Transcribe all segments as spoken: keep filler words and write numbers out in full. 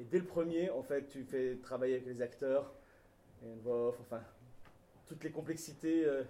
dès le premier, en fait, tu fais travailler avec les acteurs, et une voix off, enfin, toutes les complexités euh,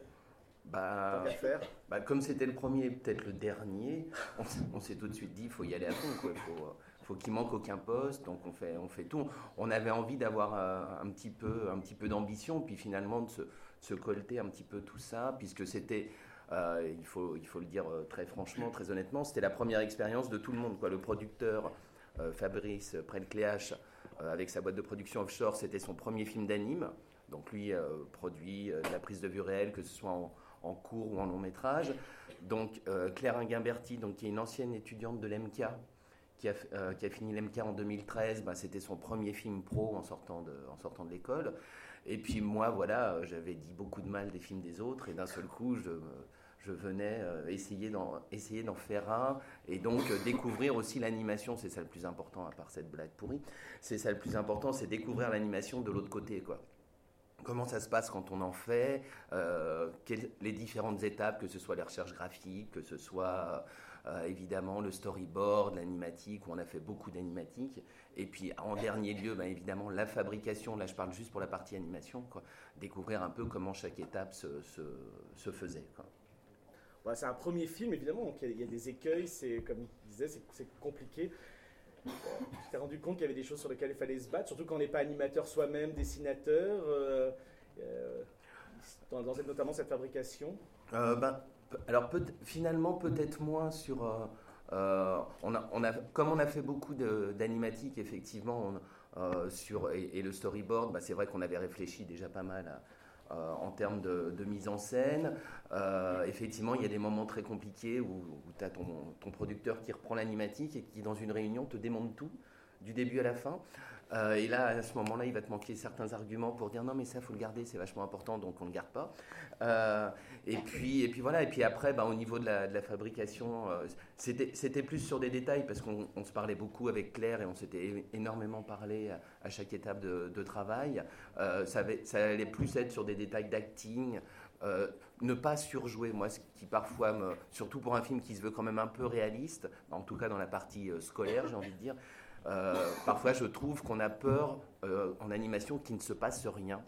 bah, tant qu'à faire. Bah, comme c'était le premier et peut-être le dernier, on, s- on s'est tout de suite dit il faut y aller à fond, quoi. Il faut, euh, faut qu'il manque aucun poste, donc on fait, on fait tout. On avait envie d'avoir euh, un petit peu, un petit peu d'ambition, puis finalement de se, de se colter un petit peu tout ça, puisque c'était, euh, il faut, il faut le dire euh, très franchement, très honnêtement, c'était la première expérience de tout le monde, quoi. Le producteur euh, Fabrice Prelcléache, euh, avec sa boîte de production offshore, c'était son premier film d'anime. Donc lui euh, produit euh, de la prise de vue réelle, que ce soit en, en court ou en long métrage. Donc euh, Claire Inguimberti, donc, qui est une ancienne étudiante de l'E M C A, qui a, euh, qui a fini l'E M C A en deux mille treize, bah, c'était son premier film pro en sortant de, en sortant de l'école. Et puis moi, voilà, euh, j'avais dit beaucoup de mal des films des autres, et d'un seul coup, je, je venais euh, essayer, d'en, essayer d'en faire un, et donc euh, découvrir aussi l'animation, c'est ça le plus important, à part cette blague pourrie, c'est ça le plus important, c'est découvrir l'animation de l'autre côté, quoi. Comment ça se passe quand on en fait, euh, quelles, les différentes étapes, que ce soit les recherches graphiques, que ce soit euh, évidemment le storyboard, l'animatique, où on a fait beaucoup d'animatique, et puis en dernier lieu, ben, évidemment la fabrication, là je parle juste pour la partie animation, quoi. Découvrir un peu comment chaque étape se, se, se faisait, quoi. Voilà, c'est un premier film, évidemment, donc il y, a- il y a des écueils, c'est, comme il disait, c'est, c'est compliqué. Tu t'es rendu compte qu'il y avait des choses sur lesquelles il fallait se battre, surtout quand on n'est pas animateur soi-même, dessinateur, euh, euh, dans, dans cette- notamment cette fabrication. Euh, ben, pe- alors peut- finalement peut-être moins sur euh, euh, on a, on a, comme on a fait beaucoup de- d'animatique effectivement on- euh, sur et, et le storyboard, bah, c'est vrai qu'on avait réfléchi déjà pas mal à- euh, en termes de, de mise en scène. Euh, effectivement il y a des moments très compliqués où, où tu as ton, ton producteur qui reprend l'animatique et qui dans une réunion te démonte tout du début à la fin. Euh, et là, à ce moment-là, il va te manquer certains arguments pour dire non, mais ça, faut le garder, c'est vachement important, donc on ne le garde pas. Euh, et, puis, et puis voilà, et puis après, ben, au niveau de la, de la fabrication, euh, c'était, c'était plus sur des détails parce qu'on on se parlait beaucoup avec Claire et on s'était é- énormément parlé à, à chaque étape de, de travail. Euh, ça, avait- ça allait plus être sur des détails d'acting. Euh, ne pas surjouer, moi, ce qui parfois, me, surtout pour un film qui se veut quand même un peu réaliste, en tout cas dans la partie euh, scolaire, j'ai envie de dire, euh, parfois je trouve qu'on a peur euh, en animation qu'il ne se passe rien.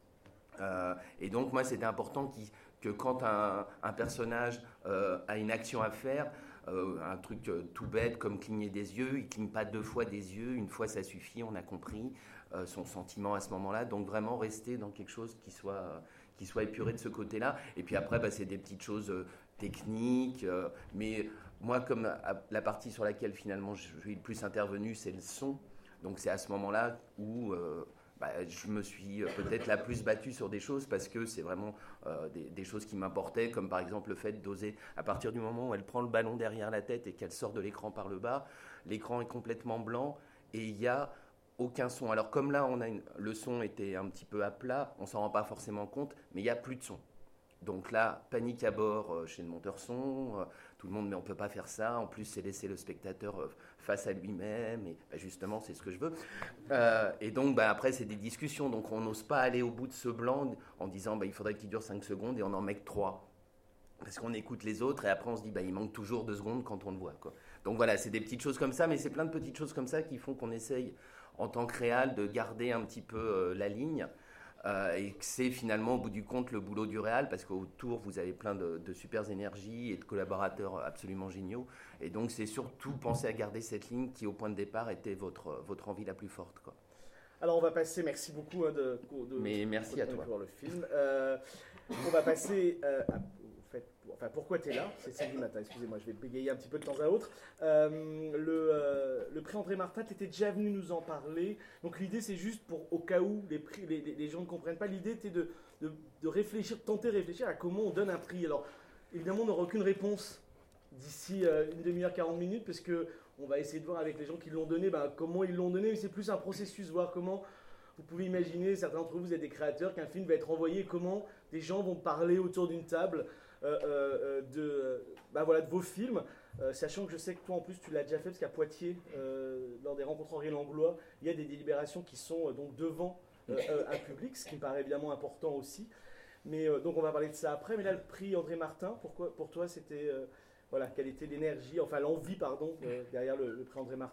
Euh, et donc moi c'était important qu'il- que quand un, un personnage euh, a une action à faire, euh, un truc euh, tout bête comme cligner des yeux, il cligne pas deux fois des yeux, une fois ça suffit, on a compris euh, son sentiment à ce moment-là. Donc vraiment rester dans quelque chose qui soit, euh, qui soit épuré de ce côté-là. Et puis après bah, c'est des petites choses euh, techniques, euh, mais moi comme euh, la partie sur laquelle finalement je suis le plus intervenu c'est le son. Donc c'est à ce moment-là où euh, bah, je me suis euh, peut-être la plus battue sur des choses parce que c'est vraiment euh, des, des choses qui m'importaient, comme par exemple le fait d'oser, à partir du moment où elle prend le ballon derrière la tête et qu'elle sort de l'écran par le bas, l'écran est complètement blanc et il y a aucun son. Alors comme là, on a une- le son était un petit peu à plat, on s'en rend pas forcément compte, mais il n'y a plus de son. Donc là, panique à bord euh, chez le monteur son, euh, tout le monde, mais on ne peut pas faire ça. En plus, c'est laisser le spectateur euh, face à lui-même. Et bah, justement, c'est ce que je veux. Euh, et donc, bah, après, c'est des discussions. Donc, on n'ose pas aller au bout de ce blanc en disant bah, il faudrait qu'il dure cinq secondes et on en met que trois. Parce qu'on écoute les autres et après, on se dit bah, il manque toujours deux secondes quand on le voit, quoi. Donc voilà, c'est des petites choses comme ça, mais c'est plein de petites choses comme ça qui font qu'on essaye, en tant que réal, de garder un petit peu euh, la ligne. Euh, et que c'est finalement au bout du compte le boulot du réal parce qu'autour vous avez plein de, de super énergies et de collaborateurs absolument géniaux et donc c'est surtout penser à garder cette ligne qui au point de départ était votre, votre envie la plus forte, quoi. Alors on va passer, merci beaucoup hein, de, de, Mais merci à toi pour le film. Euh, on va passer euh, à, au fait, enfin pourquoi tu es là, c'est Sylvie Matin, excusez-moi, je vais bégayer un petit peu de temps à autre. Euh, le, euh, le prix André Martin, tu étais déjà venu nous en parler, donc l'idée c'est juste pour au cas où les, prix, les, les gens ne comprennent pas, l'idée était de, de, de réfléchir, tenter de réfléchir à comment on donne un prix. Alors évidemment on n'aura aucune réponse d'ici euh, une demi-heure, quarante minutes, parce que on va essayer de voir avec les gens qui l'ont donné, ben, comment ils l'ont donné, mais c'est plus un processus, voir comment vous pouvez imaginer, certains d'entre vous, vous êtes des créateurs, qu'un film va être envoyé, comment des gens vont parler autour d'une table euh, euh, de, ben, voilà, de vos films, euh, sachant que je sais que toi en plus tu l'as déjà fait, parce qu'à Poitiers, euh, lors des rencontres Henri Langlois, il y a des délibérations qui sont euh, donc devant euh, euh, un public, ce qui me paraît évidemment important aussi. Mais euh, donc on va parler de ça après, mais là le prix André Martin, pourquoi, pour toi c'était... Euh, Voilà, quelle était l'énergie, enfin l'envie, pardon, euh, derrière le, le prix André Martin.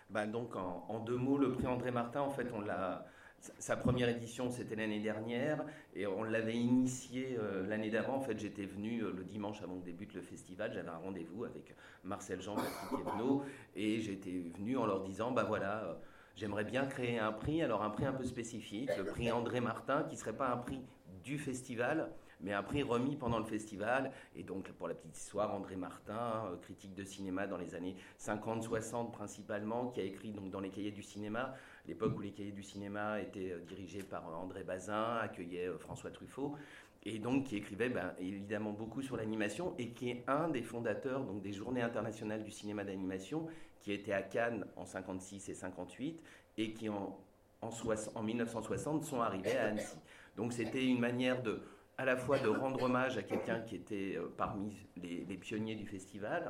Ben donc, en, en deux mots, le prix André Martin, en fait, on l'a... Sa première édition, c'était l'année dernière, et on l'avait initié euh, l'année d'avant. En fait, j'étais venu euh, le dimanche avant que débute le festival. J'avais un rendez-vous avec Marcel Jean, Patrick Evenot, et j'étais venu en leur disant, ben voilà, euh, j'aimerais bien créer un prix, alors un prix un peu spécifique, le prix André Martin, qui ne serait pas un prix du festival, mais un prix remis pendant le festival. Et donc, pour la petite histoire, André Martin, euh, critique de cinéma dans les années cinquante soixante principalement, qui a écrit donc, dans les cahiers du cinéma, l'époque où les cahiers du cinéma étaient euh, dirigés par euh, André Bazin, accueillait euh, François Truffaut, et donc qui écrivait ben, évidemment beaucoup sur l'animation, et qui est un des fondateurs donc, des Journées internationales du cinéma d'animation, qui étaient à Cannes en cinquante-six et cinquante-huit, et qui en, en, soix- en mille neuf cent soixante sont arrivés à Annecy. Donc c'était une manière de, à la fois de rendre hommage à quelqu'un qui était euh, parmi les, les pionniers du festival,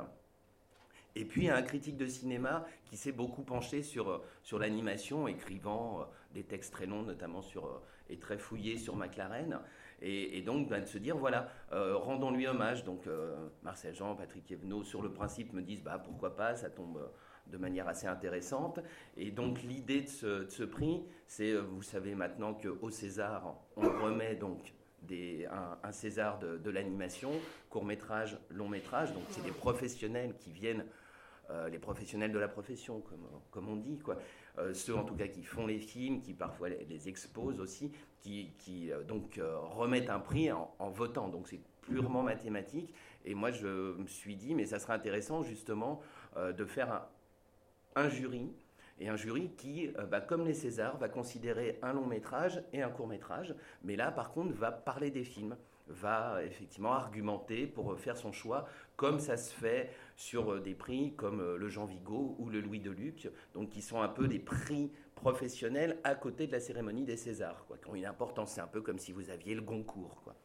et puis à un critique de cinéma qui s'est beaucoup penché sur, sur l'animation, écrivant euh, des textes très longs, notamment sur, euh, et très fouillés sur McLaren. Et, et donc bah, de se dire, voilà, euh, rendons-lui hommage. Donc euh, Marcel Jean, Patrick Evenot, sur le principe, me disent, bah, pourquoi pas, ça tombe euh, de manière assez intéressante. Et donc l'idée de ce, de ce prix, c'est, euh, vous savez maintenant qu'au César, on remet donc Des, un, un César de, de l'animation, court-métrage, long-métrage. Donc c'est des professionnels qui viennent, euh, les professionnels de la profession, comme, comme on dit, quoi. Euh, ceux en tout cas qui font les films, qui parfois les, les exposent aussi, qui, qui euh, donc euh, remettent un prix en, en votant. Donc c'est purement mathématique. Et moi je me suis dit, mais ça serait intéressant justement euh, de faire un, un jury. Et un jury qui, euh, bah, comme les Césars, va considérer un long métrage et un court métrage, mais là, par contre, va parler des films, va effectivement argumenter pour faire son choix, comme ça se fait sur euh, des prix comme euh, le Jean Vigo ou le Louis Deluc, donc qui sont un peu des prix professionnels à côté de la cérémonie des Césars, quoi, qui ont une importance. C'est un peu comme si vous aviez le Goncourt, quoi.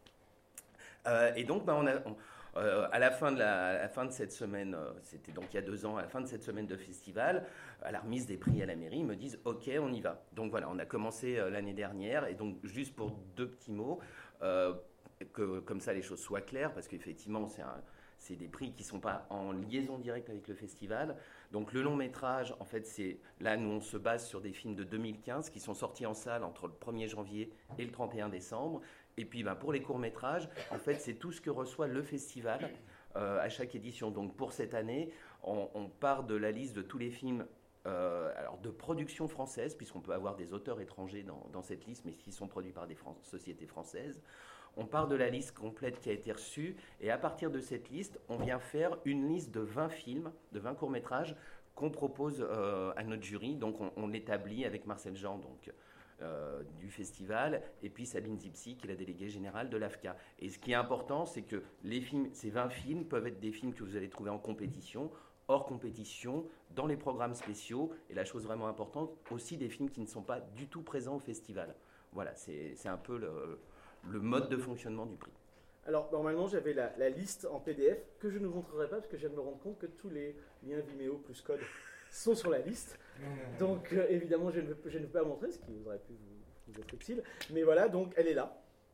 Euh, et donc, bah, on a... On, Euh, à, la fin de la, à la fin de cette semaine, euh, c'était donc il y a deux ans, à la fin de cette semaine de festival, à la remise des prix à la mairie, ils me disent « Ok, on y va ». Donc voilà, on a commencé euh, l'année dernière, et donc juste pour deux petits mots, euh, que comme ça les choses soient claires, parce qu'effectivement c'est, un, c'est des prix qui ne sont pas en liaison directe avec le festival. Donc le long métrage, en fait, c'est là nous on se base sur des films de deux mille quinze qui sont sortis en salle entre le premier janvier et le trente et un décembre. Et puis ben, pour les courts-métrages, en fait, c'est tout ce que reçoit le festival euh, à chaque édition. Donc pour cette année, on, on part de la liste de tous les films euh, alors de production française, puisqu'on peut avoir des auteurs étrangers dans, dans cette liste, mais qui sont produits par des Fran- sociétés françaises. On part de la liste complète qui a été reçue, et à partir de cette liste, on vient faire une liste de vingt films, de vingt courts-métrages qu'on propose euh, à notre jury. Donc on, on l'établit avec Marcel Jean, donc Euh, du festival, et puis Sabine Zipsi, qui est la déléguée générale de l'A F C A. Et ce qui est important, c'est que les films, ces vingt films peuvent être des films que vous allez trouver en compétition, hors compétition, dans les programmes spéciaux, et la chose vraiment importante, aussi des films qui ne sont pas du tout présents au festival. Voilà, c'est, c'est un peu le, le mode de fonctionnement du prix. Alors, normalement, j'avais la, la liste en P D F, que je ne vous montrerai pas, parce que je viens de me rendre compte que tous les liens Vimeo plus code sont sur la liste. Donc, euh, évidemment, je ne, peux, je ne peux pas la montrer, ce qui aurait pu vous, vous être utile. Mais voilà, donc, elle est là.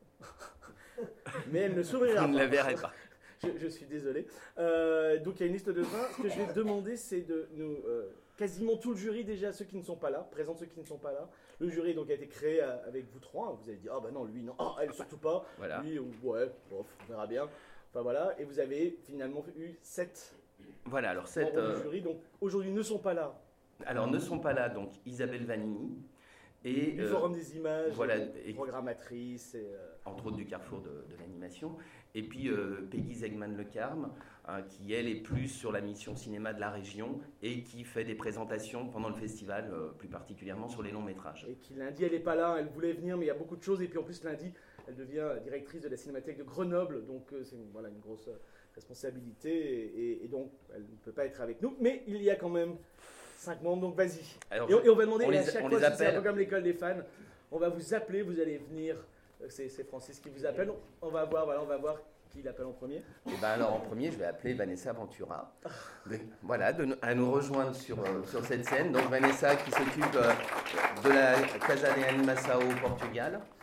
Mais elle ne s'ouvrira pas. Vous ne la verrez pas. Je, je suis désolé. Euh, donc, il y a une liste de vingt. Ce que je vais demander, c'est de nous... Euh, quasiment tout le jury, déjà, ceux qui ne sont pas là, présente ceux qui ne sont pas là. Le jury donc, a été créé euh, avec vous trois. Vous avez dit, ah oh, bah non, lui, non. Oh, elle, surtout pas. Voilà. Lui, ouais, bof, on verra bien. Enfin, voilà. Et vous avez finalement eu sept... Voilà, alors sept... Euh... jury. Donc, aujourd'hui, ne sont pas là. Alors, ne sont pas là, donc, Isabelle Vanini. Et, du euh, Forum des images, voilà, et programmatrice. Et, euh... entre autres du Carrefour de, de l'animation. Et puis euh, Peggy Zegman-Le Carme, hein, qui elle est plus sur la mission cinéma de la région et qui fait des présentations pendant le festival, euh, plus particulièrement sur les longs métrages. Et qui lundi, elle n'est pas là, elle voulait venir, mais il y a beaucoup de choses. Et puis en plus, lundi, elle devient directrice de la Cinémathèque de Grenoble. Donc euh, c'est une, voilà, une grosse responsabilité. Et, et, et donc, elle ne peut pas être avec nous. Mais il y a quand même cinq membres, donc vas-y. Alors, et, on, et on va demander on les, à chaque on fois, c'est un peu comme l'école des fans, on va vous appeler, vous allez venir. C'est, c'est Francis qui vous appelle. On va voir, voilà, on va voir qui l'appelle en premier. Et ben alors en premier, je vais appeler Vanessa Ventura. De, voilà, de, à nous rejoindre sur, euh, sur cette scène. Donc Vanessa qui s'occupe euh, de la Casa de Animação au Portugal.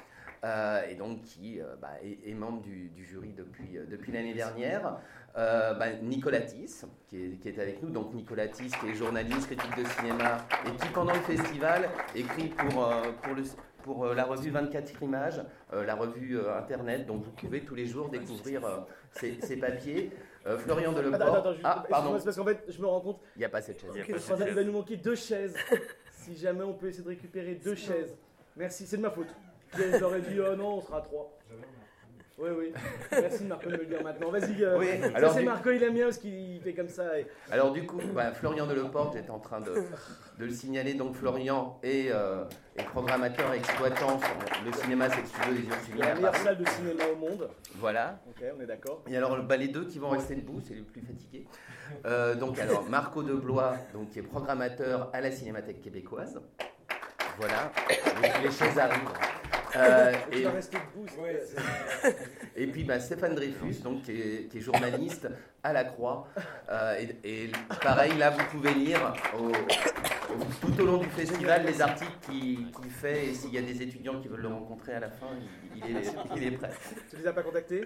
euh, et donc qui euh, bah, est, est membre du, du jury depuis, euh, depuis l'année dernière. Euh, bah, Nicolas Tiss, qui est, qui est avec nous. Donc Nicolas Tiss, qui est journaliste, critique de cinéma, et qui pendant le festival écrit pour, euh, pour, le, pour euh, la revue vingt-quatre images, euh, la revue euh, internet. Donc vous pouvez tous les jours découvrir euh, ces, ces papiers. Euh, Florian Deleport. Attends, attends, je, ah, pardon. C'est parce qu'en fait, je me rends compte. Il n'y a pas cette chaise. Okay, cette chaise. Il va nous manquer deux chaises. Si jamais on peut essayer de récupérer deux c'est chaises. Merci, c'est de ma faute. J'aurais dit, oh non, on sera à trois. Oui, oui. Merci Marco de me le dire maintenant. Vas-y, euh, oui, ça alors c'est du... Marco, il aime bien parce qu'il fait comme ça. Et... Alors du coup, bah, Florian Deleport est en train de, de le signaler. Donc Florian est, euh, est programmateur et exploitant le cinéma, c'est le studio des Ursulines. La meilleure salle de cinéma au monde. Voilà. Ok, on est d'accord. Et alors bah, les deux qui vont rester debout, c'est les plus fatigués. Euh, donc alors Marco Deblois, donc, qui est programmateur à la Cinémathèque québécoise. Voilà. Donc, les chaises arrivent. Euh, et, debout, ouais, et puis bah, Stéphane Dreyfus, donc, qui, est, qui est journaliste à la Croix. Euh, et, et pareil, là, vous pouvez lire au, au, tout au long du festival les articles qu'il qui fait. Et s'il y a des étudiants qui veulent le rencontrer à la fin, il, il, est, il est prêt. Tu les as pas contactés?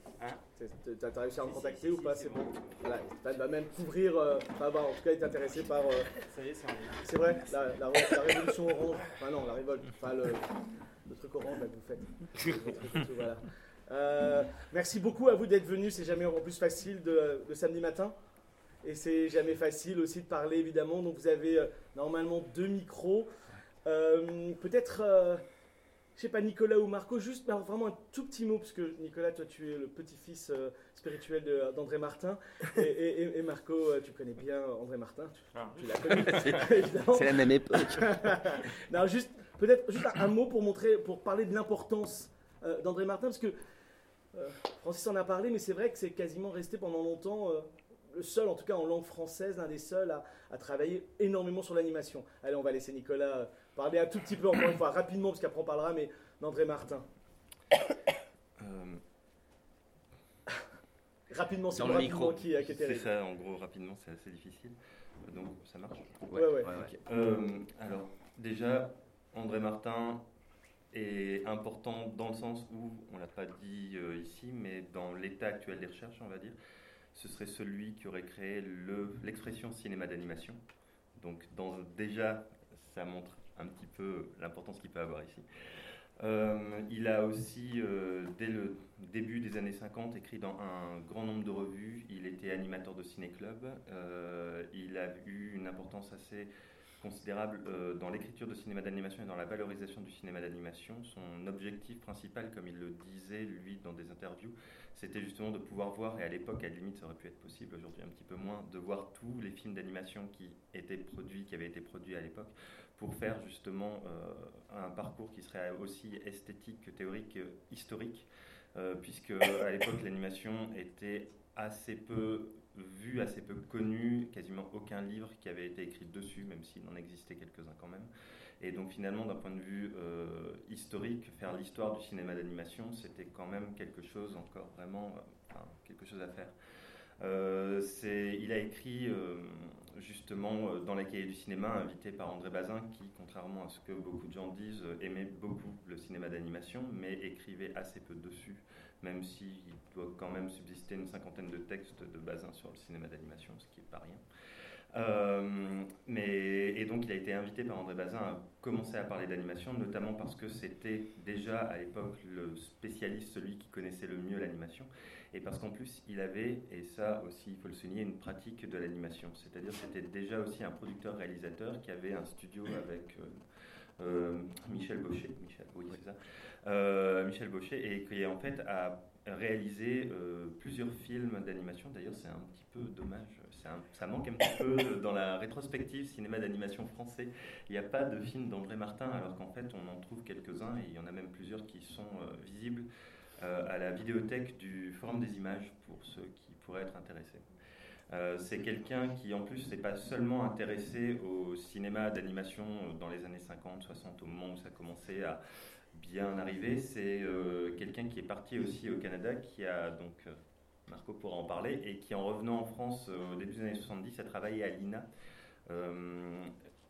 Tu as réussi à en contacter ou pas? C'est bon. Voilà, Stéphane va même couvrir. Euh, enfin, bah, en tout cas, il est intéressé par. Euh, Ça y est, c'est en ligne. C'est vrai, la, la, la révolution orange. Enfin, non, la révolte. Enfin, le. Le truc orange là, que vous faites. Voilà. euh, merci beaucoup à vous d'être venus. C'est jamais en plus facile de, de samedi matin. Et c'est jamais facile aussi de parler, évidemment. Donc vous avez euh, normalement deux micros. Euh, Peut-être, euh, je sais pas, Nicolas ou Marco, juste ben, vraiment un tout petit mot, parce que Nicolas, toi tu es le petit-fils euh, spirituel d'André Martin. Et, et, et Marco, tu connais bien André Martin. Tu, ah. tu l'as connu, évidemment. C'est la même époque. Non, juste... Peut-être juste un mot pour montrer, pour parler de l'importance euh, d'André Martin, parce que euh, Francis en a parlé, mais c'est vrai que c'est quasiment resté pendant longtemps euh, le seul, en tout cas en langue française, l'un des seuls à, à travailler énormément sur l'animation. Allez, on va laisser Nicolas euh, parler un tout petit peu, encore une fois, rapidement, parce qu'après on parlera, mais d'André Martin. Euh... rapidement, c'est le micro qui, qui est terrible. C'est ça, en gros, rapidement, c'est assez difficile. Donc, ça marche? Ouais, ouais. ouais, ouais. Okay. Euh, alors, déjà... André Martin est important dans le sens où, on ne l'a pas dit euh, ici, mais dans l'état actuel des recherches, on va dire, ce serait celui qui aurait créé le, l'expression cinéma d'animation. Donc dans, déjà, ça montre un petit peu l'importance qu'il peut avoir ici. Euh, il a aussi, euh, dès le début des années cinquante, écrit dans un grand nombre de revues. Il était animateur de ciné-club. Euh, il a eu une importance assez... considérable euh, dans l'écriture de cinéma d'animation et dans la valorisation du cinéma d'animation. Son objectif principal, comme il le disait lui dans des interviews, c'était justement de pouvoir voir, et à l'époque à la limite ça aurait pu être possible, aujourd'hui un petit peu moins, de voir tous les films d'animation qui étaient produits, qui avaient été produits à l'époque, pour faire justement euh, un parcours qui serait aussi esthétique que théorique, euh, historique, euh, puisque à l'époque l'animation était assez peu vu, assez peu connu, quasiment aucun livre qui avait été écrit dessus, même s'il en existait quelques-uns quand même. Et donc finalement, d'un point de vue euh, historique, faire l'histoire du cinéma d'animation, c'était quand même quelque chose encore vraiment, euh, enfin, quelque chose à faire. Euh, c'est, il a écrit euh, justement dans les cahiers du cinéma, invité par André Bazin, qui, contrairement à ce que beaucoup de gens disent, aimait beaucoup le cinéma d'animation, mais écrivait assez peu dessus, même s'il doit quand même subsister une cinquantaine de textes de Bazin sur le cinéma d'animation, ce qui n'est pas rien. Euh, mais, et donc il a été invité par André Bazin à commencer à parler d'animation, notamment parce que c'était déjà à l'époque le spécialiste, celui qui connaissait le mieux l'animation, et parce qu'en plus il avait, et ça aussi il faut le souligner, une pratique de l'animation, c'est-à-dire c'était déjà aussi un producteur-réalisateur qui avait un studio avec euh, euh, Michel Baucher, Michel, oui c'est ça, euh, Michel Baucher, et qui en fait a réalisé euh, plusieurs films d'animation. D'ailleurs c'est un petit peu dommage, c'est un, ça manque un petit peu dans la rétrospective cinéma d'animation français. Il n'y a pas de film d'André Martin, alors qu'en fait on en trouve quelques-uns, et il y en a même plusieurs qui sont euh, visibles euh, à la vidéothèque du Forum des Images pour ceux qui pourraient être intéressés. Euh, c'est quelqu'un qui en plus s'est pas seulement intéressé au cinéma d'animation dans les années cinquante soixante, au moment où ça commençait à bien arriver. C'est euh, quelqu'un qui est parti aussi au Canada, qui a donc, euh, Marco pourra en parler, et qui en revenant en France euh, au début des années soixante-dix a travaillé à l'I N A, euh,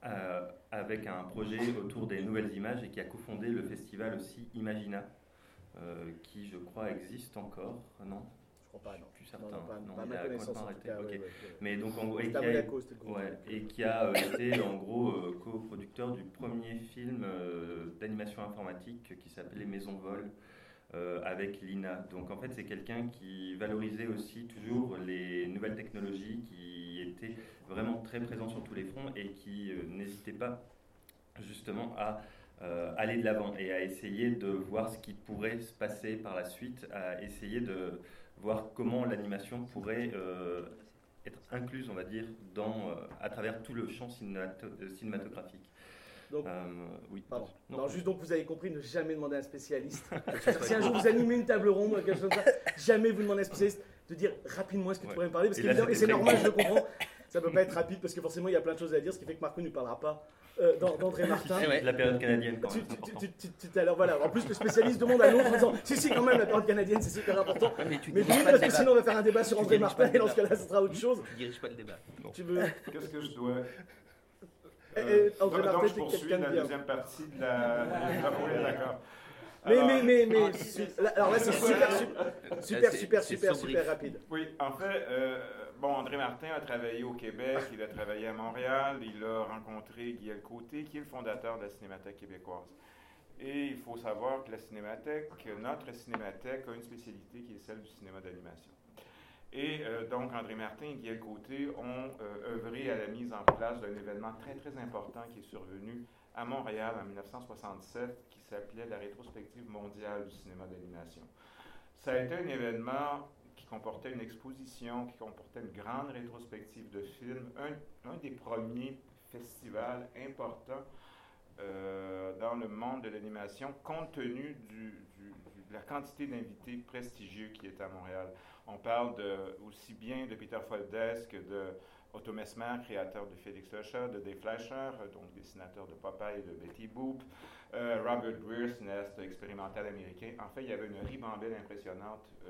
euh, avec un projet autour des nouvelles images et qui a cofondé le festival aussi Imagina, euh, qui je crois existe encore, non? Je crois pas, non. Plus certain. Non, non, pas, non, pas à il ma a connaissance, complètement en tout arrêté. cas, Ok. ouais, ouais, ouais. Mais donc en gros, et C'était qui à a, Monaco, c'était le gros ouais, truc. et qui a euh, été en gros euh, coproducteur du premier film euh, d'animation informatique qui s'appelait Maison Vol. Euh, avec Lina. Donc en fait c'est quelqu'un qui valorisait aussi toujours les nouvelles technologies, qui était vraiment très présent sur tous les fronts et qui euh, n'hésitait pas justement à euh, aller de l'avant et à essayer de voir ce qui pourrait se passer par la suite, à essayer de voir comment l'animation pourrait euh, être incluse, on va dire, dans, euh, à travers tout le champ cinémato- cinématographique. Donc, Euh, oui. pardon. Non, Non, juste donc vous avez compris, ne jamais demander à un spécialiste. Si un jour vous animez une table ronde ou quelque chose comme ça, jamais vous demandez à un spécialiste de dire rapidement est-ce que tu Ouais. pourrais me parler, parce Et que là, évidemment- et c'était c'est très normal, court. je le comprends. Ça peut pas être rapide parce que forcément il y a plein de choses à dire, ce qui fait que Marco ne parlera pas euh, d'An- d'André Martin. Eh ouais. La période canadienne quand Tu, même, tu, c'est important. tu, tu, tu- tu- alors voilà, en plus le spécialiste demande à l'autre en disant si si quand même la période canadienne c'est super important. Ouais, mais tu Mais diriges oui, pas le parce que débat. sinon on va faire un débat sur Tu André diriges pas Martin le et dans ce débat. cas-là ce sera autre chose. Tu diriges pas le débat. Tu veux Qu'est-ce que je dois... Eh, Euh, eh, André donc, Martin, donc, je t'es poursuis quelqu'un de la bien. deuxième partie de la... Oui, d'accord. Mais, Alors, mais, mais, mais, su- là- alors là, c'est super, super, super, c'est- super, c'est super, sobrique. super rapide. Oui, en fait, euh, bon, André Martin a travaillé au Québec, il a travaillé à Montréal, il a rencontré Guy Côté, qui est le fondateur de la Cinémathèque québécoise. Et il faut savoir que la Cinémathèque, notre Cinémathèque, a une spécialité qui est celle du cinéma d'animation. Et euh, donc, André Martin et Guy Côté ont euh, œuvré à la mise en place d'un événement très, très important qui est survenu à Montréal en dix-neuf cent soixante-sept, qui s'appelait la rétrospective mondiale du cinéma d'animation. Ça a été un événement qui comportait une exposition, qui comportait une grande rétrospective de films, un, un des premiers festivals importants euh, dans le monde de l'animation, compte tenu du, du, du- de la quantité d'invités prestigieux qui étaient à Montréal. On parle de, aussi bien de Peter Foldes que de Otto Messmer, créateur de Félix le Chat, de Dave Fleischer, donc dessinateur de Popeye et de Betty Boop, euh, Robert Greer, cinéaste expérimental américain. En fait, il y avait une ribambelle impressionnante euh,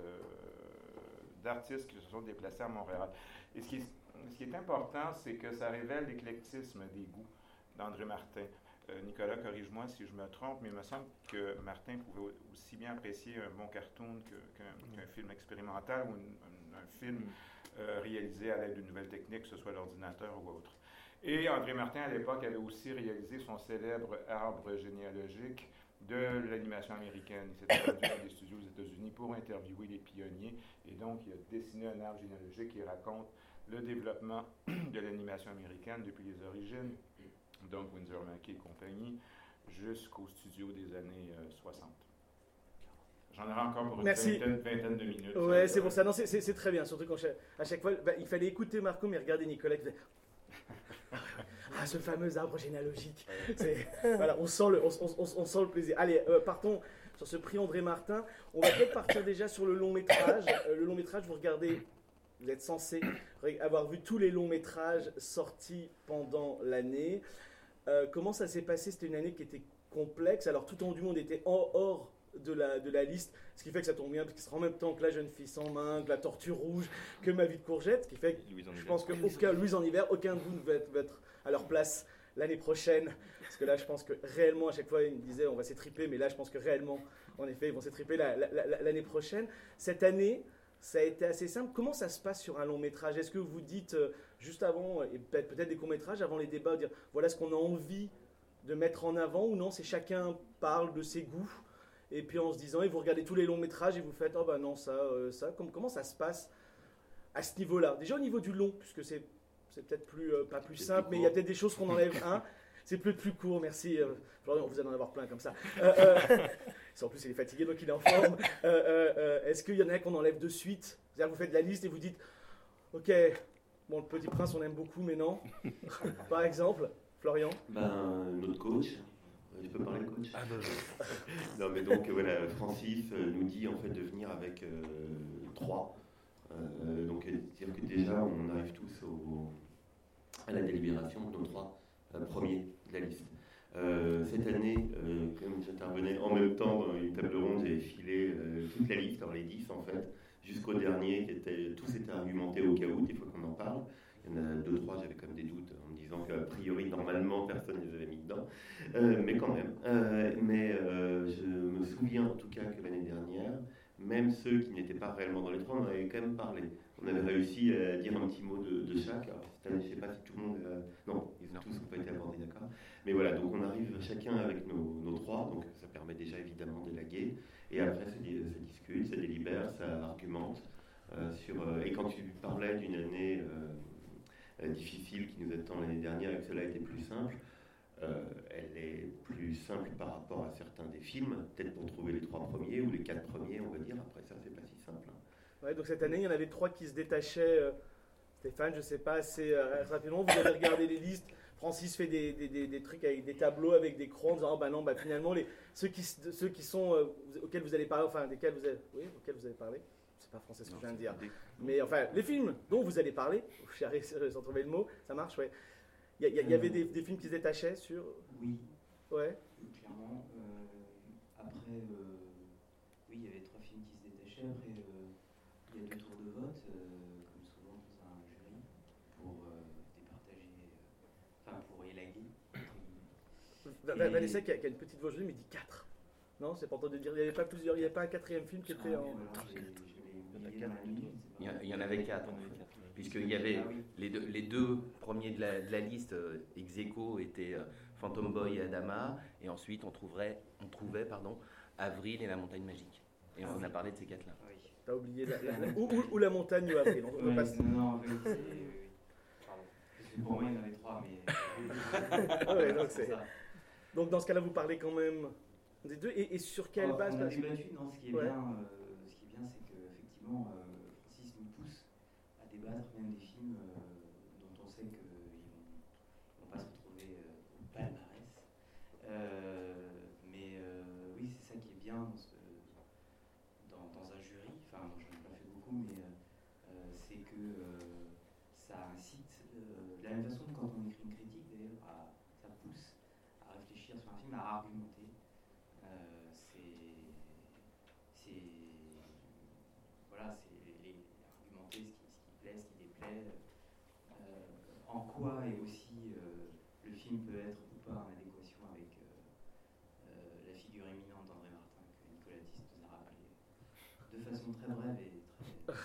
d'artistes qui se sont déplacés à Montréal. Et ce qui est, ce qui est important, c'est que ça révèle l'éclectisme des goûts d'André Martin. Euh, Nicolas, corrige-moi si je me trompe, mais il me semble que Martin pouvait aussi bien apprécier un bon cartoon que- qu'un qu'un film expérimental ou une- un, un film euh, réalisé à l'aide d'une nouvelle technique, que ce soit l'ordinateur ou autre. Et André Martin, à l'époque, avait aussi réalisé son célèbre arbre généalogique de l'animation américaine. Il s'était rendu dans des studios aux États-Unis pour interviewer les pionniers, et donc il a dessiné un arbre généalogique qui raconte le développement de l'animation américaine depuis les origines, donc Winsor Mackey et compagnie, jusqu'au studio des années euh, soixante. J'en aurai encore pour une Merci. vingtaine, vingtaine de minutes. Ouais, c'est pour ça. Non, c'est- c'est c'est très bien. Surtout quand chaque- à chaque fois, bah, il fallait écouter Marco, mais regarder Nicolas qui faisait ah, ce fameux arbre généalogique. C'est- Voilà, on sent le, on, on- on- on sent le plaisir. Allez, euh, partons sur ce prix André Martin. On va peut-être partir déjà sur le long métrage. Euh, le long métrage, vous regardez, vous êtes censé avoir vu tous les longs métrages sortis pendant l'année. Euh, comment ça s'est passé? C'était une année qui était complexe. Alors tout en haut du monde était en- hors de la, de la liste, ce qui fait que ça tombe bien, parce qu'il sera en même temps que La Jeune Fille sans main, que La Tortue Rouge, que Ma Vie de Courgette, ce qui fait que Louise en je hiver. pense que aucun, Louise en hiver, aucun de vous ne va être, va être à leur place l'année prochaine, parce que là je pense que réellement, à chaque fois ils me disaient on va s'étriper, mais là je pense que réellement, en effet, ils vont s'étriper la- la- la- l'année prochaine. Cette année, ça a été assez simple. Comment ça se passe sur un long métrage? Est-ce que vous dites euh, juste avant, et peut-être peut-être des courts métrages, avant les débats, dire voilà ce qu'on a envie de mettre en avant, ou non, c'est chacun parle de ses goûts, et puis en se disant, et vous regardez tous les longs métrages et vous faites, oh bah non, ça, euh, ça, comment, comment ça se passe à ce niveau-là? Déjà au niveau du long, puisque c'est c'est peut-être plus, euh, pas plus C'est simple, plus mais il y a court. peut-être des choses qu'on enlève un. C'est plus plus court, merci. Euh, Florian, vous allez en avoir plein comme ça. Euh, euh, en plus, il est fatigué, donc il est en forme. Euh, euh, euh, Est-ce qu'il y en a qu'on enlève de suite? C'est-à-dire vous faites la liste et vous dites, ok, bon, le Petit Prince, on aime beaucoup, mais non. Par exemple, Florian. Ben, notre coach, euh, je peux parler coach Ah bah, Non mais donc euh, voilà, Francis euh, nous dit en fait de venir avec euh, trois. Euh, donc c'est-à-dire que déjà on arrive tous au, à la délibération, nos trois euh, premiers de la liste. Euh, cette année, euh, comme j'intervenais en même temps dans une table ronde, j'avais filé euh, toute la liste, alors les dix en fait, jusqu'au dernier, qui était, tous étaient argumentés au cas où, des fois qu'on en parle, Il y en a deux, trois, j'avais quand même des doutes en me disant qu'a priori, normalement, personne ne les avait mis dedans. Euh, mais quand même. Euh, mais euh, je me souviens en tout cas que l'année dernière, même ceux qui n'étaient pas réellement dans les trois, on en avait quand même parlé. On avait réussi à dire un petit mot de, de chaque. Alors, cette année, je ne sais pas si tout le monde... Euh, non, ils ont tous n'ont pas été abordés, d'accord. Mais voilà, donc on arrive chacun avec nos, nos trois, donc ça permet déjà évidemment d'élaguer. Et après, ça, ça discute, ça délibère, ça argumente. Euh, sur, euh, et quand tu parlais d'une année euh, difficile qui nous attend l'année dernière et que cela a été plus simple, euh, elle est plus simple par rapport à certains des films, peut-être pour trouver les trois premiers ou les quatre premiers, on va dire. Après ça, c'est pas si simple. Hein. Ouais, donc cette année, il y en avait trois qui se détachaient. Euh, Stéphane, je sais pas, assez euh, rapidement, vous avez regardé les listes. Francis fait des, des, des, des trucs avec des tableaux, avec des crayons, en disant, oh, bah non, bah finalement, les, ceux, qui, ceux qui sont, euh, auxquels vous allez parler, enfin, desquels vous avez, oui, auxquels vous avez parlé, c'est pas français ce que non, je viens de dire, mais enfin, les films dont vous allez parler, j'arrive sans trouver le mot, ça marche, ouais. Il y, y, y avait des, des films qui se détachaient sur... Oui. Ouais. Clairement. Euh, après, euh, oui, il y avait trois films qui se détachaient. Après, euh, il y a deux tours de vote, euh, comme souvent dans un jury, pour euh, départager, euh, enfin pour élaguer. Et... Vanessa qui a, qui a une petite voix aujourd'hui, mais dit quatre. Non, c'est pas entendu dire. Il n'y avait pas plusieurs, il n'y avait pas un quatrième film qui était ah, en. Il y en avait quatre. Puisqu'il y avait les deux, les deux premiers de la, de la liste, euh, ex aequo, étaient euh, Phantom Boy et Adama, et ensuite on, trouverait, on trouvait pardon, Avril et La Montagne Magique. Et on a parlé de ces quatre-là. Oui. T'as oublié la, la, la, ou, ou, ou La Montagne ou Avril. On, on ouais, passe... Non, non, en vérité, oui. Pardon. Pour moi, il y en avait trois, mais... ouais, donc, c'est... donc dans ce cas-là, vous parlez quand même des deux, et, et sur quelle oh, base on a débattu, non, ce qui est ouais. bien, euh, ce qui est bien, c'est qu'effectivement, euh, Francis nous pousse à débattre même des films euh, dont on sait qu'ils ne vont pas se retrouver euh, au palmarès. Euh, mais euh, oui, c'est ça qui est bien dans, ce, dans, dans un jury. Enfin, moi, j'en ai pas fait beaucoup, mais euh, c'est que euh, ça incite, euh, de la même façon que quand on écrit une critique, d'ailleurs, à, ça pousse à réfléchir sur un film, à argumenter. Euh, c'est, c'est, voilà, c'est les, les, argumenter ce qui, ce qui plaît, ce qui déplaît, euh, en quoi et aussi euh, le film peut être ou pas en adéquation avec euh, euh, la figure éminente d'André Martin que Nicolas Tisse nous a rappelé de façon très brève et très.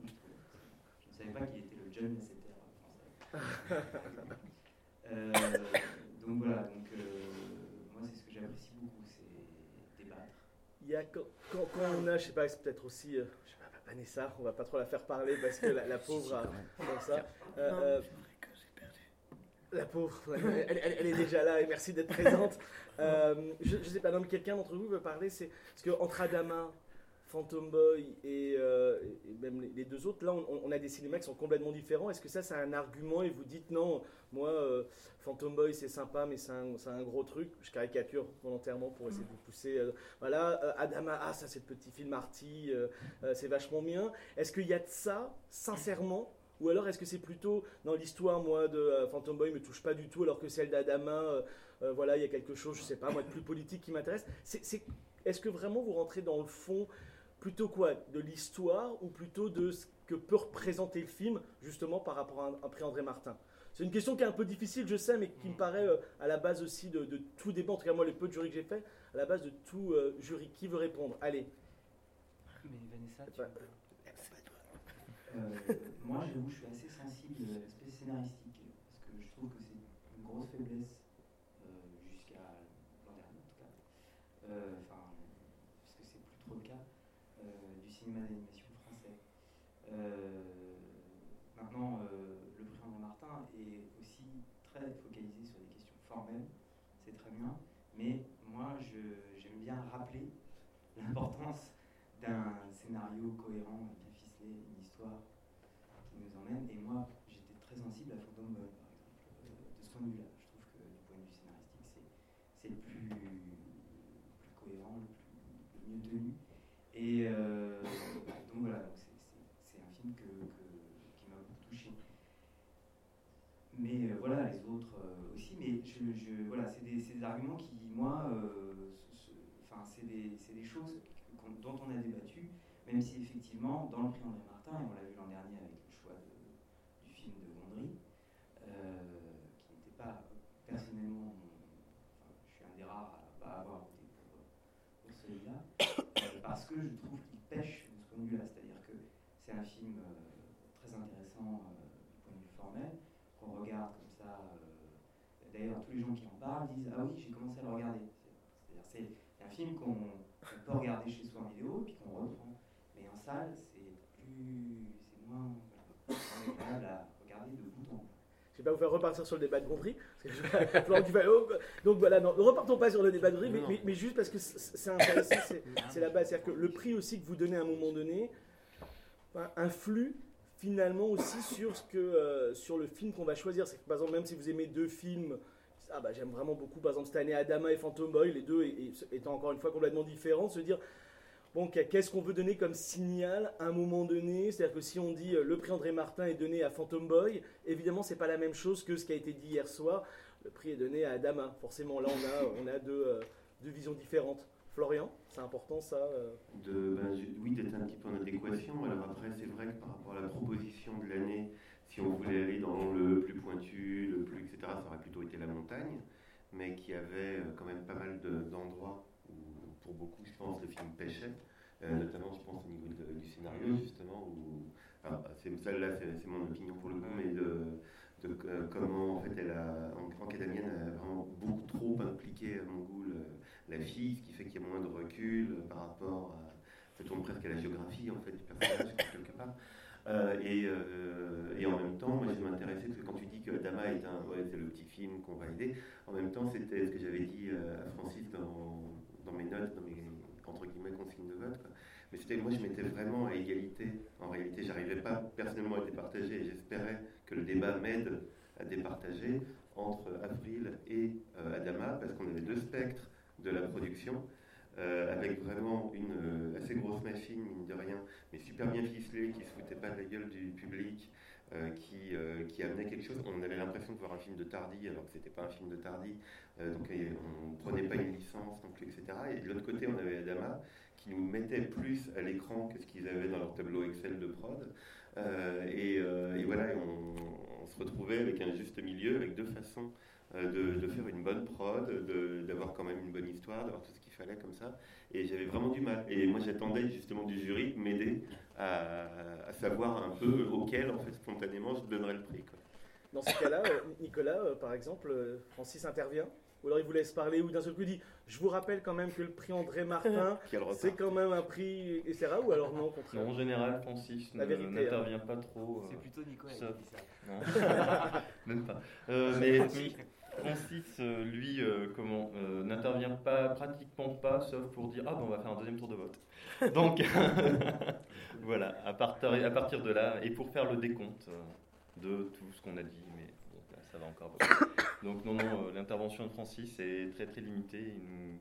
Je ne savais pas qu'il était le John Lasseter français. euh, donc voilà, donc. Euh, j'apprécie beaucoup, c'est débattre. Il y a quand, quand, quand on a, je sais pas, c'est peut-être aussi, euh, je sais pas, Vanessa, on va pas trop la faire parler parce que la, la pauvre a comme ça. Euh, non, euh, la pauvre, elle, elle, elle est déjà là et merci d'être présente. Euh, je, je sais pas, non mais quelqu'un d'entre vous veut parler, c'est parce que entre Adama, Phantom Boy et, euh, et même les, les deux autres, là on, on a des cinémas qui sont complètement différents. Est-ce que ça c'est un argument et vous dites non, moi euh, Phantom Boy c'est sympa mais c'est un, c'est un gros truc, je caricature volontairement pour essayer de vous pousser, euh, voilà, euh, Adama, ah ça c'est le petit film arty, euh, euh, c'est vachement bien. Est-ce qu'il y a de ça, sincèrement, ou alors est-ce que c'est plutôt dans l'histoire, moi de euh, Phantom Boy me touche pas du tout alors que celle d'Adama, euh, euh, voilà, il y a quelque chose, je sais pas moi, de plus politique qui m'intéresse. C'est, c'est, est-ce que vraiment vous rentrez dans le fond plutôt quoi, de l'histoire ou plutôt de ce que peut représenter le film, justement par rapport à un, un prix André Martin? C'est une question qui est un peu difficile, je sais, mais qui me paraît euh, à la base aussi de, de tout débat, en tout cas moi les peu de jurys que j'ai fait, à la base de tout euh, jury. Qui veut répondre? Allez. Mais Vanessa, tu pas... euh, moi j'avoue, je suis assez sensible à l'aspect scénaristique, parce que je trouve que c'est une grosse faiblesse, euh, jusqu'à l'an dernier en tout cas, euh, enfin, puisque c'est plus trop le cas, Euh, du cinéma d'animation français. Euh, maintenant, euh, le prix André Martin est aussi très focalisé sur des questions formelles, c'est très bien, mais moi je, j'aime bien rappeler l'importance d'un scénario cohérent, bien ficelé, une histoire qui nous emmène, et moi j'étais très sensible à Phantom Boy par exemple, euh, de ce point de vue-là. Je trouve que du point de vue scénaristique, c'est, c'est le plus, plus cohérent, le, plus, le mieux tenu. Et euh, donc voilà, donc c'est, c'est, c'est un film que, que, qui m'a beaucoup touché. Mais euh, voilà, les autres euh, aussi, mais je, je, voilà, c'est, des, c'est des arguments qui, moi, euh, se, se, enfin, c'est, des, c'est des choses dont on a débattu, même si effectivement, dans le prix André Martin, et on l'a vu l'an dernier avec le choix de, du film de Gondry, euh, qui n'était pas personnellement, enfin, je suis un des rares à pas avoir voté pour, pour celui-là, euh, parce que je trouve qu'il pêche de ce point de vue-là, c'est-à-dire que c'est un film euh, très intéressant euh, du point de vue formel, qu'on regarde comme ça. Euh, d'ailleurs, tous les gens qui en parlent disent ah oui, j'ai commencé à le regarder. C'est-à-dire c'est un film qu'on on peut regarder chez soi en vidéo puis qu'on reprend, mais en salle c'est plus, c'est moins agréable à regarder de bout en bout. Je vais pas vous faire repartir sur le débat de Gondry. Donc voilà, non, ne repartons pas sur le débat de Gondry, mais, mais, mais juste parce que c'est intéressant, c'est, c'est la base. C'est-à-dire que le prix aussi que vous donnez à un moment donné enfin, influe finalement aussi sur, ce que, euh, sur le film qu'on va choisir. C'est que par exemple, même si vous aimez deux films, ah bah, j'aime vraiment beaucoup, par exemple cette année Adama et Phantom Boy, les deux étant encore une fois complètement différents, se dire bon, qu'est-ce qu'on veut donner comme signal à un moment donné? C'est-à-dire que si on dit euh, le prix André Martin est donné à Phantom Boy, évidemment, c'est pas la même chose que ce qui a été dit hier soir. Le prix est donné à Adama. Forcément, là, on a, on a deux, euh, deux visions différentes. Florian, c'est important ça euh... de, ben, je, Oui, d'être un petit peu en adéquation. Alors après, c'est vrai que par rapport à la proposition de l'année, si on voulait aller dans le plus pointu, le plus et cetera, ça aurait plutôt été la montagne, mais qui avait quand même pas mal de, d'endroits où, pour beaucoup, je pense, le film pêchait. Euh, notamment, je pense, au niveau de, du scénario, justement, où, enfin, c'est, celle-là, c'est, c'est mon opinion pour le coup, mais de, de euh, comment, en fait, elle a, en tant qu'Adamienne, elle a vraiment beaucoup trop impliqué, à mon goût, le, la fille, ce qui fait qu'il y a moins de recul euh, par rapport à, ça tourne presque à la géographie, en fait, du personnage, quelque part. Euh, et, euh, et en même temps, moi, je m'intéressais, parce que quand tu dis que Dama est un, ouais, c'est le petit film qu'on va aider, en même temps, c'était ce que j'avais dit à Francis dans, dans mes notes, dans mes entre guillemets consigne de vote, quoi. Mais c'était, moi je m'étais vraiment à égalité. En réalité, j'arrivais pas personnellement à départager et j'espérais que le débat m'aide à départager entre Avril et euh, Adama, parce qu'on avait deux spectres de la production, euh, avec vraiment une euh, assez grosse machine, mine de rien, mais super bien ficelée, qui se foutait pas de la gueule du public, euh, qui, euh, qui amenait quelque chose. On avait l'impression de voir un film de Tardy, alors que c'était pas un film de Tardy. Euh, donc on ne prenait pas une licence non plus, et cetera. Et de l'autre côté, on avait Adama qui nous mettait plus à l'écran que ce qu'ils avaient dans leur tableau Excel de prod. Euh, et, euh, et voilà, on, on se retrouvait avec un juste milieu, avec deux façons euh, de, de faire une bonne prod, de, d'avoir quand même une bonne histoire, d'avoir tout ce qu'il fallait comme ça. Et j'avais vraiment du mal. Et moi, j'attendais justement du jury de m'aider à, à savoir un peu auquel, en fait, spontanément, je donnerais le prix, quoi. Dans ce cas-là, euh, Nicolas, euh, par exemple, euh, Francis intervient, ou alors il vous laisse parler, ou d'un seul coup il dit « Je vous rappelle quand même que le prix André Martin, c'est quand même un prix, et cetera » ou alors non, au contraire. Non, en général, Francis La ne, vérité, n'intervient hein. pas trop. C'est euh, plutôt Nicolas ça... qui dit ça. Non, même pas. Euh, mais Francis, euh, lui, euh, comment, euh, n'intervient pas, pratiquement pas, sauf pour dire « Ah, ben on va faire un deuxième tour de vote ». Donc, voilà, à partir, à partir de là, et pour faire le décompte euh, de tout ce qu'on a dit, mais bon, là, ça va encore beaucoup. Donc, non, non, euh, l'intervention de Francis est très, très limitée. Il nous,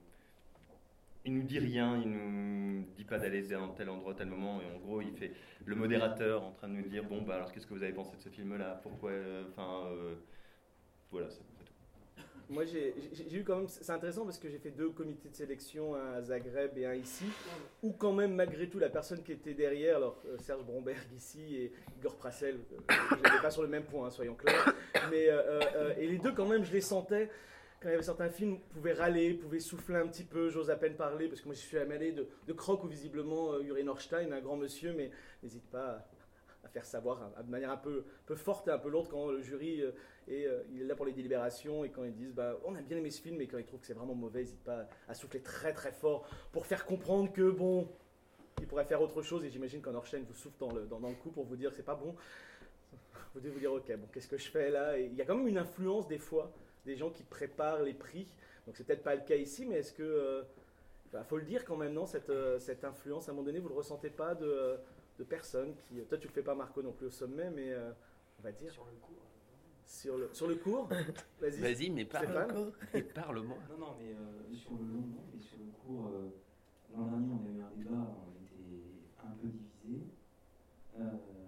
il nous dit rien, il nous dit pas d'aller dans tel endroit, tel moment, et en gros, il fait le modérateur en train de nous dire « Bon, bah alors, qu'est-ce que vous avez pensé de ce film-là ? Pourquoi ?» Enfin, euh, voilà, c'est à peu près tout. Moi, j'ai, j'ai, j'ai eu quand même, c'est intéressant parce que j'ai fait deux comités de sélection, un à Zagreb et un ici, où quand même, malgré tout, la personne qui était derrière, alors euh, Serge Bromberg ici et Igor Prassel, euh, je n'étais pas sur le même point, hein, soyons clairs, mais euh, euh, et les deux quand même, je les sentais. Quand il y avait certains films, vous pouvez râler, vous pouvez souffler un petit peu, j'ose à peine parler, parce que moi je suis amalé de, de Croc, où visiblement euh, Uri Norstein, un grand monsieur, mais n'hésite pas à, à faire savoir à, à, de manière un peu, peu forte et un peu lourde quand le jury euh, est, euh, il est là pour les délibérations, et quand ils disent bah, on a bien aimé ce film, mais quand ils trouvent que c'est vraiment mauvais, n'hésite pas à souffler très très fort pour faire comprendre que bon, il pourrait faire autre chose, et j'imagine qu'en Norstein vous souffle dans le, dans, dans le cou pour vous dire que c'est pas bon. Vous devez vous dire ok, bon, qu'est-ce que je fais là? Et il y a quand même une influence des fois des gens qui préparent les prix, donc c'est peut-être pas le cas ici, mais est-ce que, euh, bah, faut le dire quand même, non, cette, euh, cette influence, à un moment donné, vous le ressentez pas de, de personnes qui, toi tu le fais pas Marco non plus au sommet, mais euh, on va dire Sur le cours. sur le, sur le cours, vas-y. Vas-y, mais parle, Stéphane. mais parle-moi. Non, non, mais euh, sur le long, non, mais sur le cours, euh, l'an dernier, on a eu un débat, on était un peu divisé. Euh,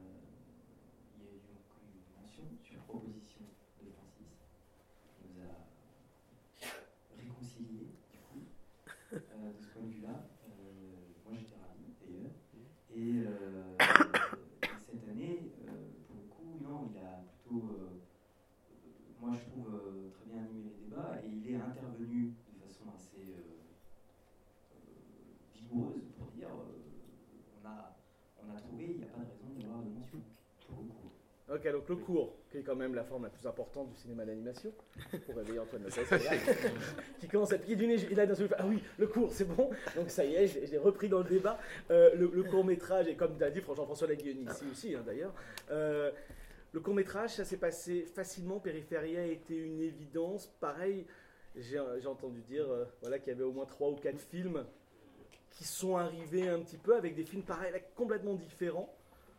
il y a eu donc une mention sur proposition de Francis, qui nous a réconciliés, du coup, euh, de ce point de vue-là. Euh, moi, j'étais ravi, d'ailleurs. Et, euh, et cette année, euh, pour le coup, non, il a, Ok, donc le court, qui est quand même la forme la plus importante du cinéma d'animation, pour réveiller Antoine Lopez, qui commence à piquer du nez, et là d'un seul coup, ah oui, le court, c'est bon, donc ça y est, je, je l'ai repris dans le débat. Euh, le, le court-métrage, et comme tu as dit, Jean-François Laguioni ici aussi, hein, d'ailleurs, euh, le court-métrage, ça s'est passé facilement, Périphéria a été une évidence, pareil, j'ai, j'ai entendu dire euh, voilà, qu'il y avait au moins trois ou quatre films qui sont arrivés un petit peu, avec des films pareils, là, complètement différents.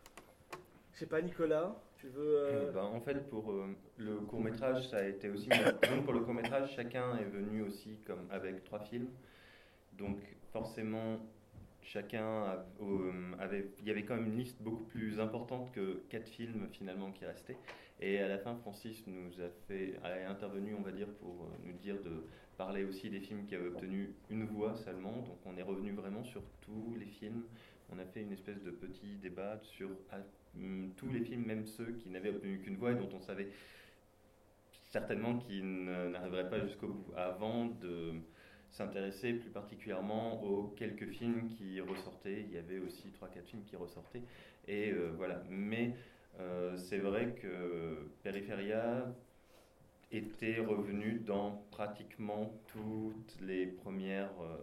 Je sais pas, Nicolas, tu veux... Euh... Ben, en fait, pour euh, le court-métrage, ça a été aussi... Donc, pour le court-métrage, chacun est venu aussi comme avec trois films. Donc, forcément, chacun a, euh, avait... Il y avait quand même une liste beaucoup plus importante que quatre films, finalement, qui restaient. Et à la fin, Francis nous a fait... est intervenu, on va dire, pour nous dire de parler aussi des films qui avaient obtenu une voix seulement. Donc, on est revenu vraiment sur tous les films. On a fait une espèce de petit débat sur... tous les films, même ceux qui n'avaient obtenu qu'une voix et dont on savait certainement qu'ils n'arriveraient pas jusqu'au bout, avant de s'intéresser plus particulièrement aux quelques films qui ressortaient. Il y avait aussi trois quatre films qui ressortaient, et euh, voilà. Mais euh, c'est vrai que Périphéria était revenu dans pratiquement toutes les premières euh,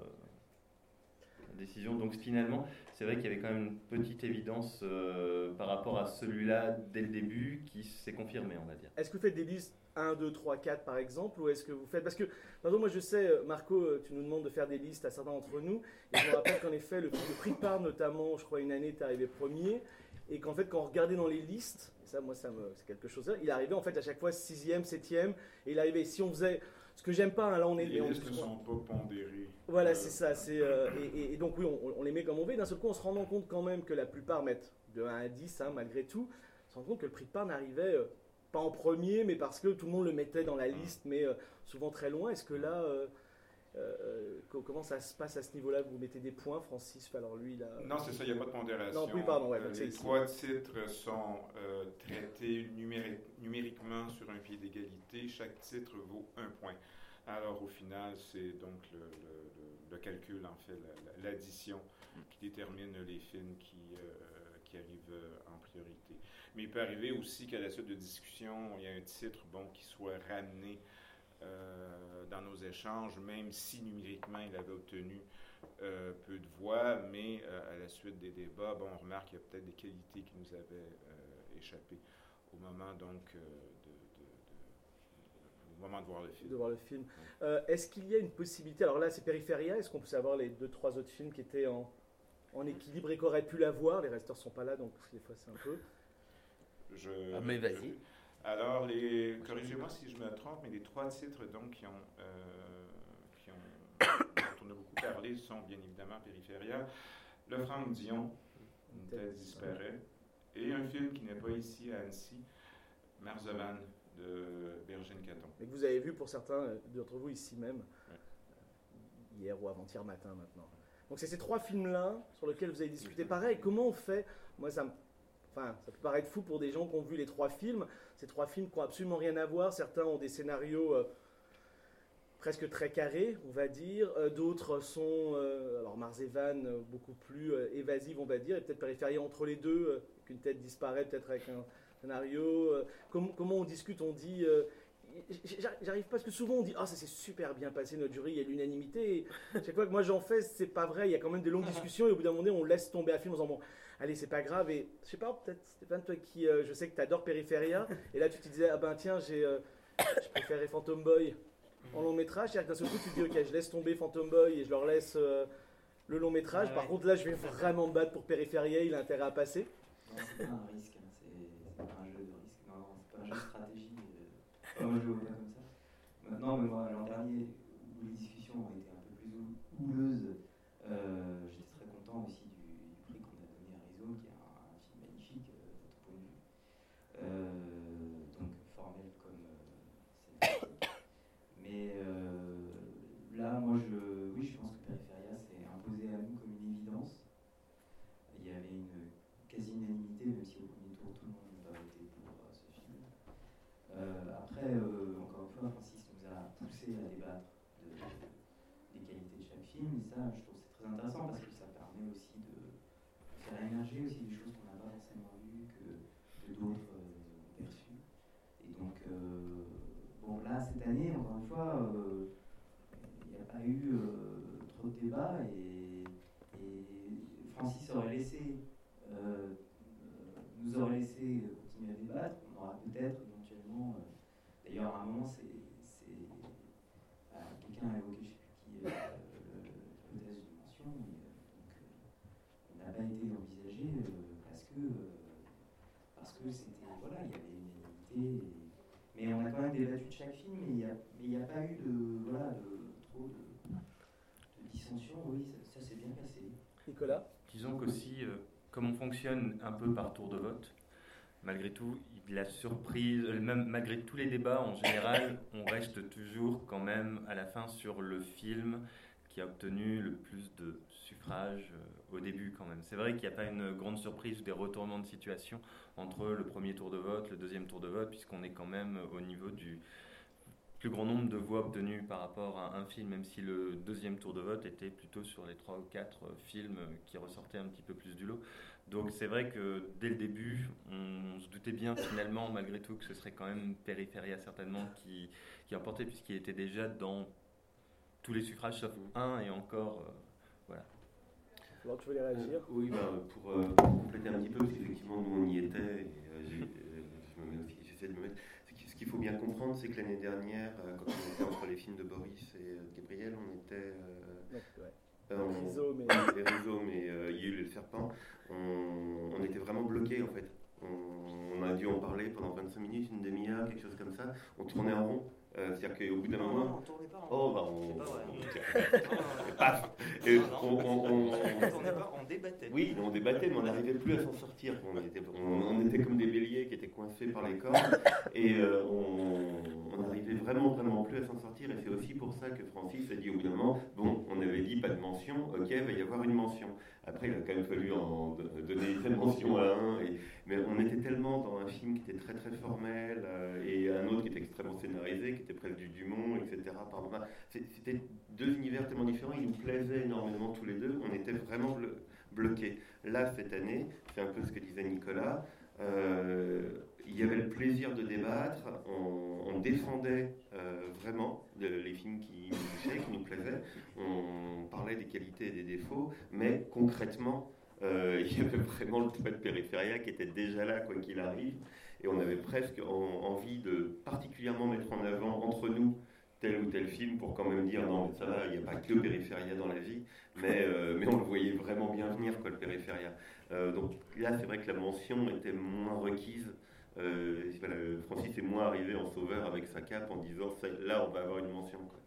décision. Donc finalement, c'est vrai qu'il y avait quand même une petite évidence euh, par rapport à celui-là dès le début qui s'est confirmé, on va dire. Est-ce que vous faites des listes un, deux, trois, quatre par exemple, ou est-ce que vous faites... Parce que, par exemple, moi je sais, Marco, tu nous demandes de faire des listes à certains d'entre nous, et je me rappelle qu'en effet, le, le prix de part notamment, je crois une année, tu es arrivé premier, et qu'en fait, quand on regardait dans les listes, et ça, moi, ça me, c'est quelque chose, il arrivait en fait à chaque fois sixième, septième, et il arrivait, si on faisait... Ce que j'aime pas, hein, là on est... Les on, listes ne sont pas pondérées. Voilà, euh, c'est ça. C'est, euh, et, et donc oui, on, on les met comme on veut. D'un seul coup, on se rend compte quand même que la plupart mettent de un à dix, hein, malgré tout. On se rend compte que le prix de part n'arrivait euh, pas en premier, mais parce que tout le monde le mettait dans la liste, mais euh, souvent très loin. Est-ce que là, euh, euh, comment ça se passe à ce niveau-là? Vous mettez des points, Francis? Alors lui, là... Non, c'est ça, il n'y a pas de pondération. Non, oui, pardon. Ouais, euh, les trois titres sont euh, traités numéri- numériquement sur un pied d'égalité. Chaque titre vaut un point. Alors, au final, c'est donc le, le, le calcul, en fait, la, l'addition qui détermine les films qui, euh, qui arrivent en priorité. Mais il peut arriver aussi qu'à la suite de discussion, il y a un titre bon, qui soit ramené euh, dans nos échanges, même si numériquement il avait obtenu euh, peu de voix, mais euh, à la suite des débats, bon, on remarque qu'il y a peut-être des qualités qui nous avaient euh, échappé au moment donc euh, de au moment de voir le film. De voir le film. Euh, est-ce qu'il y a une possibilité, alors là c'est Périphéria, est-ce qu'on peut savoir les deux, trois autres films qui étaient en, en équilibre et qui auraient pu l'avoir? Les resteurs ne sont pas là, donc des fois c'est un peu... Je, ah, mais vas-y. Alors, les, corrigez-moi si je me trompe, mais les trois titres donc, qui ont, euh, qui ont, dont on a beaucoup parlé sont bien évidemment Périphéria, Le Franck Dion, Une tête disparaît, et un film qui n'est pas ici à Annecy, Marzeman, de Bergine Caton. Et que vous avez vu pour certains d'entre vous ici même, ouais. Hier ou avant-hier matin maintenant. Donc c'est ces trois films-là sur lesquels vous avez discuté. Pareil, comment on fait? Moi, ça me... Enfin, ça peut paraître fou pour des gens qui ont vu les trois films. Ces trois films qui n'ont absolument rien à voir. Certains ont des scénarios euh, presque très carrés, on va dire. Euh, d'autres sont, euh, alors Mars et Van, euh, beaucoup plus euh, évasives, on va dire. Et peut-être Périphéria entre les deux, euh, qu'une tête disparaît, peut-être avec un scénario. Euh, com- comment on discute? On dit... Euh, j'arrive pas, parce que souvent on dit « Ah, oh, ça s'est super bien passé, notre jury, il y a l'unanimité. » Et chaque fois que moi j'en fais, c'est pas vrai. Il y a quand même des longues discussions et au bout d'un moment, on laisse tomber un film en disant « Bon, allez, c'est pas grave. » Et je sais pas, peut-être Stéphane, toi qui, euh, je sais que tu adores Périphéria, et là tu te disais « Ah ben tiens, j'ai, euh, je préférais Phantom Boy en long métrage. » C'est-à-dire que d'un seul coup, tu te dis « Ok, je laisse tomber Phantom Boy et je leur laisse euh, le long métrage. Ouais. Par contre, là, je vais vraiment me battre pour Périphéria, il a intérêt à passer. » Non, c'est pas un risque, hein. c'est, c'est pas un jeu de risque. Non, c'est pas un jeu de stratégie. Euh, moi, je vois bien comme ça. Maintenant, mais moi, l'an dernier, où les discussions ont été un peu plus houleuses, euh, j'étais très content aussi du, du prix qu'on a donné à Rizzo, qui est un, un film magnifique euh, de tout point de vue. Euh, donc formel comme euh, scénaristique. Mais euh, là, moi, je, oui, je pense que Périphéria s'est imposé à nous comme une évidence. Il y avait une quasi-unanimité, même si au premier tour, tout le monde n'a pas voté pour euh, ce film. Euh, après, euh, encore une fois, Francis nous a poussé à débattre de, des qualités de chaque film, et ça, je trouve que c'est très intéressant parce que ça permet aussi de faire émerger aussi des choses qu'on n'a pas forcément vues, que, que d'autres euh, fois, euh, il n'y a pas eu euh, trop de débats et, et Francis aurait laissé, euh, nous aurait laissé continuer à débattre. On aura peut-être éventuellement, euh, d'ailleurs à un moment, c'est, c'est euh, quelqu'un a évoqué, je ne sais plus qui, euh, l'hypothèse d'une mention, et, euh, donc euh, on n'a pas été envisagé euh, parce que euh, parce que c'était, voilà, il y avait une unanimité. Et, mais on a quand même débattu de chaque film, mais il n'y a, mais il n'y a pas eu de, voilà, de, trop de, de dissension. Oui, ça, ça s'est bien passé. Nicolas ? Disons qu'aussi, euh, comme on fonctionne un peu par tour de vote, malgré tout, la surprise, même malgré tous les débats, en général, on reste toujours quand même à la fin sur le film qui a obtenu le plus de suffrages euh, au début quand même. C'est vrai qu'il n'y a pas une grande surprise ou des retournements de situation entre le premier tour de vote, le deuxième tour de vote, puisqu'on est quand même au niveau du plus grand nombre de voix obtenues par rapport à un film, même si le deuxième tour de vote était plutôt sur les trois ou quatre films qui ressortaient un petit peu plus du lot. Donc c'est vrai que dès le début, on se doutait bien finalement, malgré tout, que ce serait quand même Périphéria certainement qui, qui emportait, puisqu'il était déjà dans tous les suffrages sauf un, et encore, euh, voilà. Alors, tu voulais réagir ? Euh, Oui, bah, pour, euh, pour compléter un petit peu, parce qu'effectivement, nous, on y était, et euh, j'ai, euh, je me mets aussi, j'essaie de me mettre... Ce qu'il faut bien comprendre, c'est que l'année dernière, euh, quand on était entre les films de Boris et euh, Gabriel, on était... Euh, ouais, ouais. Euh, on, rhizomes et... les rhizomes et euh, Yule et le serpent, on, on était vraiment bloqués en fait. On, on a dû en parler pendant vingt-cinq minutes, une demi-heure, quelque chose comme ça. On tournait en rond. Euh, c'est-à-dire qu'au bout d'un non, moment. Non, on tournait pas en Oh, rond. bah on. C'est pas vrai. on, paf Et Non, non, on, on, on, on tournait pas, on débattait. Oui, on débattait, mais on n'arrivait plus à s'en sortir. On était, on, on était comme des béliers qui étaient coincés par les cordes, et euh, on n'arrivait vraiment, vraiment plus à s'en sortir. Et c'est aussi pour ça que Francis a dit au bout d'un moment, bon, on avait dit pas de mention, ok, il va y avoir une mention. Après, il a quand même fallu en donner une mention à un, et, mais on était tellement dans un film qui était très très formel, euh, et un autre qui était extrêmement scénarisé, qui était presque du Dumont, et cetera. Pardon. C'était deux univers tellement différents, ils nous plaisaient énormément tous les deux, on était vraiment blo bloqués. Là, cette année, c'est un peu ce que disait Nicolas, euh, il y avait le plaisir de débattre, on, on défendait euh, vraiment de, les films qui nous touchaient, qui nous plaisaient, on parlait des qualités et des défauts, mais concrètement, euh, il y avait vraiment le toit de Périphéria qui était déjà là, quoi qu'il arrive, et on avait presque en, envie de particulièrement mettre en avant entre nous tel ou tel film pour quand même dire non mais ça va, il n'y a pas que le Périphéria dans la vie, mais, euh, mais on le voyait vraiment bien venir, quoi, le Périphéria. Euh, donc là c'est vrai que la mention était moins requise. Euh, voilà, Francis est moins arrivé en sauveur avec sa cape en disant là on va avoir une mention, quoi.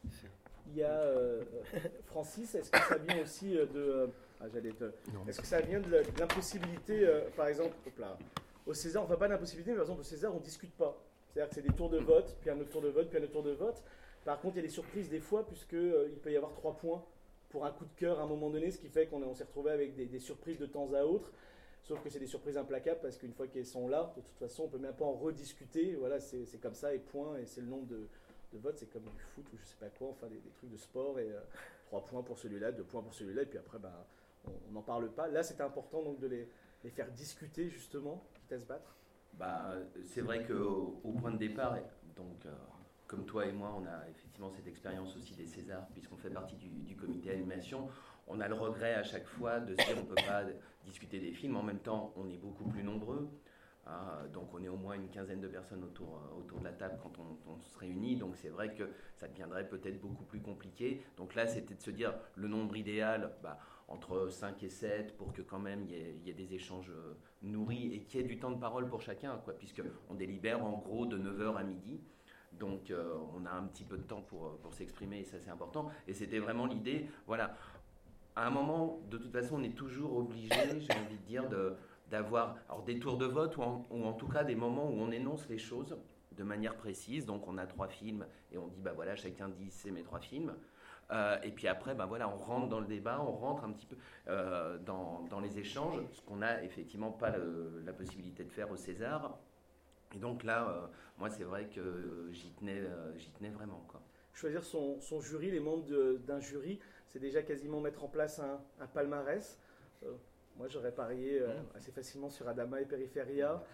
Il y a euh, Francis, est-ce que ça vient aussi de euh, ah, j'allais te, est-ce que ça vient de l'impossibilité euh, par exemple hop là, au César, enfin pas d'impossibilité, mais par exemple au César on discute pas. C'est-à-dire que c'est des tours de vote, puis un autre tour de vote, puis un autre tour de vote. Par contre, il y a des surprises des fois, puisqu'il euh, peut y avoir trois points pour un coup de cœur à un moment donné, ce qui fait qu'on on s'est retrouvé avec des, des surprises de temps à autre. Sauf que c'est des surprises implacables, parce qu'une fois qu'elles sont là, de toute façon, on peut même pas en rediscuter. Voilà, c'est comme ça, et point, et c'est le nombre de, de votes. C'est comme du foot, ou je sais pas quoi, enfin des, des trucs de sport, et euh, trois points pour celui-là, deux points pour celui-là, et puis après, bah, on n'en parle pas. Là, c'était important donc de les, les faire discuter, justement, quitte à se battre. Bah, c'est vrai qu'au au point de départ, donc, euh, comme toi et moi, on a effectivement cette expérience aussi des Césars, puisqu'on fait partie du, du comité animation. On a le regret à chaque fois de se dire qu'on ne peut pas discuter des films. En même temps, on est beaucoup plus nombreux. Hein, donc on est au moins une quinzaine de personnes autour, autour de la table quand on, on se réunit. Donc c'est vrai que ça deviendrait peut-être beaucoup plus compliqué. Donc là, c'était de se dire le nombre idéal, bah, entre cinq et sept, pour que quand même il y, y ait des échanges nourris et qu'il y ait du temps de parole pour chacun, quoi, puisqu'on délibère en gros de neuf heures à midi. Donc euh, on a un petit peu de temps pour, pour s'exprimer, et ça c'est important. Et c'était vraiment l'idée, voilà, à un moment, de toute façon, on est toujours obligé, j'ai envie de dire, de, d'avoir alors, des tours de vote ou en, ou en tout cas des moments où on énonce les choses de manière précise. Donc on a trois films et on dit, bah voilà, chacun dit c'est mes trois films. Euh, et puis après, bah voilà, on rentre dans le débat, on rentre un petit peu euh, dans, dans les échanges, ce qu'on n'a effectivement pas le, la possibilité de faire au César. Et donc là, euh, moi c'est vrai que euh, j'y tenais, euh, j'y tenais vraiment, quoi. Choisir son, son jury, les membres d'un jury, c'est déjà quasiment mettre en place un, un palmarès. Euh, moi j'aurais parié euh, assez facilement sur Adama et Périphéria.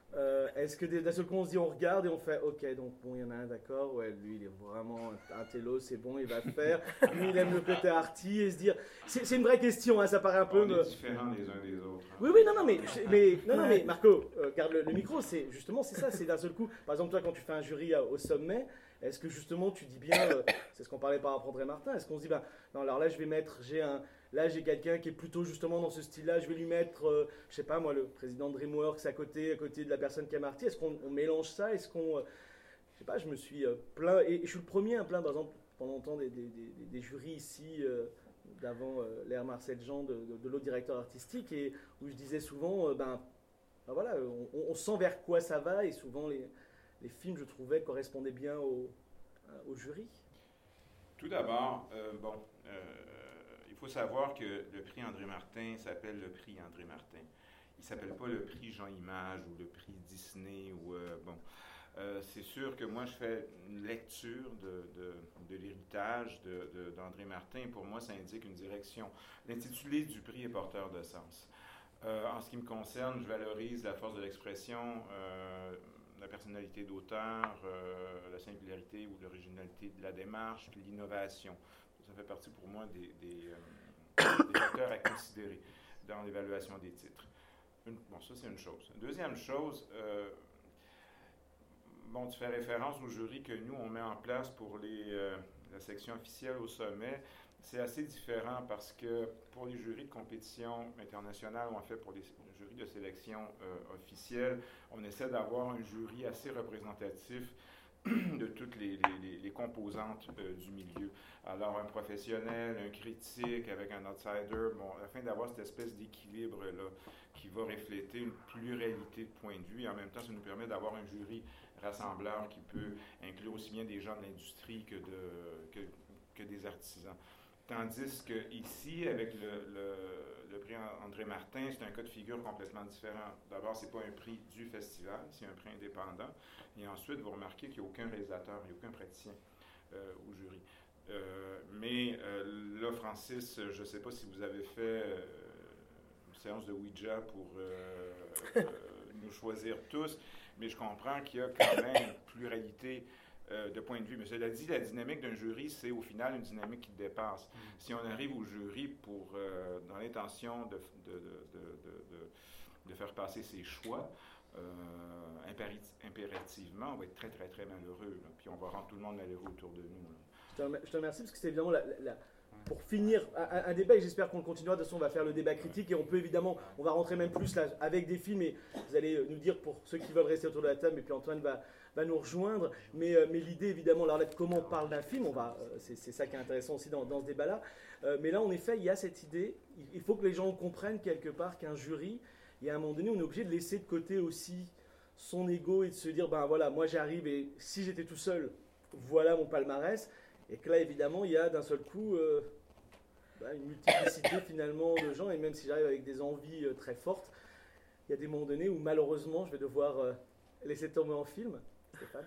Euh, est-ce que d'un seul coup on se dit on regarde et on fait ok, donc bon, il y en a un, d'accord, ouais, lui il est vraiment un télo, c'est bon, il va le faire. Lui il aime le côté arty et se dire. C'est, c'est une vraie question, hein, ça paraît un peu. On me... est différents les uns des autres. Hein. Oui, oui, non, non, mais, mais, non, non, mais Marco, euh, garde le, le micro, c'est justement c'est ça, c'est d'un seul coup. Par exemple, toi quand tu fais un jury à- au sommet, est-ce que justement tu dis bien, euh, c'est ce qu'on parlait par rapport à André Martin, est-ce qu'on se dit, bah, non, alors là je vais mettre, j'ai un. Là, j'ai quelqu'un qui est plutôt justement dans ce style-là. Je vais lui mettre, euh, je sais pas moi, le président de DreamWorks à côté, à côté de la personne qui a marqué. Est-ce qu'on on mélange ça? Est-ce qu'on, euh, je sais pas, je me suis euh, plaint, et, et je suis le premier à me plaindre, par exemple, pendant longtemps des, des, des, des jurys ici, euh, d'avant euh, l'ère Marcel Jean, de, de, de l'autre directeur artistique, et où je disais souvent, euh, ben, ben voilà, on, on sent vers quoi ça va, et souvent les, les films, je trouvais, correspondaient bien au, au jury. Tout d'abord, euh, bon. Euh, Il faut savoir que le prix André Martin s'appelle le prix André Martin. Il ne s'appelle pas le prix Jean Image ou le prix Disney. Ou, euh, bon. Euh, c'est sûr que moi, je fais une lecture de, de, de l'héritage de, de, d'André Martin. Pour moi, ça indique une direction. L'intitulé du prix est porteur de sens. Euh, en ce qui me concerne, je valorise la force de l'expression, euh, la personnalité d'auteur, euh, la singularité ou l'originalité de la démarche, l'innovation. Ça fait partie pour moi des, des, euh, des facteurs à considérer dans l'évaluation des titres. Une, bon, ça, c'est une chose. Une deuxième chose, euh, bon, tu fais référence au jury que nous, on met en place pour les, euh, la section officielle au sommet. C'est assez différent parce que pour les jurys de compétition internationale, ou en fait pour les jurys de sélection euh, officielle, on essaie d'avoir un jury assez représentatif de toutes les, les, les composantes euh, du milieu. Alors, un professionnel, un critique avec un outsider, bon, afin d'avoir cette espèce d'équilibre-là qui va refléter une pluralité de points de vue, et en même temps, ça nous permet d'avoir un jury rassembleur qui peut inclure aussi bien des gens de l'industrie que, de, que, que des artisans. Tandis qu'ici, avec le, le, le prix André Martin, c'est un cas de figure complètement différent. D'abord, ce n'est pas un prix du festival, c'est un prix indépendant. Et ensuite, vous remarquez qu'il n'y a aucun réalisateur, il n'y a aucun praticien euh, au jury. Euh, mais euh, là, Francis, je ne sais pas si vous avez fait euh, une séance de Ouija pour euh, euh, nous choisir tous, mais je comprends qu'il y a quand même une pluralité euh, de points de vue. Mais cela dit, la dynamique d'un jury, c'est au final une dynamique qui dépasse. Si on arrive au jury pour, euh, dans l'intention de, de, de, de, de, de faire passer ses choix, Euh, impérativement, on va être très, très, très malheureux. Là. Puis on va rendre tout le monde malheureux autour de nous. Là. Je te remercie parce que c'est évidemment la, la, la, pour finir un, un débat, et j'espère qu'on le continuera. De toute façon, on va faire le débat critique et on peut évidemment, on va rentrer même plus là avec des films et vous allez nous dire pour ceux qui veulent rester autour de la table, et puis Antoine va, va nous rejoindre. Mais, euh, mais l'idée, évidemment, alors là, comment on parle d'un film, on va, euh, c'est, c'est ça qui est intéressant aussi dans, dans ce débat-là. Euh, mais là, en effet, il y a cette idée, il, il faut que les gens comprennent quelque part qu'un jury, et à un moment donné, on est obligé de laisser de côté aussi son ego et de se dire, ben voilà, moi j'arrive et si j'étais tout seul, voilà mon palmarès. Et que là, évidemment, il y a d'un seul coup euh, ben, une multiplicité finalement de gens. Et même si j'arrive avec des envies euh, très fortes, il y a des moments donnés où malheureusement, je vais devoir euh, laisser tomber en film. Stéphane.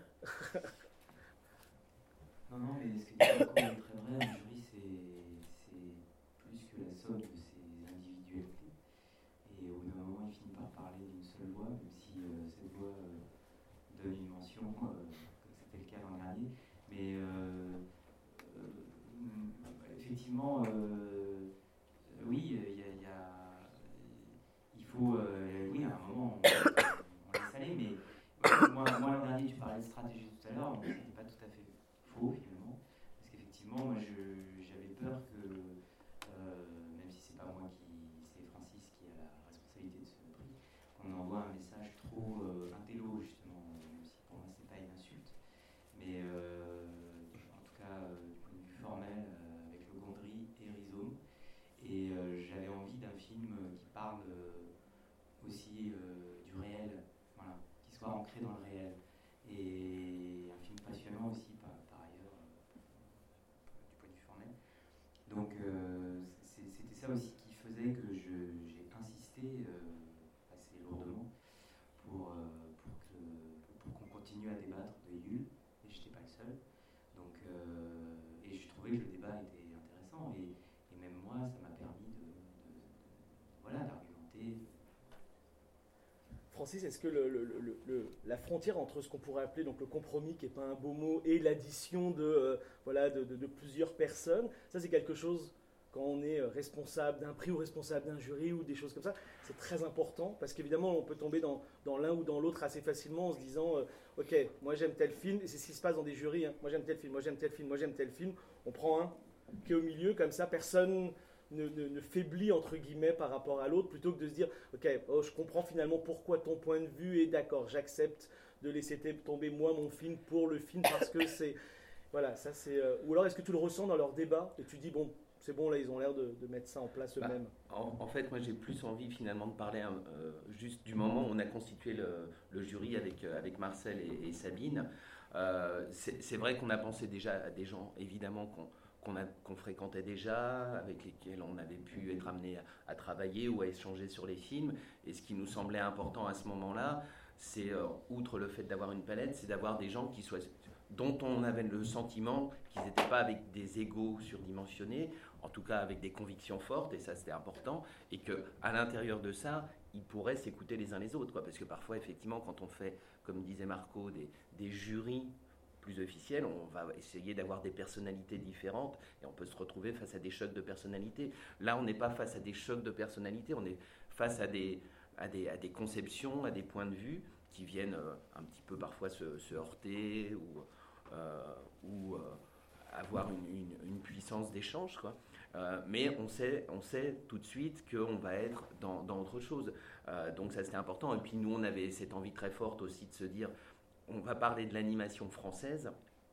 Non, non, mais ce que tu dis encore est très vrai. Un jury, c'est, c'est plus que la somme de ses individualités. Et au bout d'un moment, il finit par parler d'une seule voix, même si euh, cette voix euh, donne une mention, euh, comme c'était le cas l'an dernier. Mais euh, euh, effectivement, euh, oui, il y a, y a, il faut, euh, oui, à un moment, on, on laisse aller. Mais moi, moi l'an dernier, tu parlais de stratégie tout à l'heure, mais c'était pas tout à fait faux finalement, parce qu'effectivement, moi, je, j'avais peur que, euh, même si c'est pas moi qui, c'est Francis qui a la responsabilité de ce prix, qu'on envoie un message trop euh, intello justement, même si pour moi c'est pas une insulte, mais euh, en tout cas euh, du point de vue formel, euh, avec le Gondry et Rhizome, et euh, j'avais envie d'un film qui parle euh, aussi euh, du réel, voilà, qui soit ancré dans le réel, et un film passionnant aussi par, par ailleurs euh, du point de vue formel. Donc euh, c'est, c'était ça aussi qui faisait que je, j'ai insisté euh, assez lourdement pour, euh, pour, que, pour qu'on continue à débattre de Yule, et je n'étais pas le seul. Donc, euh, et je trouvais que le débat était intéressant, et, et même moi ça m'a permis de, de, de, voilà, d'argumenter. Francis, est-ce que le, le, le, le, la frontière entre ce qu'on pourrait appeler donc le compromis, qui n'est pas un beau mot, et l'addition de, euh, voilà, de, de, de plusieurs personnes, ça c'est quelque chose, quand on est responsable d'un prix ou responsable d'un jury ou des choses comme ça, c'est très important, parce qu'évidemment on peut tomber dans, dans l'un ou dans l'autre assez facilement en se disant euh, ok, moi j'aime tel film, et c'est ce qui se passe dans des jurys, hein. moi j'aime tel film, moi j'aime tel film, moi j'aime tel film, on prend un qui est au milieu, comme ça personne ne, ne, ne faiblit entre guillemets par rapport à l'autre, plutôt que de se dire ok, oh, je comprends finalement pourquoi ton point de vue est d'accord, j'accepte de laisser tomber moi mon film pour le film parce que c'est... Voilà, ça c'est... Euh, ou alors est-ce que tu le ressens dans leur débat et tu dis bon, c'est bon là ils ont l'air de, de mettre ça en place bah, eux-mêmes. en, en fait moi j'ai plus envie finalement de parler euh, juste du moment où on a constitué le, le jury avec, euh, avec Marcel et, et Sabine. Euh, c'est, c'est vrai qu'on a pensé déjà à des gens évidemment qu'on Qu'on, a, qu'on fréquentait déjà, avec lesquels on avait pu être amené à, à travailler ou à échanger sur les films. Et ce qui nous semblait important à ce moment-là, c'est, euh, outre le fait d'avoir une palette, c'est d'avoir des gens qui soient, dont on avait le sentiment qu'ils n'étaient pas avec des égos surdimensionnés, en tout cas avec des convictions fortes, et ça c'était important, et qu'à l'intérieur de ça, ils pourraient s'écouter les uns les autres. Quoi, parce que parfois, effectivement, quand on fait, comme disait Marco, des, des jurys plus officiel, on va essayer d'avoir des personnalités différentes et on peut se retrouver face à des chocs de personnalité. Là, on n'est pas face à des chocs de personnalité, on est face à des, à des, à des conceptions, à des points de vue qui viennent euh, un petit peu parfois se, se heurter ou, euh, ou euh, avoir une, une, une puissance d'échange, quoi. Euh, mais on sait, on sait tout de suite qu'on va être dans, dans autre chose. Euh, donc ça, c'était important. Et puis nous, on avait cette envie très forte aussi de se dire on va parler de l'animation française,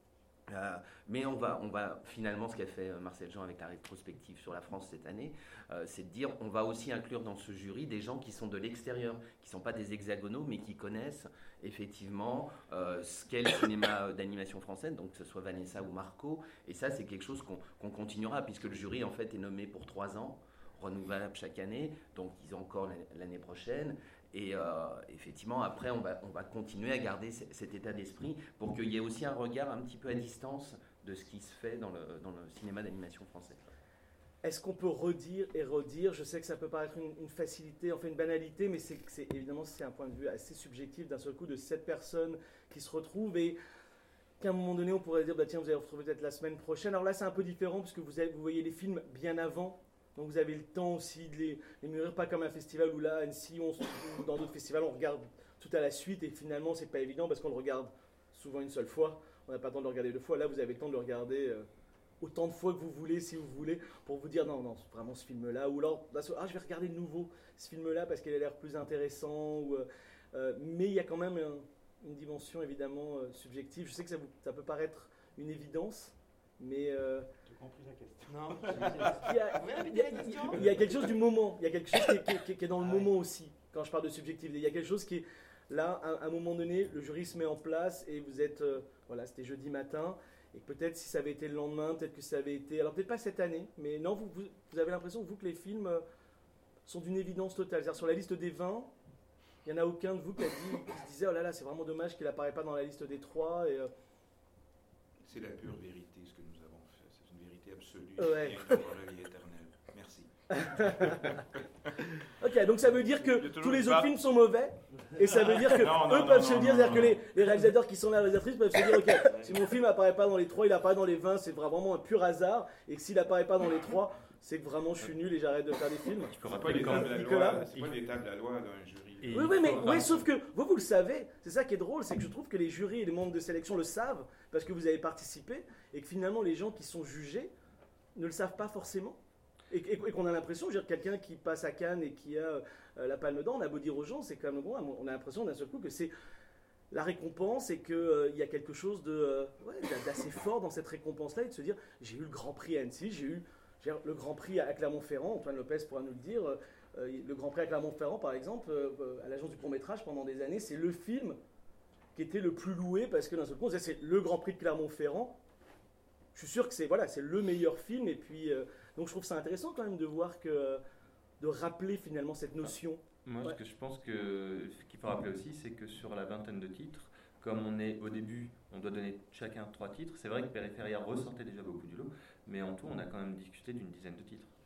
euh, mais on va, on va finalement, ce qu'a fait Marcel Jean avec la rétrospective sur la France cette année, euh, c'est de dire on va aussi inclure dans ce jury des gens qui sont de l'extérieur, qui ne sont pas des hexagonaux, mais qui connaissent effectivement euh, ce qu'est le cinéma d'animation française, donc que ce soit Vanessa ou Marco, et ça c'est quelque chose qu'on, qu'on continuera, puisque le jury en fait est nommé pour trois ans, renouvelable chaque année, donc ils ont encore l'année prochaine. Et euh, effectivement, après, on va, on va continuer à garder c- cet état d'esprit pour qu'il y ait aussi un regard un petit peu à distance de ce qui se fait dans le, dans le cinéma d'animation français. Est-ce qu'on peut redire et redire? Je sais que ça peut paraître une, une facilité, enfin une banalité, mais c'est, c'est, évidemment c'est un point de vue assez subjectif d'un seul coup de sept personnes qui se retrouvent et qu'à un moment donné on pourrait dire bah, tiens, vous allez vous retrouver peut-être la semaine prochaine. Alors là c'est un peu différent puisque vous, avez, vous voyez les films bien avant. Donc vous avez le temps aussi de les, les mûrir, pas comme un festival où là, à Annecy, on, ou dans d'autres festivals, on regarde tout à la suite et finalement, c'est pas évident parce qu'on le regarde souvent une seule fois. On n'a pas le temps de le regarder deux fois. Là, vous avez le temps de le regarder euh, autant de fois que vous voulez, si vous voulez, pour vous dire non, non, c'est vraiment ce film-là. Ou alors, ah, je vais regarder de nouveau ce film-là parce qu'il a l'air plus intéressant. Ou, euh, mais il y a quand même un, une dimension évidemment euh, subjective. Je sais que ça, vous, ça peut paraître une évidence, mais... Euh, compris la question. Non, il y, a, il, y a, il y a quelque chose du moment, il y a quelque chose qui est, qui est, qui est dans le ah moment oui. aussi, quand je parle de subjectivité. Il y a quelque chose qui est là, à un moment donné, le jury se met en place et vous êtes, euh, voilà, c'était jeudi matin, et peut-être si ça avait été le lendemain, peut-être que ça avait été, alors peut-être pas cette année, mais non, vous, vous, vous avez l'impression, vous, que les films euh, sont d'une évidence totale. C'est-à-dire sur la liste des vingt, il n'y en a aucun de vous qui, a dit, qui se disait, oh là là, c'est vraiment dommage qu'il n'apparaît pas dans la liste des trois. Et, euh, c'est la pure vérité, ce que nous avons fait. C'est une vérité absolue. Ouais. Et la vie éternelle. Merci. Ok, donc ça veut dire que tous les autres pas... films sont mauvais, et ça veut dire que non, non, eux non, peuvent non, se non, dire, non, c'est-à-dire non, que non. les, les réalisateurs qui sont là, les réalisatrices peuvent se dire, ok, si mon film apparaît pas dans les trois, il apparaît dans les vingt, c'est vraiment un pur hasard, et que s'il apparaît pas dans les trois, c'est que vraiment je suis nul et j'arrête de faire des films. Je peux C'est pas rappeler l'étape de la Nicolas. loi, c'est pas l'étape de la loi d'un jury. Et Oui, oui, mais faudra- oui, sauf que vous, vous le savez, c'est ça qui est drôle, c'est que je trouve que les jurys et les membres de sélection le savent, parce que vous avez participé, et que finalement les gens qui sont jugés ne le savent pas forcément. Et, et, et qu'on a l'impression, je veux dire, quelqu'un qui passe à Cannes et qui a euh, la Palme d'Or, on a beau dire aux gens, c'est quand même bon, on a l'impression d'un seul coup que c'est la récompense et qu'il euh, y a quelque chose de, euh, ouais, d'assez fort dans cette récompense-là, et de se dire, j'ai eu le Grand Prix à Annecy, j'ai eu j'ai le Grand Prix à Clermont-Ferrand, Antoine Lopez pourra nous le dire, euh, le Grand Prix à Clermont-Ferrand, par exemple, euh, à l'agence du court-métrage pendant des années, c'est le film qui était le plus loué, parce que d'un seul coup, c'est le Grand Prix de Clermont-Ferrand. Je suis sûr que c'est voilà, c'est le meilleur film, et puis euh, donc je trouve ça intéressant quand même de voir que de rappeler finalement cette notion. Moi, Ouais. ce que je pense que ce qu'il faut rappeler aussi, c'est que sur la vingtaine de titres, comme on est au début, on doit donner chacun trois titres. C'est vrai que Périphéria ressortait déjà beaucoup du lot, mais en tout, on a quand même discuté d'une dizaine de titres.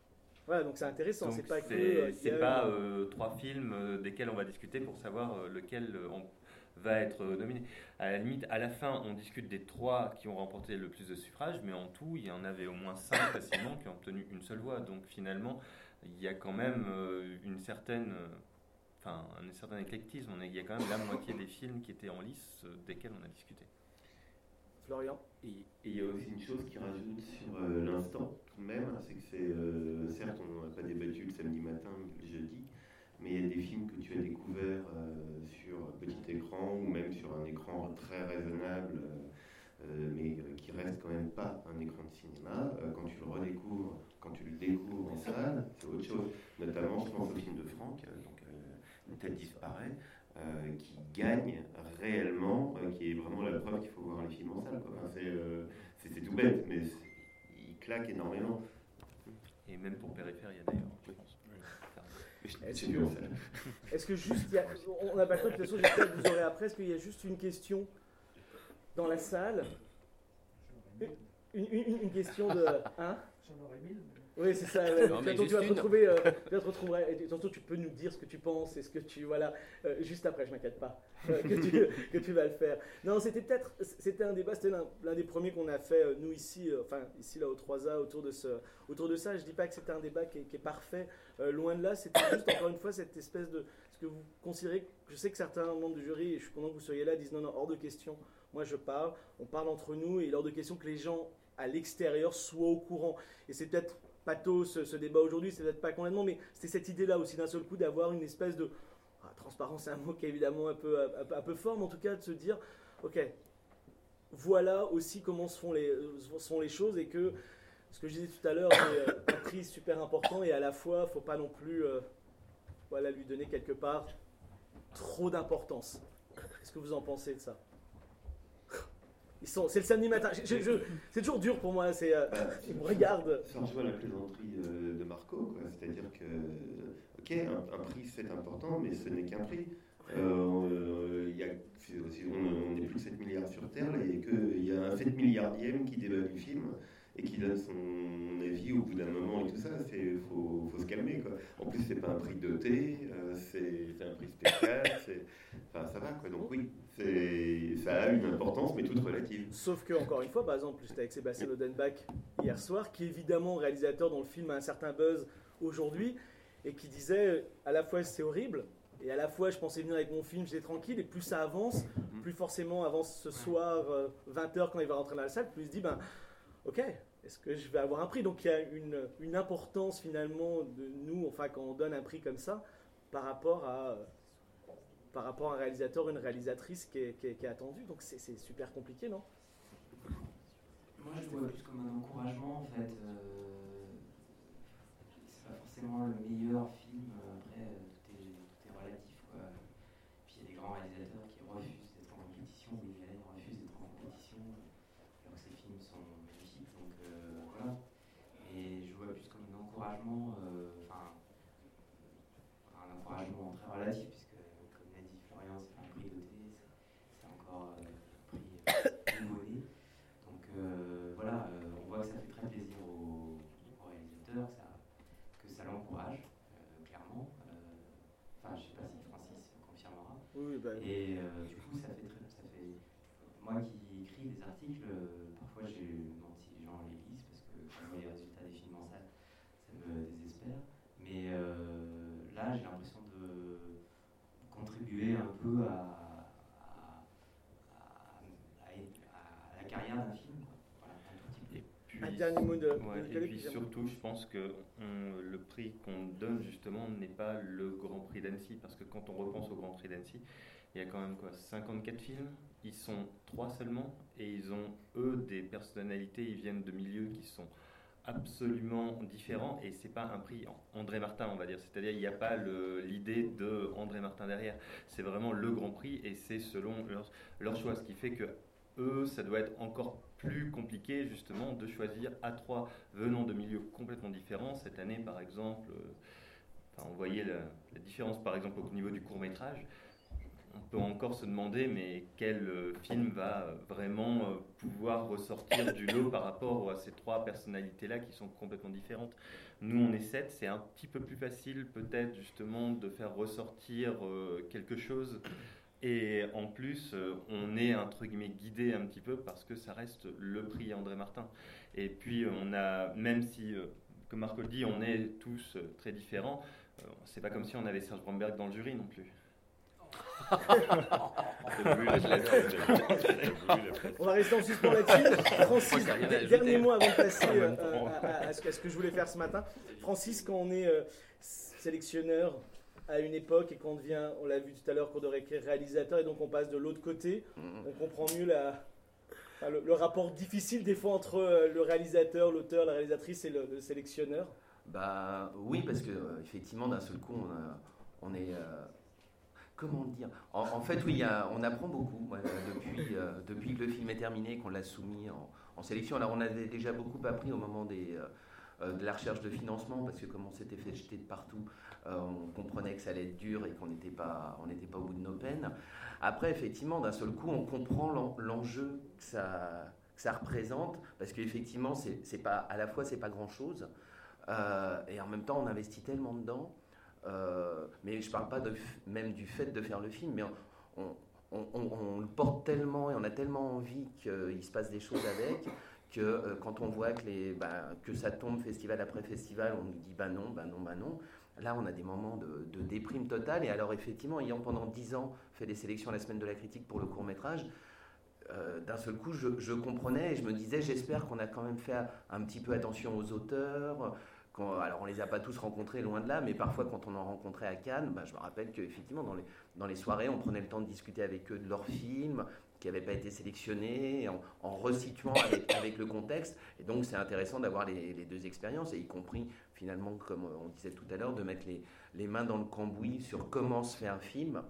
Voilà, donc c'est intéressant. Donc c'est pas que. c'est, euh, il y c'est a pas une- euh, trois films euh, desquels on va discuter pour savoir euh, lequel euh, on va être euh, nominé. À la limite, à la fin, on discute des trois qui ont remporté le plus de suffrages, mais en tout, il y en avait au moins cinq facilement qui ont obtenu une seule voix. Donc finalement, il y a quand même euh, une certaine, euh, enfin, un certain éclectisme. On est- il y a quand même la moitié des films qui étaient en lice euh, desquels on a discuté. Florian. Et et il y a aussi une chose qui rajoute sur euh, l'instant, tout de même, c'est que c'est, euh, certes, on n'a pas débattu le samedi matin, le jeudi, mais il y a des films que tu as découverts euh, sur petit écran ou même sur un écran très raisonnable, euh, euh, mais euh, qui reste quand même pas un écran de cinéma. Euh, quand tu le redécouvres, quand tu le découvres en salle, c'est autre chose. Notamment, je pense au film de Franck, euh, donc euh, Une tête disparaît. Euh, qui gagne réellement, euh, qui est vraiment la preuve qu'il faut voir les films en salle. Quoi. Enfin, c'est, euh, c'est, c'est tout bête, mais c'est, il claque énormément. Et même pour Périphérie, d'ailleurs, je pense. Est-ce C'est que- mieux en salle. Est-ce que juste, il y a- on n'a pas le temps, de toute façon, j'espère que vous aurez après, est-ce qu'il y a juste une question dans la salle une, une- une question de... Hein J'en aurais mille. mais- Oui, c'est ça. ouais. Non, mais Bientôt, tu vas juste te une. retrouver. euh, tu vas te retrouver. Et tantôt, tu peux nous dire ce que tu penses et ce que tu voilà. euh, juste après, je m'inquiète pas euh, que, tu, que tu vas le faire. Non, c'était peut-être, c'était un débat, c'était l'un, l'un des premiers qu'on a fait euh, nous ici, euh, enfin ici là au trois A autour de ce, autour de ça. Je dis pas que c'était un débat qui est, qui est parfait, euh, loin de là. C'était juste encore une fois cette espèce de ce que vous considérez. Je sais que certains membres du jury, et je suis content que vous soyez là, disent non, non, hors de question. Moi, je parle. On parle entre nous et il est hors de question que les gens à l'extérieur soient au courant. Et c'est peut-être pathos ce, ce débat aujourd'hui, c'est peut-être pas complètement, mais c'était cette idée-là aussi d'un seul coup d'avoir une espèce de ah, transparence, c'est un mot qui est évidemment un peu, un, peu- un peu fort, mais en tout cas de se dire, ok, voilà aussi comment se font les, se font les choses et que ce que je disais tout à l'heure, c'est euh, un prix super important et à la fois, faut pas non plus, euh, voilà, lui donner quelque part trop d'importance. Qu'est-ce que vous en pensez de ça? Ils sont, c'est le samedi matin. Je- je- je- c'est toujours dur pour moi. C'est, euh, ils me regardent. Ça rejoint la plaisanterie euh, de Marco, quoi. C'est-à-dire que, ok, un, un prix c'est important, mais ce n'est qu'un prix. Euh, euh, il y a, c'est aussi- on on est plus de sept milliards sur Terre, et qu'il y a un sept milliardième qui débat du film et qui donne son avis au bout d'un moment et tout ça. Il faut, faut se calmer, quoi. En plus, c'est pas un prix doté, euh, c'est, c'est un prix spécial, c'est, enfin, ça va, quoi. Donc oui, c'est, ça a une importance, mais toute relative. Sauf que, encore une fois, par exemple, j'étais avec Sébastien Lodenbach hier soir, qui est évidemment réalisateur dont le film a un certain buzz aujourd'hui, et qui disait à la fois c'est horrible, et à la fois je pensais venir avec mon film, j'étais tranquille, et plus ça avance, plus forcément avance ce soir, euh, vingt heures quand il va rentrer dans la salle, plus il se dit, ben, ok, est-ce que je vais avoir un prix? Donc il y a une, une importance finalement de nous, enfin quand on donne un prix comme ça, par rapport à, par rapport à un réalisateur, une réalisatrice qui est, qui est, qui est attendue. Donc c'est, c'est super compliqué, non? Moi, je le vois plus comme un encouragement, en fait. Euh, c'est pas forcément le meilleur film. euh, Après, euh, tout est, tout est relatif, quoi. Puis il y a des grands réalisateurs qui refusent d'être en compétition, ou les Galais refusent d'être en compétition, alors que ces films sont magnifiques. Donc euh, voilà. Et je le vois plus comme un encouragement, euh, enfin, un encouragement très relatif, puisque, comme l'a dit Florian, c'est pas un prix doté, c'est, c'est encore euh, un prix euh, nouveau-né. Donc euh, voilà, euh, on voit que ça fait très plaisir aux, aux réalisateurs, ça, que ça l'encourage, euh, clairement. Euh, Enfin, je sais pas si Francis confirmera. Oui, ben, Et euh, du coup, ça fait très, ça fait. Moi qui écris des articles, euh, parfois je me demande si les gens les lisent parce que quand je vois les résultats des films en salle, ça me désespère. Mais euh, là, j'ai l'impression de contribuer un peu à, à, à, à- à la carrière d'un film, quoi. Voilà, un tout petit peu. Et puis, un dernier mot de, ouais, de et Nicolas, puis puis- surtout, je pense que on- le prix qu'on donne justement n'est pas le Grand Prix d'Annecy, parce que quand on repense au Grand Prix d'Annecy, il y a quand même quoi, cinquante-quatre films, ils sont trois seulement, et ils ont eux des personnalités, ils viennent de milieux qui sont absolument différents, et c'est pas un prix André Martin, on va dire, c'est-à-dire il n'y a pas le, l'idée de André Martin derrière, c'est vraiment le Grand Prix, et c'est selon leur, leur choix, ce qui fait que eux, ça doit être encore plus compliqué justement de choisir à trois venant de milieux complètement différents. Cette année, par exemple, euh, enfin, on voyait la, la différence, par exemple, au niveau du court-métrage. on peut encore se demander mais quel euh, film va euh, vraiment euh, pouvoir ressortir du lot par rapport à ces trois personnalités-là qui sont complètement différentes. Nous, on est sept, c'est un petit peu plus facile peut-être justement de faire ressortir euh, quelque chose. Et en plus, euh, on est entre guillemets guidé un petit peu parce que ça reste le prix André Martin. Et puis, on a, même si, euh, comme Marco le dit, on est tous euh, très différents, euh, c'est pas comme si on avait Serge Bromberg dans le jury non plus. On va rester en suspens là-dessus. Francis, dernier mot avant de passer euh, à, à, à, ce, à ce que je voulais faire ce matin. Francis, quand on est euh, sélectionneur à une époque et qu'on devient, on l'a vu tout à l'heure, qu'on devrait écrire réalisateur et donc on passe de l'autre côté, on comprend mieux la, enfin, le, le rapport difficile des fois entre euh, le réalisateur, l'auteur, la réalisatrice et le, le sélectionneur. Bah oui, parce que euh, effectivement d'un seul coup on, a, on est euh, comment dire en, en fait oui, y a, on apprend beaucoup euh, depuis, euh, depuis que le film est terminé, qu'on l'a soumis en, en sélection. Alors on avait déjà beaucoup appris au moment des, euh, de la recherche de financement, parce que comme on s'était fait jeter de partout, euh, on comprenait que ça allait être dur et qu'on n'était pas, on n'était pas au bout de nos peines. Après effectivement d'un seul coup on comprend l'en, l'enjeu que ça, que ça représente, parce qu'effectivement c'est, c'est pas, à la fois c'est pas grand chose. Euh, et en même temps on investit tellement dedans, euh, mais je parle pas de, même du fait de faire le film, mais on, on, on, on le porte tellement et on a tellement envie qu'il se passe des choses avec que euh, quand on voit que, les, bah, que ça tombe festival après festival, on nous dit bah non, bah non, bah non. Là on a des moments de, de déprime totale. Et alors effectivement, ayant pendant dix ans fait des sélections à la semaine de la critique pour le court-métrage, Euh, d'un seul coup, je, je comprenais et je me disais, j'espère qu'on a quand même fait un petit peu attention aux auteurs. Quand, alors, on les a pas tous rencontrés, loin de là, mais parfois, quand on en rencontrait à Cannes, bah, je me rappelle qu'effectivement, dans les, dans les soirées, on prenait le temps de discuter avec eux de leurs films qui n'avaient pas été sélectionnés, en, en resituant avec, avec le contexte. Et donc, c'est intéressant d'avoir les, les deux expériences, et y compris, finalement, comme on disait tout à l'heure, de mettre les, les mains dans le cambouis sur comment se fait un film,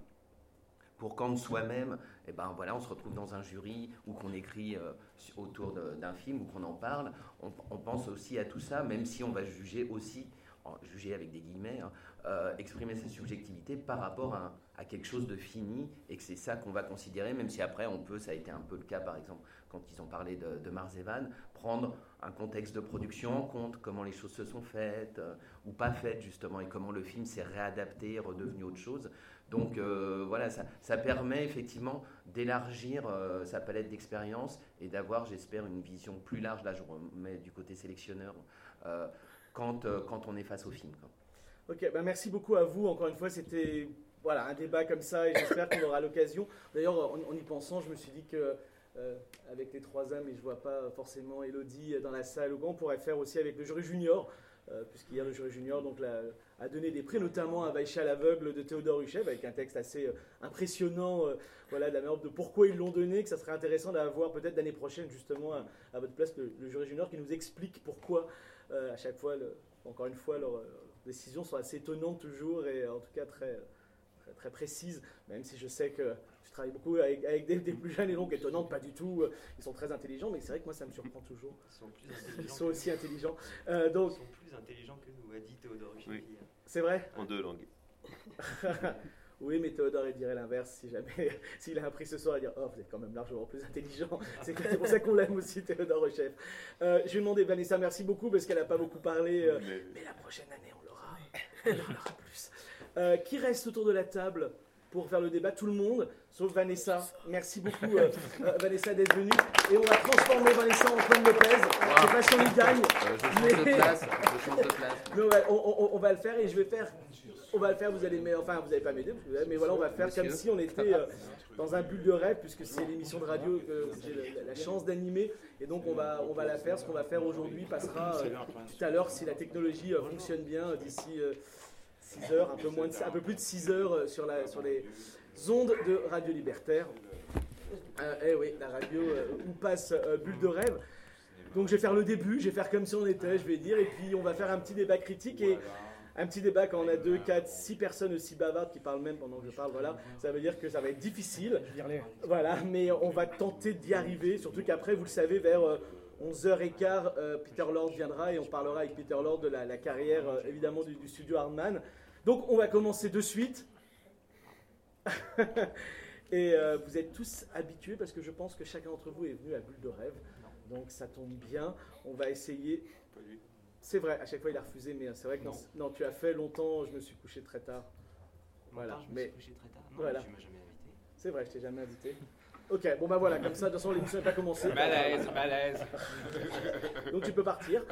pour quand soi-même, eh ben voilà, on se retrouve dans un jury ou qu'on écrit euh, autour de, d'un film ou qu'on en parle, on, on pense aussi à tout ça, même si on va juger aussi, en, juger avec des guillemets, hein, euh, exprimer ses subjectivités par rapport à, à quelque chose de fini, et que c'est ça qu'on va considérer, même si après on peut, ça a été un peu le cas par exemple quand ils ont parlé de, de Mars Evan, prendre un contexte de production en compte, comment les choses se sont faites euh, ou pas faites justement, et comment le film s'est réadapté, redevenu autre chose. Donc euh, voilà, ça, ça permet effectivement d'élargir euh, sa palette d'expériences et d'avoir, j'espère, une vision plus large. Là, je remets du côté sélectionneur euh, quand, euh, quand on est face au film, quoi. Ok, bah merci beaucoup à vous. Encore une fois, c'était voilà, un débat comme ça et j'espère qu'on aura l'occasion. D'ailleurs, en, en y pensant, je me suis dit que euh, avec les trois âmes, et je ne vois pas forcément Elodie dans la salle, on pourrait faire aussi avec le jury junior. Euh, puisqu'hier le jury junior donc, la, a donné des prix, notamment à Vaïcha à l'aveugle de Théodore Huchev, avec un texte assez euh, impressionnant euh, voilà, de la manière de pourquoi ils l'ont donné, que ça serait intéressant d'avoir peut-être l'année prochaine justement à, à votre place le, le jury junior qui nous explique pourquoi euh, à chaque fois, le, encore une fois, leurs, leurs décisions sont assez étonnantes toujours et en tout cas très, très, très précises, même si je sais que je travaille beaucoup avec, avec des, des plus jeunes et donc étonnantes, pas du tout, ils sont très intelligents, mais c'est vrai que moi ça me surprend toujours. Ils sont, plus intelligents ils sont aussi intelligents. Euh, donc, ils sont plus intelligents que nous, a dit Théodore Huchev. Oui. C'est vrai? En deux langues. Oui, mais Théodore il dirait l'inverse si jamais, s'il a appris ce soir, il dirait oh, vous êtes quand même largement plus intelligent. C'est, c'est pour ça qu'on l'aime aussi, Théodore Huchev. Euh, je vais demander, Vanessa, merci beaucoup parce qu'elle n'a pas beaucoup parlé, euh, mais... mais la prochaine année on l'aura, on en aura plus. Euh, qui reste autour de la table pour faire le débat? Tout le monde, sauf Vanessa. Merci beaucoup, euh, euh, Vanessa, d'être venue. Et on va transformer Vanessa en Antoine Lopez. Wow. Je sais pas si on y gagne. Euh, je change mais... de place. Je change de place. Mais on, va, on, on, on va le faire et je vais faire. On va le faire. Vous allez, mais enfin, vous n'allez pas m'aider, mais voilà, on va faire Monsieur. Comme si on était euh, dans un bulle de rêve, puisque c'est l'émission de radio que j'ai la, la chance d'animer. Et donc, on va, on va la faire. Ce qu'on va faire aujourd'hui passera euh, tout à l'heure, si la technologie euh, fonctionne bien, d'ici. Euh, six heures, un peu, moins de, un peu plus de six heures sur, la, sur les ondes de Radio Libertaire. Euh, eh oui, la radio euh, où passe euh, Bulle de Rêve. Donc je vais faire le début, je vais faire comme si on était, je vais dire, et puis on va faire un petit débat critique. Et un petit débat quand on a deux, quatre, six personnes aussi bavardes qui parlent même pendant que je parle, voilà, ça veut dire que ça va être difficile. Voilà, mais on va tenter d'y arriver, surtout qu'après, vous le savez, vers... Euh, onze heures quinze, euh, Peter Lord viendra et on parlera avec Peter Lord de la, la carrière, euh, évidemment, du, du studio Hardman. Donc, on va commencer de suite. Et euh, vous êtes tous habitués parce que je pense que chacun d'entre vous est venu à Bulle de Rêve. Donc ça tombe bien. On va essayer. C'est vrai, à chaque fois il a refusé, mais c'est vrai que non, non tu as fait longtemps, je me suis couché très tard. Voilà, je me mais suis couché très tard. Non, voilà. tu m'as jamais invité. C'est vrai, je t'ai jamais invité. Ok, bon bah voilà, comme ça, de toute façon l'émission n'est pas commencée. Malaise, malaise. Donc tu peux partir.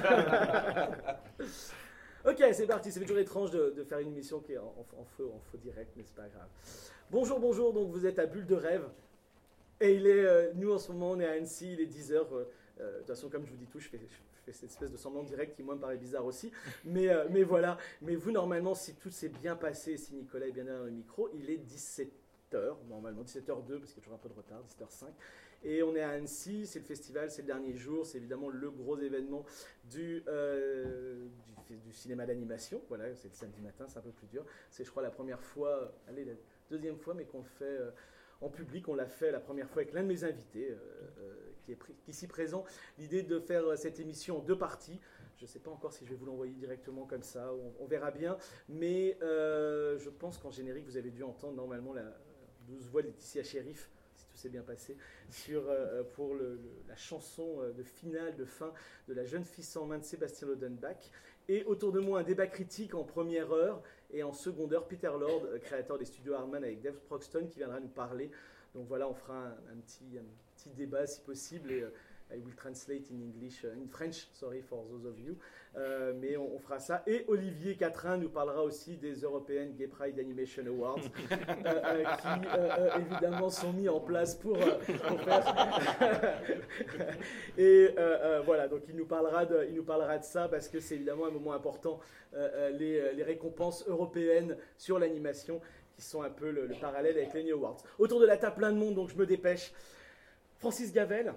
Ok, c'est parti. C'est toujours étrange de, de faire une émission qui est en, en, feu, en feu direct, mais c'est pas grave. Bonjour, bonjour. Donc vous êtes à Bulle de Rêve. Et il est, euh, nous en ce moment, on est à Annecy, il est dix heures. Euh, euh, de toute façon, comme je vous dis tout, je fais, je fais cette espèce de semblant direct qui, moi, me paraît bizarre aussi. Mais, euh, mais voilà. Mais vous, normalement, si tout s'est bien passé, si Nicolas est bien derrière le micro, il est dix-sept heures, normalement, dix-sept heures deux, parce qu'il y a toujours un peu de retard, dix-sept heures cinq. Et on est à Annecy, c'est le festival, c'est le dernier jour, c'est évidemment le gros événement du, euh, du, du cinéma d'animation. Voilà, c'est le samedi matin, c'est un peu plus dur. C'est, je crois, la première fois, allez, la deuxième fois, mais qu'on le fait euh, en public. On l'a fait la première fois avec l'un de mes invités, euh, euh, qui est pris, qui est ici présent. L'idée de faire cette émission en deux parties. Je ne sais pas encore si je vais vous l'envoyer directement comme ça, on, on verra bien. Mais euh, je pense qu'en générique, vous avez dû entendre normalement la douce voix de Laetitia Sheriff, si tout s'est bien passé, sur, euh, pour le, le, la chanson de finale, de fin de La jeune fille sans main de Sébastien Lodenbach. Et autour de moi, un débat critique en première heure, et en seconde heure, Peter Lord, créateur des studios Hardman, avec Dave Proxton, qui viendra nous parler. Donc voilà, on fera un, un, petit, un petit débat si possible, et euh, I will translate in English, uh, in French, sorry for those of you. Euh, mais on, on fera ça. Et Olivier Quatrin nous parlera aussi des European Gay Pride Animation Awards, euh, euh, qui euh, euh, évidemment sont mis en place pour, euh, pour faire. Et euh, euh, voilà, donc il nous parlera de, il nous parlera de ça parce que c'est évidemment un moment important, euh, les, les récompenses européennes sur l'animation qui sont un peu le, le parallèle avec les New Awards. Autour de la table, plein de monde, donc je me dépêche. Francis Gavel.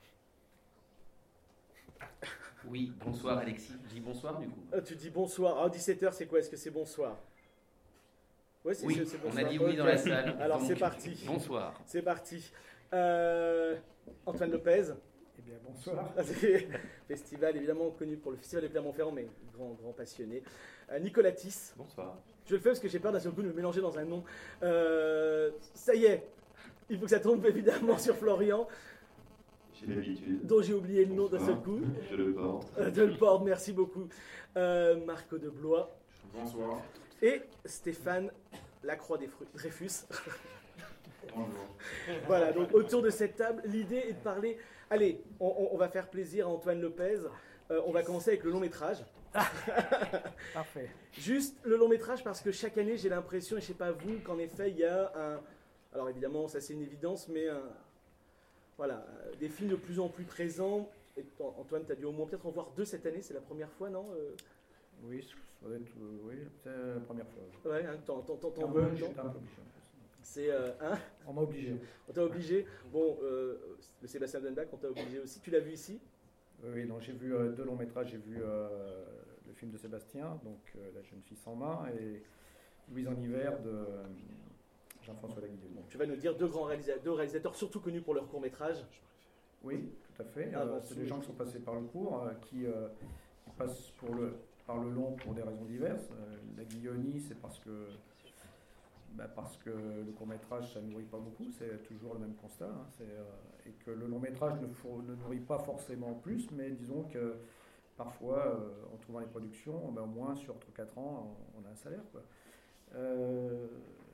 Oui, bonsoir Alexis. Je dis bonsoir du coup. Euh, tu dis bonsoir. Ah, dix-sept heures, c'est quoi? Est-ce que c'est bonsoir? Ouais, c'est, Oui, c'est, c'est on bonsoir. a dit oui okay. dans la salle. Alors donc, c'est parti. Bonsoir. C'est parti. Euh, Antoine Lopez. Eh bien, bonsoir. Festival évidemment connu pour le Festival de Clermont-Ferrand, mais grand, grand passionné. Euh, Nicolas Tisse. Bonsoir. Je le fais parce que j'ai peur d'un seul coup de me mélanger dans un nom. Euh, ça y est, il faut que ça tombe évidemment sur Florian. J'ai l'habitude. Dont j'ai oublié le nom d'un seul coup. Je le porte. Euh, de le porte, merci beaucoup. Euh, Marco de Blois. Bonsoir. Et Stéphane Lacroix des Dreyfus. Bonjour. Voilà, donc autour de cette table, l'idée est de parler. Allez, on, on va faire plaisir à Antoine Lopez. Euh, on va commencer avec le long métrage. Parfait. Juste le long métrage parce que chaque année, j'ai l'impression, et je ne sais pas vous, qu'en effet, il y a un. Alors évidemment, ça c'est une évidence, mais un. Voilà, des films de plus en plus présents. Et Antoine, tu as dû au moins peut-être en voir deux cette année, c'est la première fois, non? euh... Oui, ça doit être, euh, oui, c'est la première fois. Ouais, hein, t'en, t'en, t'en, t'en Un veux peu, un j'étais temps. un peu obligé. C'est euh, hein On m'a obligé. On t'a obligé. Bon, euh, le Sébastien Lodenbach, on t'a obligé aussi. Tu l'as vu ici? Oui, donc j'ai vu euh, deux longs métrages. J'ai vu euh, le film de Sébastien, donc euh, La jeune fille sans main, et Louise en hiver de euh, Jean-François Laguillon. Bon, tu vas nous dire deux grands réalisateurs, deux réalisateurs surtout connus pour leur court-métrage. Oui, tout à fait. Ah, Euh, bon, c'est oui. des gens qui sont passés par le court, euh, qui, euh, qui passent pour le, par le long pour des raisons diverses. Euh, la Guillonie, c'est parce que, bah, parce que le court-métrage, ça ne nourrit pas beaucoup, c'est toujours le même constat. Hein, c'est, euh, et que le long-métrage ne, four- ne nourrit pas forcément plus, mais disons que parfois, euh, en trouvant les productions, bah, au moins sur quatre ans, on, on a un salaire, quoi. Euh,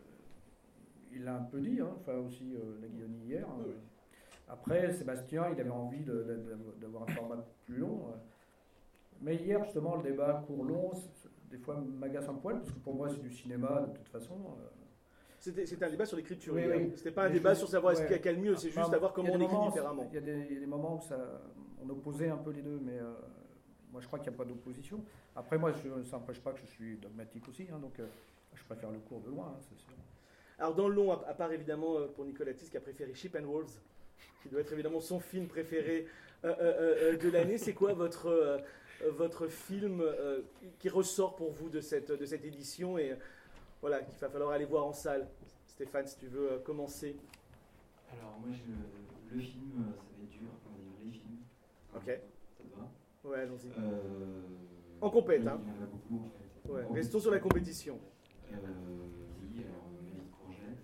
il l'a un peu dit, hein, enfin aussi euh, la Guillonie hier. hein. Oui. Après, Sébastien, il avait envie de- de- de- d'avoir un format plus long. euh. Mais hier, justement, le débat court-long, c'est- c'est- des fois, m'agace un poil, parce que pour moi, c'est du cinéma, de toute façon. euh. C'était, c'était un débat sur l'écriture. Oui, hier. oui. C'était pas un Mais débat je- sur savoir est-ce ouais. qu'il y a quel mieux, c'est Enfin, juste savoir comment il y a on des écrit moments- différemment. Il y, a des, il y a des moments où ça, on opposait un peu les deux, mais euh, moi, je crois qu'il n'y a pas d'opposition. Après, moi, je, ça n'empêche pas que je suis dogmatique aussi, hein, donc euh, je préfère le court de loin, hein, c'est sûr. Alors dans le long, à, à part évidemment euh, pour Nicolas Tisse qui a préféré Sheep and Wolves, qui doit être évidemment son film préféré euh, euh, euh, de l'année, c'est quoi votre, euh, votre film euh, qui ressort pour vous de cette, de cette édition et euh, voilà, qu'il va falloir aller voir en salle? Stéphane, si tu veux euh, commencer. Alors, moi, je, le film, euh, ça va être dur, on va dire les films. Ok. Ça te va? Ouais, allons-y. Euh, En compète, oui, hein. Il y en a beaucoup, en fait. Ouais, En restons sur la compétition. Euh, oui, alors, Mélanie Courget.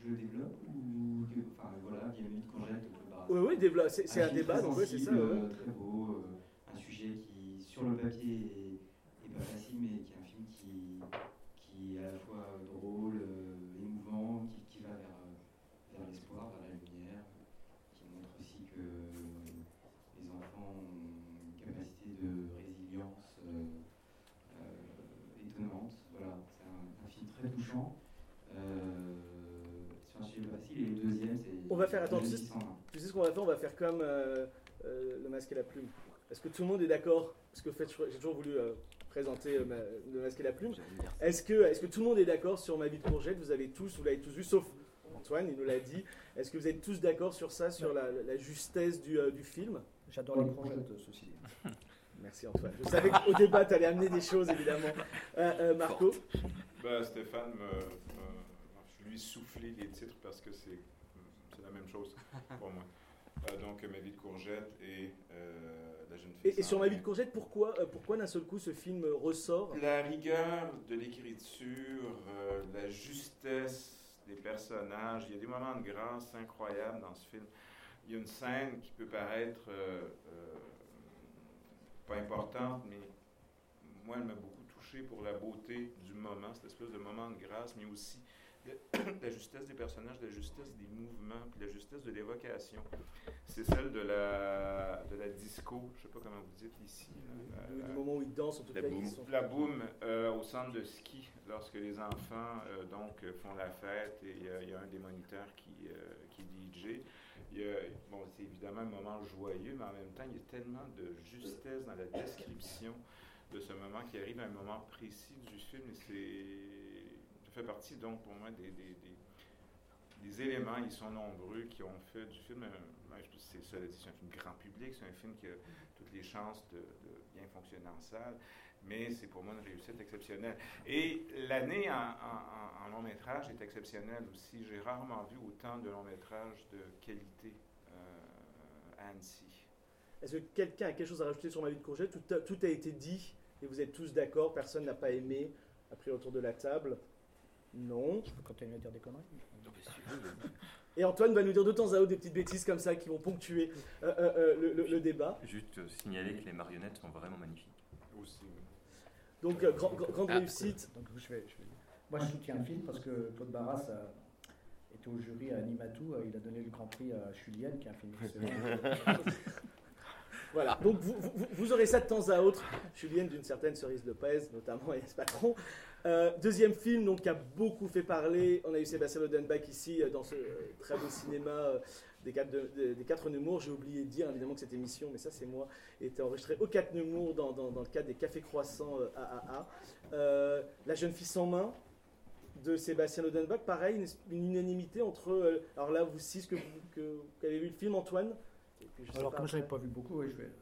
je le développe ou que, enfin voilà, qu'il y a une courgette au Club Barras. Oui, oui, développe, c'est, c'est un, un débat, donc oui, c'est ça. Euh, ouais. Très beau, euh, un sujet qui, sur le papier, est, est pas facile, mais qui est un film qui, qui est à la fois drôle, euh, émouvant, qui, qui va vers, vers l'espoir, vers la lumière, qui montre aussi que les enfants ont une capacité de résilience euh, euh, étonnante. Voilà, c'est un, un film très touchant. Euh, sur un sujet pas facile. Et le deuxième, c'est. On va faire, attends, tu Jeune sais, fille sans main. tu sais ce qu'on va faire? On va faire comme euh, euh, le masque et la plume. Est-ce que tout le monde est d'accord? Parce que en fait, j'ai toujours voulu euh, présenter euh, ma, le masque et la plume. Est-ce que, est-ce que tout le monde est d'accord sur Ma vie de courgette? Vous avez tous, vous l'avez tous vu, sauf Antoine, il nous l'a dit. Est-ce que vous êtes tous d'accord sur ça, sur la, la justesse du, euh, du film? J'adore les courgettes, ceci dit. Merci Antoine. Je savais qu'au débat, tu allais amener des choses, évidemment. Euh, euh, Marco? Ben, Stéphane, me, me, je lui soufflé les titres parce que c'est, c'est la même chose pour moi. Euh, donc, Ma vie de courgette et euh, La jeune fille. Et, et sur Ma vie de courgette, pourquoi, euh, pourquoi d'un seul coup ce film ressort? La rigueur de l'écriture, euh, la justesse des personnages. Il y a des moments de grâce incroyables dans ce film. Il y a une scène qui peut paraître euh, euh, pas importante, mais moi, elle m'a beaucoup touché pour la beauté du moment, cette espèce de moment de grâce, mais aussi la justesse des personnages, la justesse des mouvements, puis la justesse de l'évocation. C'est celle de la, de la disco, je ne sais pas comment vous dites ici. Là, Le, la, le moment où ils dansent, en tout la cas. boum. Ils sont... la boum euh, au centre de ski, lorsque les enfants euh, donc, font la fête, et il y, y a un des moniteurs qui, euh, qui D J. Il y a, bon, c'est évidemment un moment joyeux, mais en même temps, il y a tellement de justesse dans la description de ce moment qui arrive à un moment précis du film, et c'est, ça fait partie donc pour moi des, des, des, des éléments, ils sont nombreux, qui ont fait du film, un, c'est, ça, c'est un film grand public, c'est un film qui a toutes les chances de, de bien fonctionner en salle, mais c'est pour moi une réussite exceptionnelle. Et l'année en, en, en long métrage est exceptionnelle aussi. J'ai rarement vu autant de longs métrages de qualité euh, à Annecy. Est-ce que quelqu'un a quelque chose à rajouter sur Ma vie de courgette? Tout a, tout a été dit et vous êtes tous d'accord, personne n'a pas aimé, après autour de la table? Non. Je peux continuer à dire des conneries. Et Antoine va nous dire de temps à autre des petites bêtises comme ça qui vont ponctuer euh, euh, euh, le, le, le débat. Juste euh, signaler que les marionnettes sont vraiment magnifiques. Aussi. Donc, euh, grand, grand, grande Ah. réussite. Donc, je vais, je vais- Moi, je soutiens le film parce que Claude Barras a été au jury à Animatou. Il a donné le Grand Prix à Julienne, qui est un film excellent. Voilà, donc vous, vous, vous aurez ça de temps à autre. Julienne d'une certaine Cerise Lopez, notamment, et ce patron. Euh, deuxième film donc, qui a beaucoup fait parler. On a eu Sébastien Lodenbach ici euh, dans ce euh, très beau cinéma euh, des, quatre de, de, des Quatre Nemours. J'ai oublié de dire évidemment que cette émission, mais ça c'est moi, était enregistrée au Quatre Nemours dans, dans, dans le cadre des Cafés Croissants euh, A A A. Euh, La jeune fille sans main de Sébastien Lodenbach, pareil, une, une unanimité entre. Euh, alors là, vous six, que vous, que, vous avez vu le film, Antoine? Et puis, je sais Alors, pas comme je ne après. l'avais pas vu beaucoup, oui, je vais.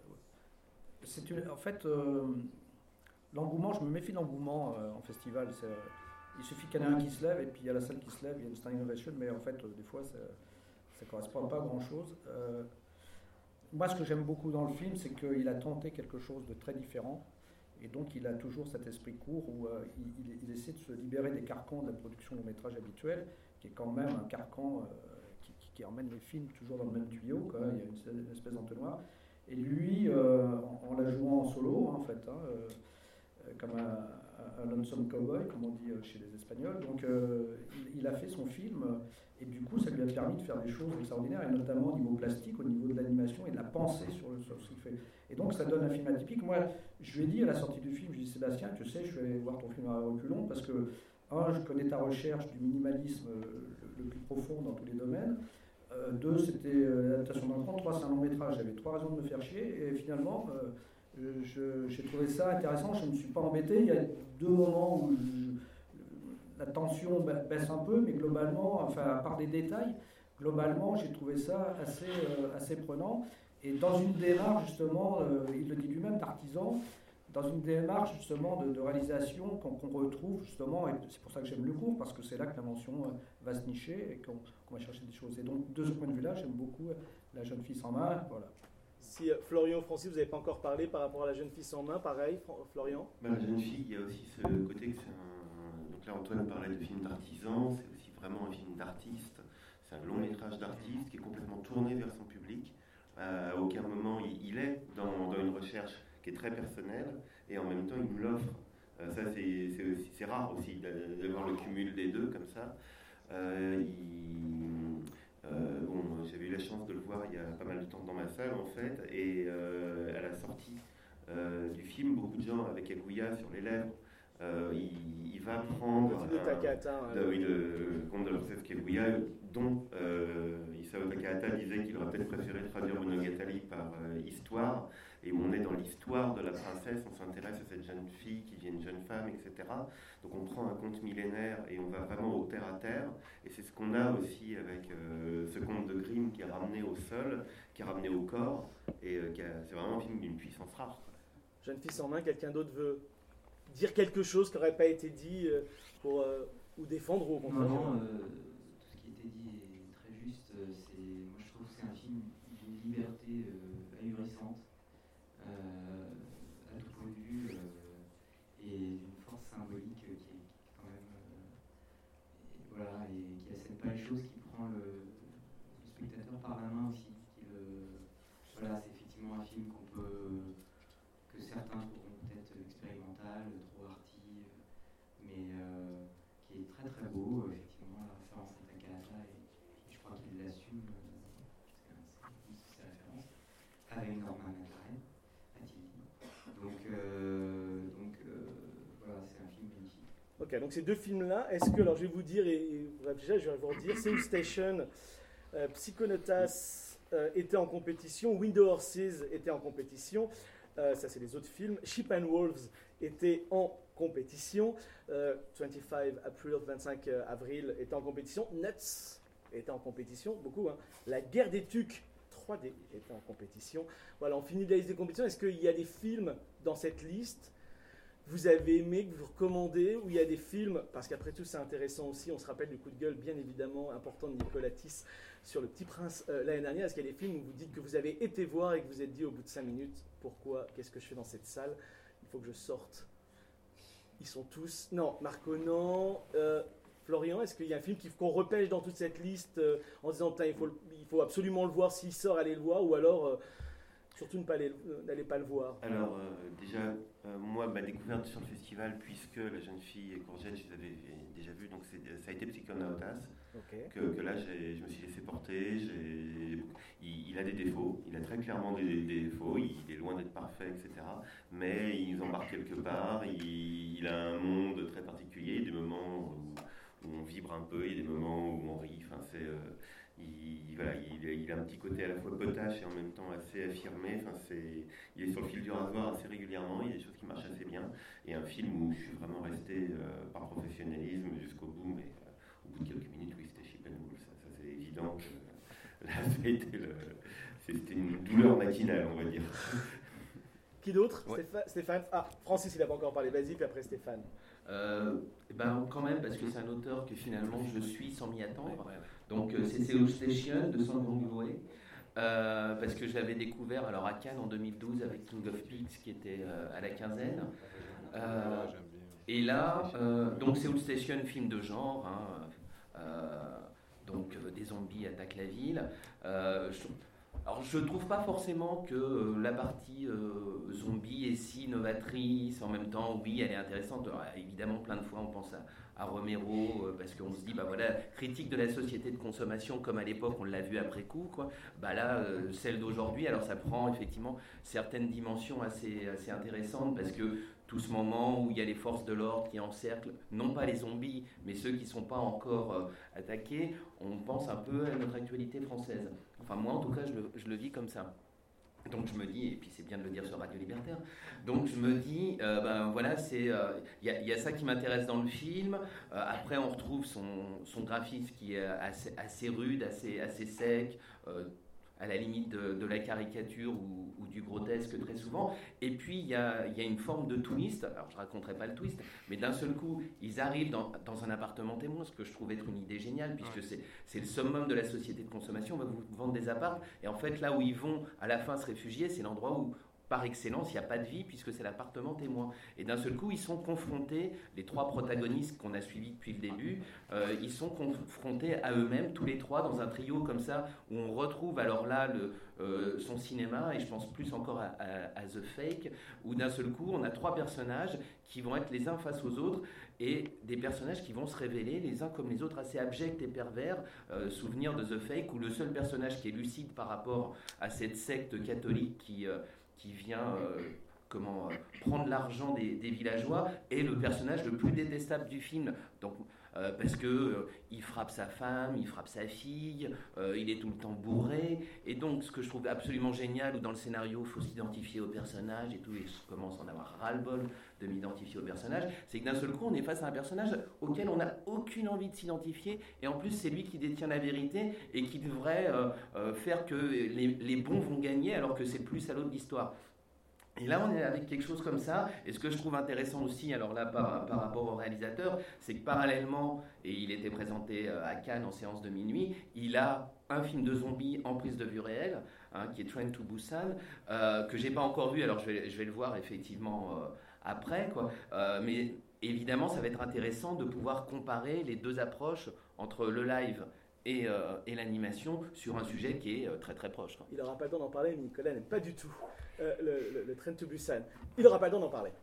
C'est une- en fait, euh, l'engouement, je me méfie de l'engouement euh, en festival. C'est, euh, il suffit qu'il y en ait un qui se lève et puis il y a la salle qui se lève, il y a une standing ovation, mais en fait, euh, des fois, ça ne correspond pas à grand-chose. Euh, moi, ce que j'aime beaucoup dans le film, c'est qu'il a tenté quelque chose de très différent. Et donc, il a toujours cet esprit court où euh, il, il- il essaie de se libérer des carcans de la production long métrage habituelle, qui est quand même un carcan euh, qui, qui- qui emmène les films toujours dans le même tuyau, quoi. Il y a une, une espèce d'entonnoir. Et lui, euh, en, en la jouant en solo, hein, en fait, hein, euh, euh, comme un, un lonesome cowboy, comme on dit euh, chez les Espagnols. Donc, euh, il, il a fait son film, euh, et du coup, ça lui a permis de faire des choses extraordinaires, et notamment au niveau plastique, au niveau de l'animation et de la pensée sur, le, sur ce qu'il fait. Et donc, ça donne un film atypique. Moi, je lui ai dit à la sortie du film, je lui ai dit, Sébastien, tu sais, je vais aller voir ton film à reculons, parce que, un, je connais ta recherche du minimalisme euh, le, le plus profond dans tous les domaines. Euh, deux, c'était euh, l'adaptation d'un grand. Trois, c'est un long métrage. J'avais trois raisons de me faire chier. Et finalement, euh, je- j'ai trouvé ça intéressant. Je ne me suis pas embêté. Il y a deux moments où je- la tension ba- baisse un peu, mais globalement, enfin, à part des détails, globalement, j'ai trouvé ça assez, euh, assez prenant. Et dans une démarche, justement, euh, il le dit lui-même, d'artisan, dans une démarche justement de, de réalisation qu'on qu'on retrouve justement, et c'est pour ça que j'aime le cours, parce que c'est là que l'invention euh, va se nicher et qu'on qu'on va chercher des choses. Et donc, de ce point de vue-là, j'aime beaucoup euh, La jeune fille sans main. Voilà. Si euh, Florian, Francis, vous n'avez pas encore parlé par rapport à La jeune fille sans main, pareil, Fran- Florian? Bah, la jeune fille, il y a aussi ce côté que c'est un. Donc là, Antoine parlait de film d'artisan, c'est aussi vraiment un film d'artiste. C'est un long métrage d'artiste qui est complètement tourné vers son public. Euh, à aucun moment il, il est dans, dans une recherche qui est très personnelle et en même temps il nous l'offre. Euh, ça c'est, c'est, aussi, c'est rare aussi d'avoir le cumul des deux comme ça. Euh, il, euh, bon, j'avais eu la chance de le voir il y a pas mal de temps dans ma salle en fait, et euh, à la sortie euh, du film, beaucoup de gens avec Kaguya sur les lèvres. Euh, il, il va prendre le film de Takahata, un, hein, de, oui, le, le conte de la princesse Kaguya, dont euh, Isao Takahata disait qu'il aurait peut-être préféré traduire Monogatari par euh, histoire, et où on est dans l'histoire de la princesse, on s'intéresse à cette jeune fille qui devient une jeune femme, et cetera. Donc on prend un conte millénaire et on va vraiment au terre à terre, et c'est ce qu'on a aussi avec euh, ce conte de Grimm qui est ramené au sol, qui est ramené au corps, et euh, qui a, c'est vraiment un film d'une puissance rare. Jeune fille sans main, quelqu'un d'autre veut dire quelque chose qui n'aurait pas été dit euh, pour, euh, ou défendre ou au contraire? Non, non, euh, tout ce qui a été dit est très juste. Euh, c'est, moi, je trouve que c'est un film d'une liberté euh, ahurissante, euh, à tout point de vue, euh, et d'une force symbolique euh, qui, est, qui est quand même, euh, et, voilà, et qui assène pas les choses, qui prend le, le spectateur par la main aussi. Qui le, voilà, c'est effectivement un film qu'on peut, que certains trouveront peut-être expérimental, trop arty, mais euh, qui est très très beau, effectivement, la référence à Takahata, et, et je crois qu'il l'assume, euh, parce que c'est sa référence, avec Norman McLaren, a-t-il dit. Donc, euh, donc euh, voilà, c'est un film magnifique. Ok, donc ces deux films-là, est-ce que, alors je vais vous dire, et, et déjà je vais vous redire, Seoul Station, euh, Psychonautas euh, était en compétition, Window Horses était en compétition, euh, ça c'est les autres films, Sheep and Wolves était en compétition, euh, vingt-cinq avril, vingt-cinq avril était en compétition, Nuts était en compétition, beaucoup, hein. La Guerre des Tucs trois D était en compétition. Voilà, on finit la liste des compétitions. Est-ce qu'il y a des films dans cette liste que vous avez aimé, que vous recommandez, ou il y a des films, parce qu'après tout c'est intéressant aussi, on se rappelle du coup de gueule bien évidemment important de Nicolas Tisse sur Le Petit Prince euh, l'année dernière. Est-ce qu'il y a des films où vous dites que vous avez été voir et que vous êtes dit au bout de cinq minutes, pourquoi, qu'est-ce que je fais dans cette salle, il faut que je sorte? Ils sont tous... Non, Marco, non. Euh, Florian, est-ce qu'il y a un film qu'on repêche dans toute cette liste euh, en disant il faut, il faut absolument le voir, s'il sort, allez le voir, ou alors euh, surtout ne pas aller, euh, n'allez pas le voir? Alors euh, déjà, euh, moi, ma découverte sur le festival, puisque La Jeune Fille et Courgette, je les avais déjà vus, donc c'est, ça a été Psychonautas, okay. que, que là j'ai, je me suis laissé porter. J'ai, il, il a des défauts, il a très clairement des, des défauts, il, il est loin d'être parfait, et cetera. Mais il nous embarque quelque part, il, il a un monde très particulier, des moments où, où on vibre un peu, il y a des moments où on rit, enfin c'est... Euh, Il, voilà, il, il a un petit côté à la fois potache et en même temps assez affirmé. Enfin, c'est, il est sur le fil du rasoir assez régulièrement, il y a des choses qui marchent assez bien. Et un film où je suis vraiment resté euh, par professionnalisme jusqu'au bout, mais euh, au bout de quelques minutes, oui, c'était Sheep and Wolves, ça, ça c'est évident. Que, euh, là, c'était, le, c'était une douleur matinale, on va dire. Qui d'autre? Ouais. Stéphane, Stéphane Ah, Francis, il n'a pas encore parlé, vas-y, puis après Stéphane. Euh, ben quand même, parce que c'est un auteur que finalement je suis sans m'y attendre. Donc euh, c'est Seoul Station de Song Kang-woo, euh, parce que j'avais découvert alors à Cannes en deux mille douze avec King of Pigs qui était euh, à la quinzaine. Euh, et là, euh, donc Seoul Station, film de genre, hein, euh, donc euh, des zombies attaquent la ville. Euh, je, alors je trouve pas forcément que euh, la partie euh, zombie est si novatrice. En même temps, oui, elle est intéressante. Alors, évidemment, plein de fois, on pense à, à Romero euh, parce qu'on se dit, bah voilà, critique de la société de consommation comme à l'époque, on l'a vu après coup, quoi. Bah là, euh, celle d'aujourd'hui, alors ça prend effectivement certaines dimensions assez, assez intéressantes parce que tout ce moment où il y a les forces de l'ordre qui encerclent, non pas les zombies, mais ceux qui ne sont pas encore euh, attaqués, on pense un peu à notre actualité française. Enfin, moi, en tout cas, je le, je le vis comme ça. Donc, je me dis, et puis c'est bien de le dire sur Radio Libertaire, donc je me dis, euh, ben voilà, c'est, euh, y a, y a ça qui m'intéresse dans le film. Euh, après, on retrouve son, son graphisme qui est assez, assez rude, assez, assez sec, euh, à la limite de, de la caricature ou, ou du grotesque très souvent. Et puis, il y a, y a une forme de twist. Alors, je ne raconterai pas le twist, mais d'un seul coup, ils arrivent dans, dans un appartement témoin, ce que je trouve être une idée géniale, puisque c'est, c'est le summum de la société de consommation. On va vous vendre des apparts. Et en fait, là où ils vont à la fin se réfugier, c'est l'endroit où par excellence, il n'y a pas de vie puisque c'est l'appartement témoin. Et d'un seul coup, ils sont confrontés, les trois protagonistes qu'on a suivis depuis le début, euh, ils sont confrontés à eux-mêmes, tous les trois, dans un trio comme ça, où on retrouve alors là le, euh, son cinéma, et je pense plus encore à, à, à The Fake, où d'un seul coup, on a trois personnages qui vont être les uns face aux autres, et des personnages qui vont se révéler les uns comme les autres assez abjects et pervers. Euh, souvenir de The Fake, où le seul personnage qui est lucide par rapport à cette secte catholique qui... Euh, qui vient euh, comment, euh, prendre l'argent des, des villageois, est le personnage le plus détestable du film. Donc, euh, parce qu'il euh, frappe sa femme, il frappe sa fille, euh, il est tout le temps bourré. Et donc, ce que je trouve absolument génial, où dans le scénario, il faut s'identifier au personnage et tout, et je commence à en avoir ras-le-bol de m'identifier au personnage, c'est que d'un seul coup, on est face à un personnage auquel on n'a aucune envie de s'identifier, et en plus, c'est lui qui détient la vérité et qui devrait euh, euh, faire que les, les bons vont gagner, alors que c'est le plus salaud de l'histoire. Et là, on est avec quelque chose comme ça. Et ce que je trouve intéressant aussi, alors là, par, par rapport au réalisateur, c'est que parallèlement, et il était présenté à Cannes en séance de minuit, il a un film de zombies en prise de vue réelle, hein, qui est Train to Busan, euh, que j'ai pas encore vu. Alors je vais, je vais le voir effectivement euh, après, quoi. Euh, mais évidemment, ça va être intéressant de pouvoir comparer les deux approches entre le live et, euh, et l'animation sur un sujet qui est euh, très très proche, quoi. Il n'aura pas le temps d'en parler, Nicolas n'aime pas du tout euh, le, le, le Train to Busan. Il n'aura pas le temps d'en parler.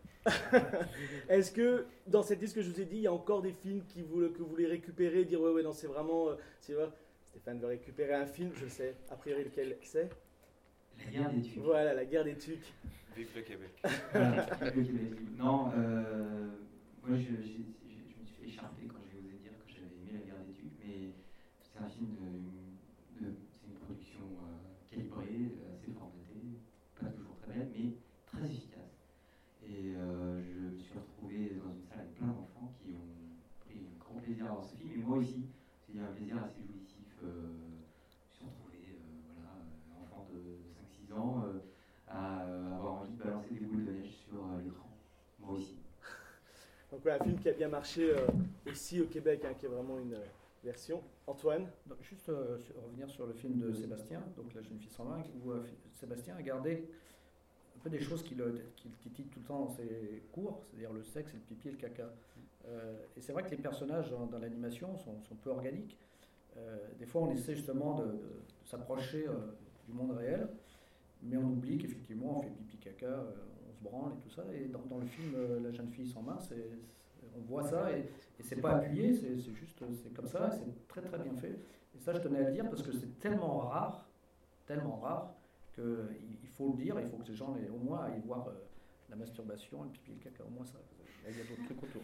Est-ce que dans cette liste que je vous ai dit, il y a encore des films qui vous, que vous voulez récupérer, dire ouais, ouais, non, c'est vraiment. Euh, c'est vrai. Stéphane veut récupérer un film, je sais a priori lequel c'est. La guerre des tucs. Voilà, la guerre des tucs. Vive le Québec. Voilà, vive le Québec. Non, euh, moi je, j'ai, j'ai, je me suis fait écharper quand j'ai osé dire que j'avais aimé la guerre des tucs, mais c'est un film de, de c'est une production euh, calibrée, assez formatée, pas toujours très belle, mais très efficace. Et euh, je me suis retrouvé dans une salle avec plein d'enfants qui ont pris un grand plaisir à voir ce film, et moi aussi, c'est un plaisir assez jouissif. Euh, je me suis retrouvé, euh, voilà, euh, enfant de cinq six ans, euh, à euh, avoir envie de balancer des boules de neige sur euh, l'écran. Moi aussi. Donc voilà, un film qui a bien marché euh, aussi au Québec, hein, qui est vraiment une euh, version. Antoine. Donc, juste euh, sur, revenir sur le film de Sébastien, donc La jeune fille sans langue, où euh, Sébastien a gardé un peu des choses qu'il qui, qui titillent tout le temps dans ses cours, c'est-à-dire le sexe, le pipi et le caca. Euh, et c'est vrai que les personnages dans, dans l'animation sont, sont peu organiques. Euh, des fois, on essaie justement de, de, de s'approcher euh, du monde réel, mais on oublie qu'effectivement, on fait pipi caca, euh, on se branle et tout ça. Et dans, dans le film euh, La jeune fille sans main, c'est, c'est, on voit ça et, et c'est pas appuyé, c'est, c'est juste, c'est comme ça, c'est très très bien fait. Et ça, je tenais à le dire parce que c'est tellement rare, tellement rare, qu'il faut le dire, il faut que les gens, aient, au moins, aillent voir euh, la masturbation, le pipi et le caca, au moins ça. Il y a d'autres trucs autour.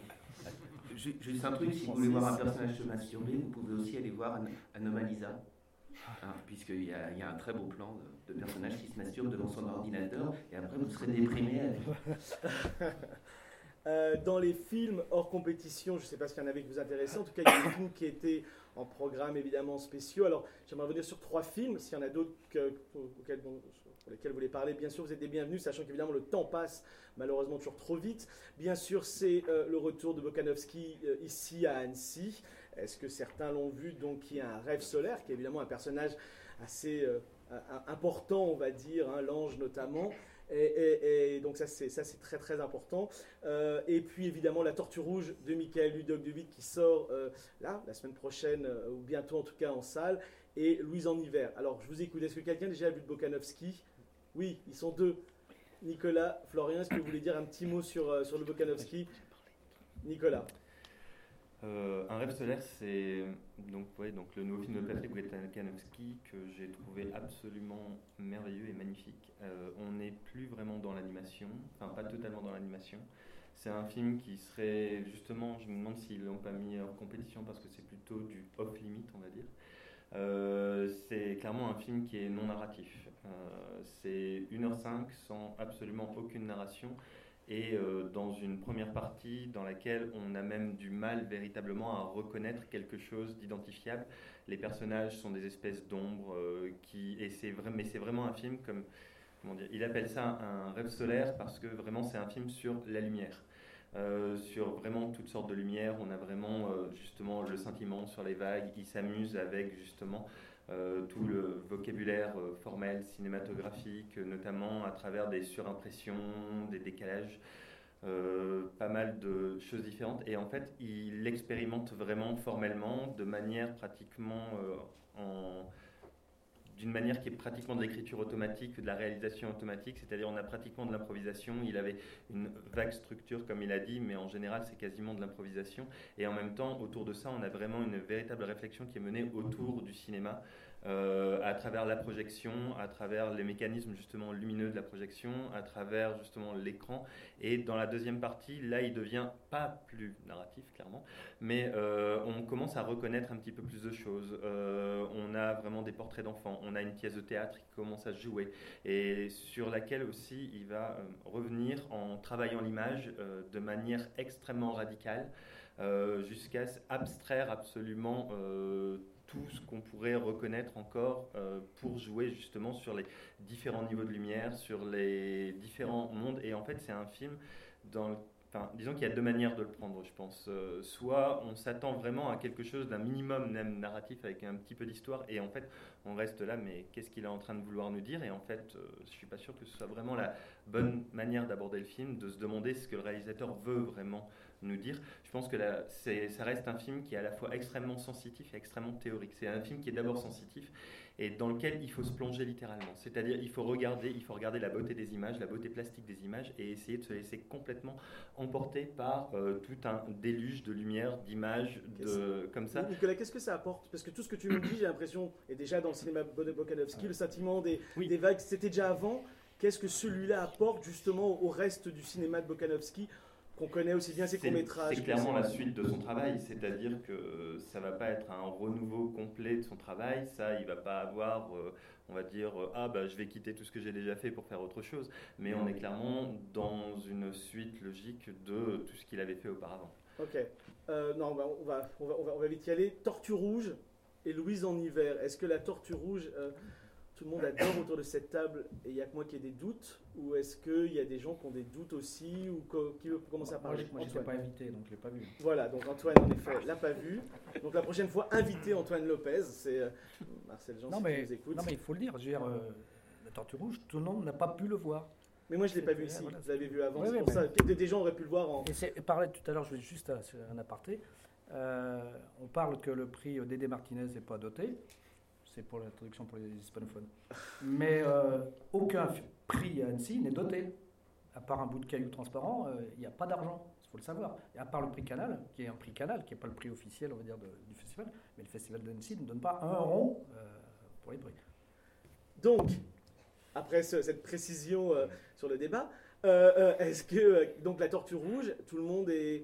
Juste un truc, si vous voulez voir un personnage se masturber, vous pouvez aussi aller voir An- Anomalisa, hein, puisqu'il y a, il y a un très beau plan de, de personnage qui se masturbe devant son ordinateur, et après vous serez déprimé. Euh, dans les films hors compétition, je ne sais pas s'il y en avait qui vous intéressaient, en tout cas il y a des films qui étaient en programme évidemment spéciaux. Alors j'aimerais revenir sur trois films, s'il y en a d'autres que, auxquels, dont, pour lesquels vous voulez parler, bien sûr vous êtes les bienvenus, sachant qu'évidemment le temps passe malheureusement toujours trop vite. Bien sûr c'est euh, le retour de Bokanovski euh, ici à Annecy. Est-ce que certains l'ont vu? Donc il y a un rêve solaire qui est évidemment un personnage assez euh, important, on va dire, hein, l'ange notamment. Et, et, et donc ça c'est, ça c'est très très important. Euh, et puis évidemment La Tortue Rouge de Michael Ludoc de Witt qui sort euh, là, la semaine prochaine, euh, ou bientôt en tout cas en salle, et Louise en hiver. Alors je vous écoute, est-ce que quelqu'un déjà a vu de Bokanovski? Oui, ils sont deux. Nicolas, Florian, est-ce que vous voulez dire un petit mot sur, euh, sur le Bokanovski? Nicolas. Euh, un rêve solaire, c'est donc, ouais, donc le nouveau film de Patrick Bokanovski que j'ai trouvé absolument merveilleux et magnifique. Euh, on n'est plus vraiment dans l'animation, enfin pas totalement dans l'animation. C'est un film qui serait justement, je me demande s'ils l'ont pas mis en compétition parce que c'est plutôt du off-limit, on va dire. Euh, c'est clairement un film qui est non narratif. Euh, c'est une heure cinq sans absolument aucune narration. Et euh, dans une première partie dans laquelle on a même du mal véritablement à reconnaître quelque chose d'identifiable. Les personnages sont des espèces d'ombres, euh, qui, et c'est vrai, mais c'est vraiment un film comme, comment dire, il appelle ça un rêve solaire parce que vraiment c'est un film sur la lumière. Euh, sur vraiment toutes sortes de lumières, on a vraiment euh, justement le scintillement sur les vagues, il s'amuse avec justement euh, tout le vocabulaire euh, formel cinématographique, notamment à travers des surimpressions, des décalages, euh, pas mal de choses différentes. Et en fait, il expérimente vraiment formellement, de manière pratiquement euh, en... d'une manière qui est pratiquement de l'écriture automatique, de la réalisation automatique, c'est-à-dire on a pratiquement de l'improvisation. Il avait une vague structure, comme il a dit, mais en général c'est quasiment de l'improvisation. Et en même temps, autour de ça, on a vraiment une véritable réflexion qui est menée autour du cinéma, euh, à travers la projection, à travers les mécanismes justement lumineux de la projection, à travers justement l'écran. Et dans la deuxième partie, là il devient pas plus narratif, clairement, mais euh, on commence à reconnaître un petit peu plus de choses. Euh, on a vraiment des portraits d'enfants, on a une pièce de théâtre qui commence à se jouer et sur laquelle aussi il va euh, revenir en travaillant l'image euh, de manière extrêmement radicale, euh, jusqu'à abstraire absolument euh, tout ce qu'on pourrait reconnaître encore euh, pour jouer justement sur les différents niveaux de lumière, sur les différents mondes. Et en fait, c'est un film dans le Enfin, disons qu'il y a deux manières de le prendre, je pense. Euh, soit on s'attend vraiment à quelque chose d'un minimum même narratif avec un petit peu d'histoire, et en fait, on reste là, mais qu'est-ce qu'il est en train de vouloir nous dire? Et en fait, euh, je ne suis pas sûr que ce soit vraiment la bonne manière d'aborder le film, de se demander ce que le réalisateur veut vraiment nous dire. Je pense que là, c'est, ça reste un film qui est à la fois extrêmement sensitif et extrêmement théorique. C'est un film qui est d'abord sensitif, et dans lequel il faut se plonger littéralement. C'est-à-dire il faut regarder, il faut regarder la beauté des images, la beauté plastique des images, et essayer de se laisser complètement emporter par euh, tout un déluge de lumière, d'images, de, comme ça. Nicolas, qu'est-ce que ça apporte? Parce que tout ce que tu nous dis, j'ai l'impression, et déjà dans le cinéma de Bokanovski, le sentiment des, Oui. des vagues, c'était déjà avant. Qu'est-ce que celui-là apporte justement au reste du cinéma de Bokanovski, qu'on connaît aussi bien ses C'est- courts-métrages? C'est clairement la suite de son travail, c'est-à-dire que ça ne va pas être un renouveau complet de son travail, ça, il ne va pas avoir, euh, on va dire, euh, ah bah je vais quitter tout ce que j'ai déjà fait pour faire autre chose, mais on est clairement dans une suite logique de tout ce qu'il avait fait auparavant. Ok. Euh, non, bah, on, va, on, va, on, va, on va vite y aller. Tortue rouge et Louise en hiver. Est-ce que la Tortue rouge, euh, tout le monde adore autour de cette table et il n'y a que moi qui ai des doutes? Ou est-ce qu'il y a des gens qui ont des doutes aussi? Ou co- qui veut commencer à Moi, parler? je moi, je n'étais Antoine. pas invité, donc je ne l'ai pas vu. Voilà, donc Antoine, en effet, l'a pas vu. Donc la prochaine fois, invitez Antoine Lopez. C'est euh, Marcel Jean, Non si mais, tu nous écoutes. non, mais il faut le dire. Je veux dire, euh, la Tortue Rouge, tout le monde n'a pas pu le voir. Mais moi, je ne l'ai pas vu c'est- ici. voilà, Je l'avais vu avant. Oui, c'est oui, pour mais- ça. Peut-être des gens auraient pu le voir en. Et c'est parlé tout à l'heure, je vais juste à, sur un aparté. Euh, on parle que le prix Dédé Martinez n'est pas doté. C'est pour la traduction pour les hispanophones. Mais euh, aucun f- prix à Annecy n'est doté. À part un bout de caillou transparent, euh, il n'y a pas d'argent. Il faut le savoir. Et à part le prix Canal, qui est un prix Canal, qui n'est pas le prix officiel, on va dire, de- du festival, mais le festival d'Annecy ne donne pas un rond euh, pour les prix. Donc, après ce- cette précision euh, sur le débat, euh, euh, est-ce que euh, donc la Tortue Rouge, tout le monde est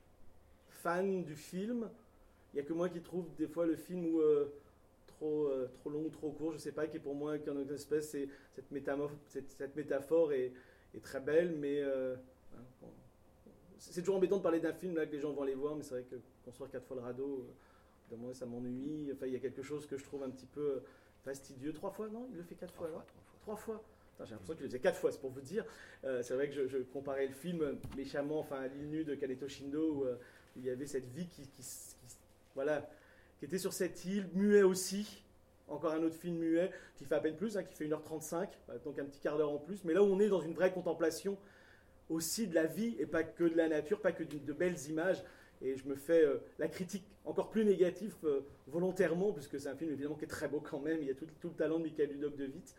fan du film? Il n'y a que moi qui trouve des fois le film où, euh, trop, euh, trop long ou trop court, je sais pas, qui est pour moi qu'en une espèce, c'est, cette, métamorphe- cette, cette métaphore est, est très belle, mais euh, hein, bon, c'est toujours embêtant de parler d'un film là que les gens vont aller voir, mais c'est vrai que construire quatre fois le radeau, euh, d'un moment, ça m'ennuie. Enfin, il y a quelque chose que je trouve un petit peu euh, fastidieux. Trois fois, non? Il le fait quatre fois, alors Trois fois. Putain, j'ai l'impression qu'il le faisait quatre fois, c'est pour vous dire. Euh, c'est vrai que je, je comparais le film méchamment, enfin, à l'île nue de Kaneto Shindo, où, euh, où il y avait cette vie qui, qui, qui- voilà, qui était sur cette île, muet aussi. Encore un autre film muet, qui fait à peine plus, hein, qui fait une heure trente-cinq, euh, donc un petit quart d'heure en plus. Mais là où on est dans une vraie contemplation aussi de la vie, et pas que de la nature, pas que de, de belles images. Et je me fais euh, la critique encore plus négative euh, volontairement, puisque c'est un film évidemment qui est très beau quand même. Il y a tout, tout le talent de Michael Ludoc de Witt.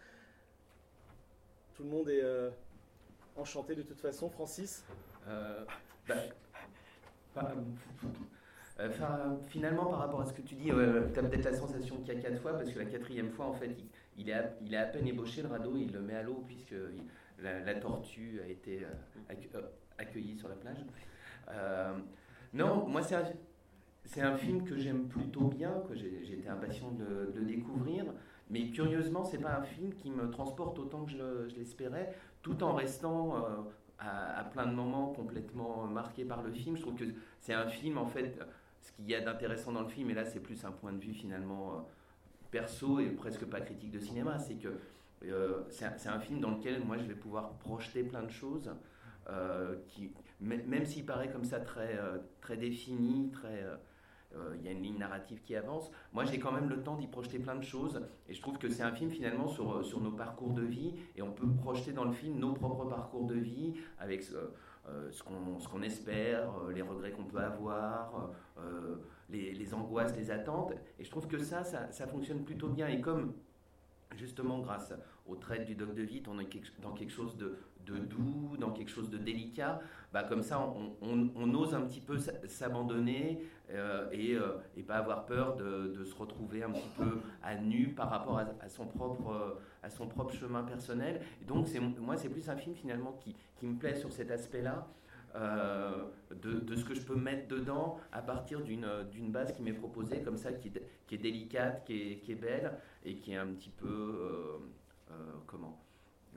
Tout le monde est euh, enchanté de toute façon. Francis? Euh, bah, bah, euh, enfin, finalement, par rapport à ce que tu dis, euh, tu as peut-être la sensation qu'il y a quatre fois, parce que la quatrième fois, en fait, il, il, est, à, il est à peine ébauché le radeau, il le met à l'eau, puisque il- la, la tortue a été euh, accue- euh, accueillie sur la plage. Euh, non, moi, c'est un, c'est un film que j'aime plutôt bien, que j'ai, j'ai été impatient de, de découvrir. Mais curieusement, c'est pas un film qui me transporte autant que je, le- je l'espérais, tout en restant euh, à, à plein de moments complètement marqué par le film. Je trouve que c'est un film, en fait, ce qu'il y a d'intéressant dans le film, et là c'est plus un point de vue finalement euh, perso et presque pas critique de cinéma, c'est que euh, c'est, un, c'est un film dans lequel moi je vais pouvoir projeter plein de choses, euh, qui, m- même s'il paraît comme ça très, euh, très défini, très... euh, euh, y a une ligne narrative qui avance. Moi, j'ai quand même le temps d'y projeter plein de choses, et je trouve que c'est un film finalement sur, sur nos parcours de vie, et on peut projeter dans le film nos propres parcours de vie, avec ce, euh, ce, qu'on, ce qu'on espère, euh, les regrets qu'on peut avoir, euh, les, les angoisses, les attentes, et je trouve que ça, ça, ça fonctionne plutôt bien, et comme justement grâce au trait du Doc de Witt, on est dans quelque chose de, de doux, dans quelque chose de délicat, bah comme ça on, on, on ose un petit peu s'abandonner euh, et, euh, et pas avoir peur de, de se retrouver un petit peu à nu par rapport à, à, son, propre, à son propre chemin personnel. Et donc c'est, moi c'est plus un film finalement qui, qui me plaît sur cet aspect-là. Euh, de, de ce que je peux mettre dedans à partir d'une, d'une base qui m'est proposée comme ça, qui est, qui est délicate, qui est, qui est belle et qui est un petit peu euh, euh, comment euh,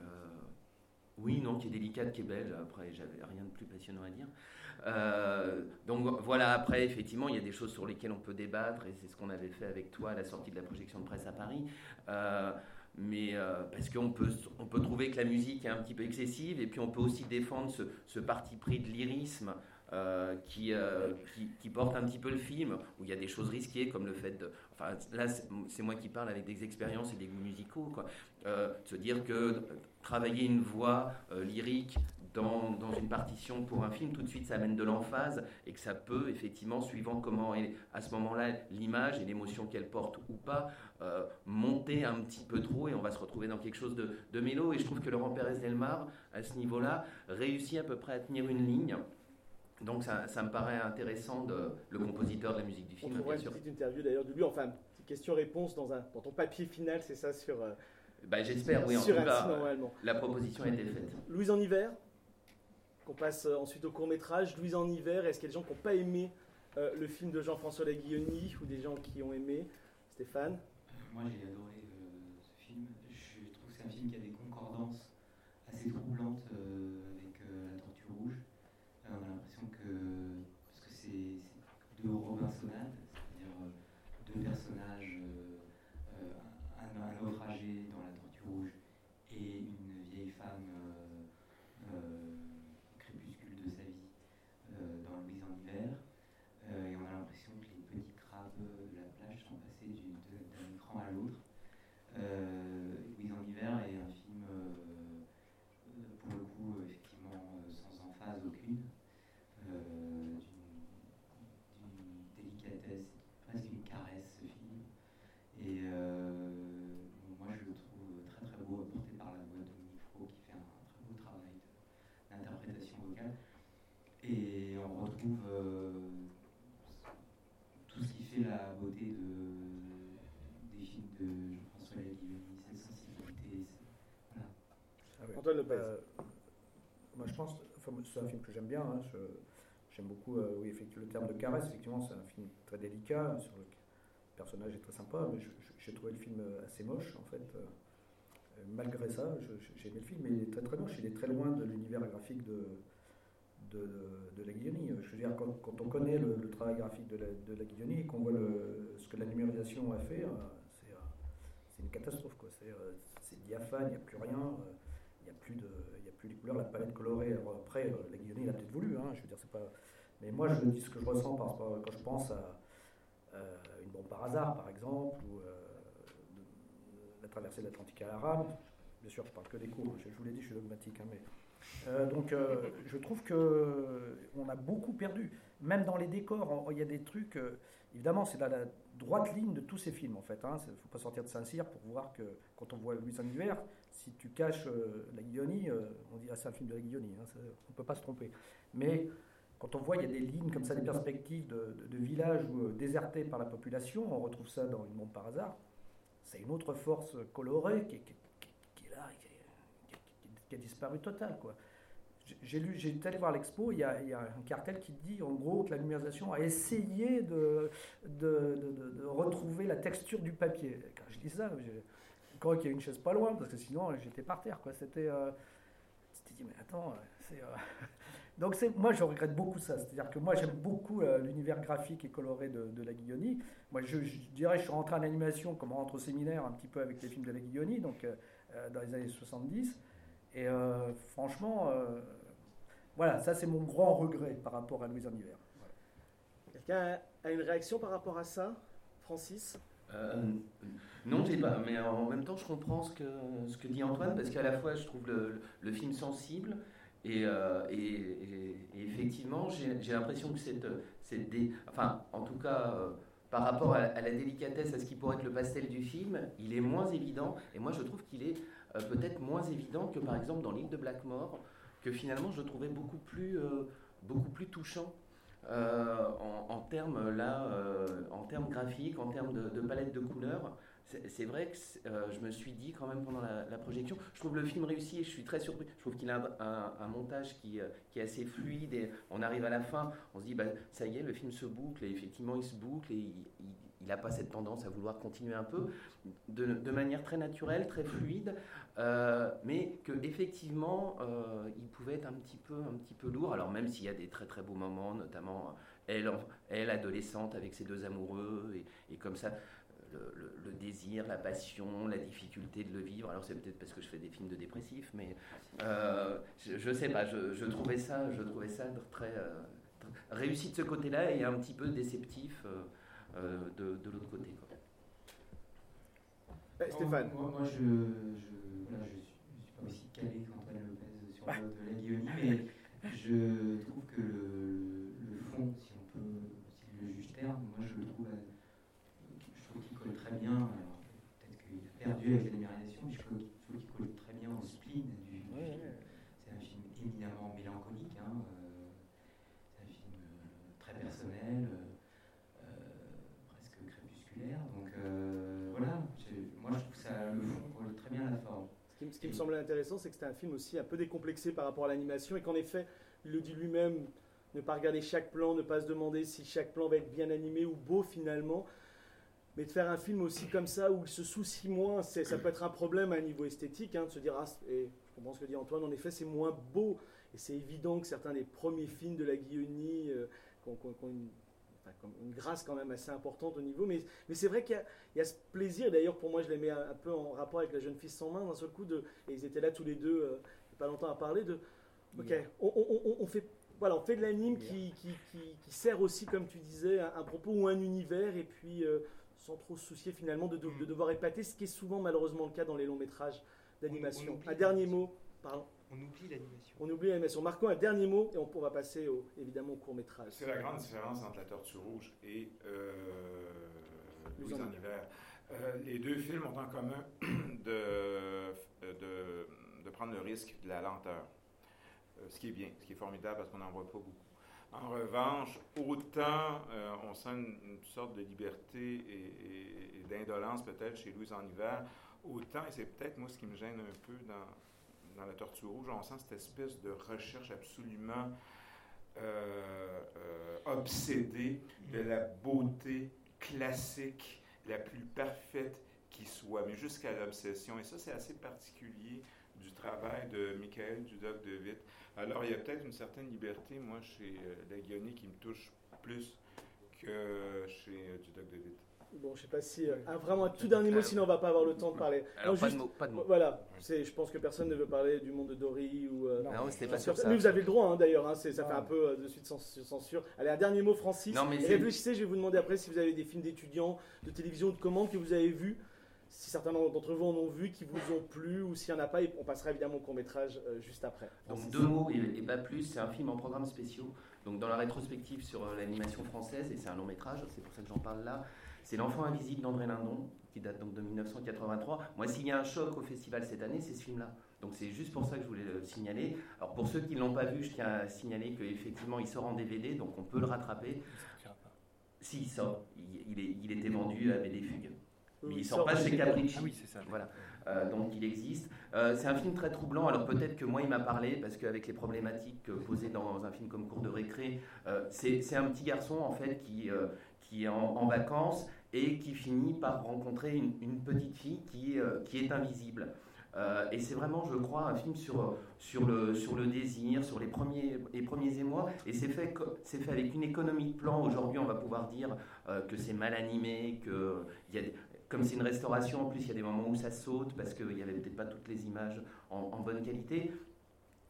oui, non, qui est délicate, qui est belle. Après, j'avais rien de plus passionnant à dire. Euh, donc voilà, après, effectivement, il y a des choses sur lesquelles on peut débattre et c'est ce qu'on avait fait avec toi à la sortie de la projection de presse à Paris. Euh, mais euh, parce qu'on peut, on peut trouver que la musique est un petit peu excessive et puis on peut aussi défendre ce, ce parti pris de lyrisme euh, qui, euh, qui, qui porte un petit peu le film, où il y a des choses risquées comme le fait de... Enfin, là, c'est, c'est moi qui parle avec des expériences et des goûts musicaux, quoi. Euh, se dire que travailler une voix euh, lyrique dans, dans une partition pour un film, tout de suite ça amène de l'emphase et que ça peut effectivement, suivant comment est à ce moment-là l'image et l'émotion qu'elle porte ou pas, euh, monter un petit peu trop et on va se retrouver dans quelque chose de, de mélo. Et je trouve que Laurent Pérez Delmar, à ce niveau-là, réussit à peu près à tenir une ligne. Donc ça, ça me paraît intéressant, de, le compositeur de la musique du film. On trouvera une petite interview d'ailleurs de lui, enfin une petite question-réponse dans, un, dans ton papier final, c'est ça sur... Euh, bah, j'espère, oui, en tout cas, la proposition a été faite. Louise en hiver, qu'on passe ensuite au court-métrage. Louise en hiver, est-ce qu'il y a des gens qui n'ont pas aimé euh, le film de Jean-François Laguilloni ou des gens qui ont aimé? Stéphane? euh, Moi j'ai adoré euh, ce film, je trouve que c'est un film qui a des concordances assez troublantes euh, avec euh, La Tortue Rouge. Euh, on a l'impression que, parce que c'est, c'est deux Robinsonades, c'est-à-dire euh, deux personnages, euh, euh, un, un naufragé dans La Tortue Rouge et une vieille femme euh, euh, crépuscule de sa vie euh, dans Louise en hiver. Euh, et on a l'impression que les petits crabes de la plage sont passés d'une, d'un écran à l'autre. Euh, Louise en hiver est un film, euh, pour le coup, effectivement, sans emphase aucune. Euh, d'une, d'une délicatesse, presque une caresse ce film. Et euh, moi je le trouve très très beau, apporté par la voix de Dominique Fro qui fait un très beau travail de, d'interprétation vocale. Et on retrouve euh, tout ce qui fait la beauté de, des films de Jean-François Laguilloni, cette sensibilité. C'est, voilà. Ah oui. Antoine Lopez. Euh, moi je pense, enfin, c'est un film que j'aime bien. Hein, je, J'aime beaucoup, euh, oui, effectivement, le terme de caresse. Effectivement, c'est un film très délicat. Sur le, le personnage est très sympa, mais je, je, j'ai trouvé le film assez moche, en fait. Euh, malgré ça, je, j'ai aimé le film, mais il est très très moche. Il est très loin de l'univers graphique de, de, de, de Laguilloni. Je veux dire, quand, quand on connaît le, le travail graphique de, la, de Laguilloni et qu'on voit le, ce que la numérisation a fait, euh, c'est, euh, c'est une catastrophe, quoi. C'est, euh, c'est diaphane, il n'y a plus rien. Euh, Il n'y a plus de, il y a plus les couleurs, la palette colorée. Alors après, euh, Laguilloni, il a peut-être voulu, hein, je veux dire, c'est pas. Mais moi, je dis ce que je ressens par, par, quand je pense à euh, Une bombe par hasard, par exemple, ou euh, de, La traversée de l'Atlantique à la rame. Bien sûr, je parle que des cours. Je, je vous l'ai dit, je suis dogmatique, hein, mais euh, donc, euh, je trouve que on a beaucoup perdu. Même dans les décors, il y a des trucs. Euh, évidemment, c'est la, la droite ligne de tous ces films, en fait. Il hein, ne faut pas sortir de Saint-Cyr pour voir que quand on voit Louise en hiver. Si tu caches euh, Laguilloni, euh, on dit ah, c'est un film de Laguilloni, hein, ça, on ne peut pas se tromper. Mais quand on voit il y a des lignes comme ça, des perspectives de, de, de villages où, euh, désertés par la population, on retrouve ça dans Une bombe par hasard. C'est une autre force colorée qui, qui, qui, qui est là, qui, qui, qui, qui a disparu total, quoi. J'ai lu, j'ai été allé voir l'expo, il y, a, il y a un cartel qui dit en gros que la numérisation a essayé de, de, de, de, de retrouver la texture du papier. Quand je dis ça, j'ai je crois qu'il y a une chaise pas loin, parce que sinon j'étais par terre, quoi. C'était, euh, c'était dit, mais attends, c'est... Euh... Donc c'est, moi je regrette beaucoup ça, c'est-à-dire que moi j'aime beaucoup euh, l'univers graphique et coloré de, de Laguilloni. Moi je, je dirais, je suis rentré en animation comme on rentre au séminaire un petit peu avec les films de Laguilloni, donc euh, dans les années soixante-dix, et euh, franchement, euh, voilà, ça c'est mon grand regret par rapport à Louise en hiver. Voilà. Quelqu'un a une réaction par rapport à ça, Francis? Euh, non, j'ai pas, mais en même temps, je comprends ce que, ce que dit Antoine, parce qu'à la fois, je trouve le, le film sensible, et, euh, et, et, et effectivement, j'ai, j'ai l'impression que cette, cette dé... enfin, en tout cas, euh, par rapport à, à la délicatesse, à ce qui pourrait être le pastel du film, il est moins évident, et moi, je trouve qu'il est euh, peut-être moins évident que, par exemple, dans l'île de Blackmore, que finalement, je trouvais beaucoup plus, euh, beaucoup plus touchant. Euh, en, en termes là, euh, en termes graphiques, en termes de, de palette de couleurs, c'est, c'est vrai que euh, je me suis dit quand même pendant la, la projection, je trouve le film réussi et je suis très surpris. Je trouve qu'il a un, un, un montage qui, euh, qui est assez fluide et on arrive à la fin, on se dit bah, ça y est, le film se boucle et effectivement il se boucle et il n'a pas cette tendance à vouloir continuer un peu de, de manière très naturelle, très fluide. Euh, mais que effectivement euh, il pouvait être un petit peu un petit peu lourd, alors même s'il y a des très très beaux moments, notamment elle, elle adolescente avec ses deux amoureux et, et comme ça le, le, le désir, la passion, la difficulté de le vivre. Alors c'est peut-être parce que je fais des films de dépressifs, mais euh, je, je sais pas, je, je trouvais ça je trouvais ça très, euh, très réussi de ce côté-là et un petit peu déceptif euh, euh, de, de l'autre côté, quoi. Eh, Stéphane. Moi, moi je, je Là, je ne suis, suis pas aussi calé qu'Antoine Lopez sur le de la Guionie, mais je trouve que le, le fond, si on peut, si le juge terme, moi je le trouve, je trouve qu'il colle très bien. Alors, peut-être qu'il a perdu avec l'animation, mais je trouve qu'il, je trouve qu'il colle très bien au spleen du, du ouais, film. Ouais. C'est un film éminemment mélancolique, hein, euh, c'est un film euh, très personnel, euh, presque crépusculaire. Donc euh, voilà, moi je trouve que ça, le fond colle très bien à la forme. Ce qui, ce qui me semblait intéressant, c'est que c'était un film aussi un peu décomplexé par rapport à l'animation et qu'en effet, il le dit lui-même, ne pas regarder chaque plan, ne pas se demander si chaque plan va être bien animé ou beau finalement, mais de faire un film aussi comme ça où il se soucie moins, c'est, ça peut être un problème à un niveau esthétique, hein, de se dire, ah, et je comprends ce que dit Antoine, en effet c'est moins beau, et c'est évident que certains des premiers films de la Guionie euh, qui ont, qui ont- qui ont une, enfin, qui ont une grâce quand même assez importante au niveau, mais, mais c'est vrai qu'il y a, il y a ce plaisir, d'ailleurs pour moi je les mets un, un peu en rapport avec La Jeune Fille sans main, d'un seul coup, de, et ils étaient là tous les deux, euh, il n'y a pas longtemps à parler, de, ok, on, on- on- on fait... Voilà, on fait de l'anime qui, qui, qui, qui sert aussi, comme tu disais, un, un propos ou un univers, et puis euh, sans trop se soucier finalement de, de, de devoir épater, ce qui est souvent malheureusement le cas dans les longs métrages d'animation. On- on oublie Un dernier l'animation. mot, pardon, On oublie l'animation. on oublie l'animation. Marco, un dernier mot, et on, on va passer au, évidemment au court métrage. C'est la grande différence entre La Tortue Rouge et euh, Louise en hiver. Euh, les deux films ont en commun de, de, de prendre le risque de la lenteur. Euh, ce qui est bien, ce qui est formidable parce qu'on n'en voit pas beaucoup. En revanche, autant euh, on sent une, une sorte de liberté et, et- et d'indolence peut-être chez Louise en hiver, autant, et c'est peut-être moi ce qui me gêne un peu dans, dans La Tortue Rouge, on sent cette espèce de recherche absolument euh, euh, obsédée de la beauté classique, la plus parfaite qui soit, mais jusqu'à l'obsession. Et ça, c'est assez particulier du travail de Michael Dudok de Witt. Alors, il y a peut-être une certaine liberté, moi, chez euh, la Guionie, qui me touche plus que chez euh, Dudok de Witt. Bon, je sais pas si... euh, un, vraiment un tout dernier mot, sinon on va pas avoir le temps de parler. Alors, Non, pas, juste- de mots, pas de mots. Voilà, c'est, je pense que personne ne veut parler du monde de Dory ou... euh, Non. Non, c'était pas Sur- sur ça. Mais vous avez le droit, hein, d'ailleurs, hein, c'est, ça Non. fait un peu euh, de suite cens- censure. Allez, un dernier mot, Francis. Non, mais Et c'est- réfléchissez, je vais vous demander après si vous avez des films d'étudiants, de télévision ou de commandes que vous avez vus, si certains d'entre vous en ont vu, qui vous ont plu, ou s'il n'y en a pas, et on passera évidemment au court-métrage euh, juste après. Donc Francis. deux mots et, et pas plus, c'est un film en programme spéciaux. Donc dans la rétrospective sur euh, l'animation française, et c'est un long métrage, c'est pour ça que j'en parle là, c'est L'Enfant invisible d'André Lindon, qui date donc de dix-neuf cent quatre-vingt-trois. Moi, s'il y a un choc au festival cette année, c'est ce film-là. Donc c'est juste pour ça que je voulais le signaler. Alors pour ceux qui ne l'ont pas vu, je tiens à signaler qu'effectivement il sort en D V D, donc on peut le rattraper. Si, il sort. Il, il est, il était vendu à B D Fugue. Oui, Mais il il sort sort pas chez chez Capricci. Capricci. Ah oui, c'est ça. Voilà. Euh, donc il existe. Euh, c'est un film très troublant. Alors peut-être que moi il m'a parlé parce qu'avec les problématiques euh, posées dans un film comme Cours de récré, euh, c'est, c'est un petit garçon en fait qui, euh, qui est en, en vacances et qui finit par rencontrer une, une petite fille qui, euh, qui est invisible. Euh, et c'est vraiment, je crois, un film sur, sur, le, sur le désir, sur les premiers, les premiers émois. Et c'est fait, co- c'est fait avec une économie de plan. Aujourd'hui, on va pouvoir dire euh, que c'est mal animé, que il y a des- comme c'est une restauration, en plus, il y a des moments où ça saute parce qu'il n'y avait peut-être pas toutes les images en, en bonne qualité.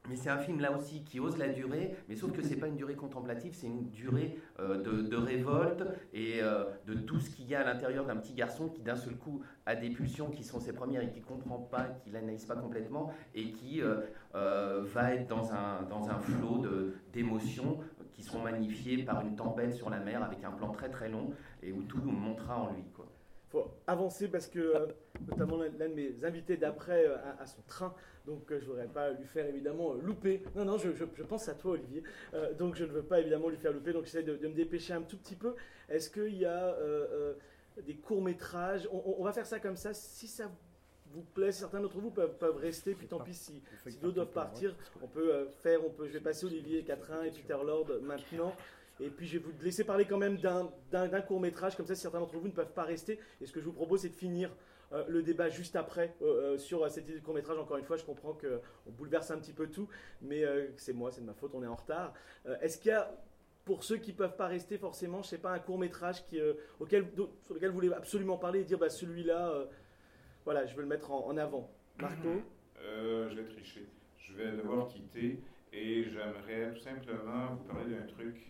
Mais c'est un film là aussi qui ose la durée, mais sauf que c'est pas une durée contemplative, c'est une durée euh, de, de révolte et euh, de tout ce qu'il y a à l'intérieur d'un petit garçon qui d'un seul coup a des pulsions qui sont ses premières et qui comprend pas, qui l'analyse pas complètement et qui euh, euh, va être dans un, dans un flot de, d'émotions qui seront magnifiées par une tempête sur la mer avec un plan très très long et où tout nous montrera en lui, quoi. Faut avancer parce que euh, notamment l'un l'un de mes invités d'après euh, a, a son train, donc euh, je ne voudrais pas lui faire évidemment euh, louper. Non, non, je, je, je pense à toi Olivier, euh, donc je ne veux pas évidemment lui faire louper, donc j'essaie de, de me dépêcher un tout petit peu. Est-ce qu'il y a euh, euh, des courts-métrages, on, on va faire ça comme ça, si ça vous plaît, si certains d'entre vous peuvent, peuvent rester, puis tant pis si, si d'autres doivent partir, on peut euh, faire, on peut, je vais passer Olivier Catrin et Peter Lord maintenant. Et puis je vais vous laisser parler quand même d'un, d'un, d'un court-métrage, comme ça si certains d'entre vous ne peuvent pas rester. Et ce que je vous propose, c'est de finir euh, le débat juste après euh, euh, sur euh, cette idée de court-métrage. Encore une fois, je comprends qu'on bouleverse un petit peu tout, mais euh, c'est moi, c'est de ma faute, on est en retard. Euh, est-ce qu'il y a, pour ceux qui ne peuvent pas rester forcément, je ne sais pas, un court-métrage qui, euh, auquel, sur lequel vous voulez absolument parler et dire, bah, celui-là, euh, voilà, je veux le mettre en, en avant. Marco euh, Je vais tricher. Je vais devoir quitter et j'aimerais tout simplement vous parler d'un truc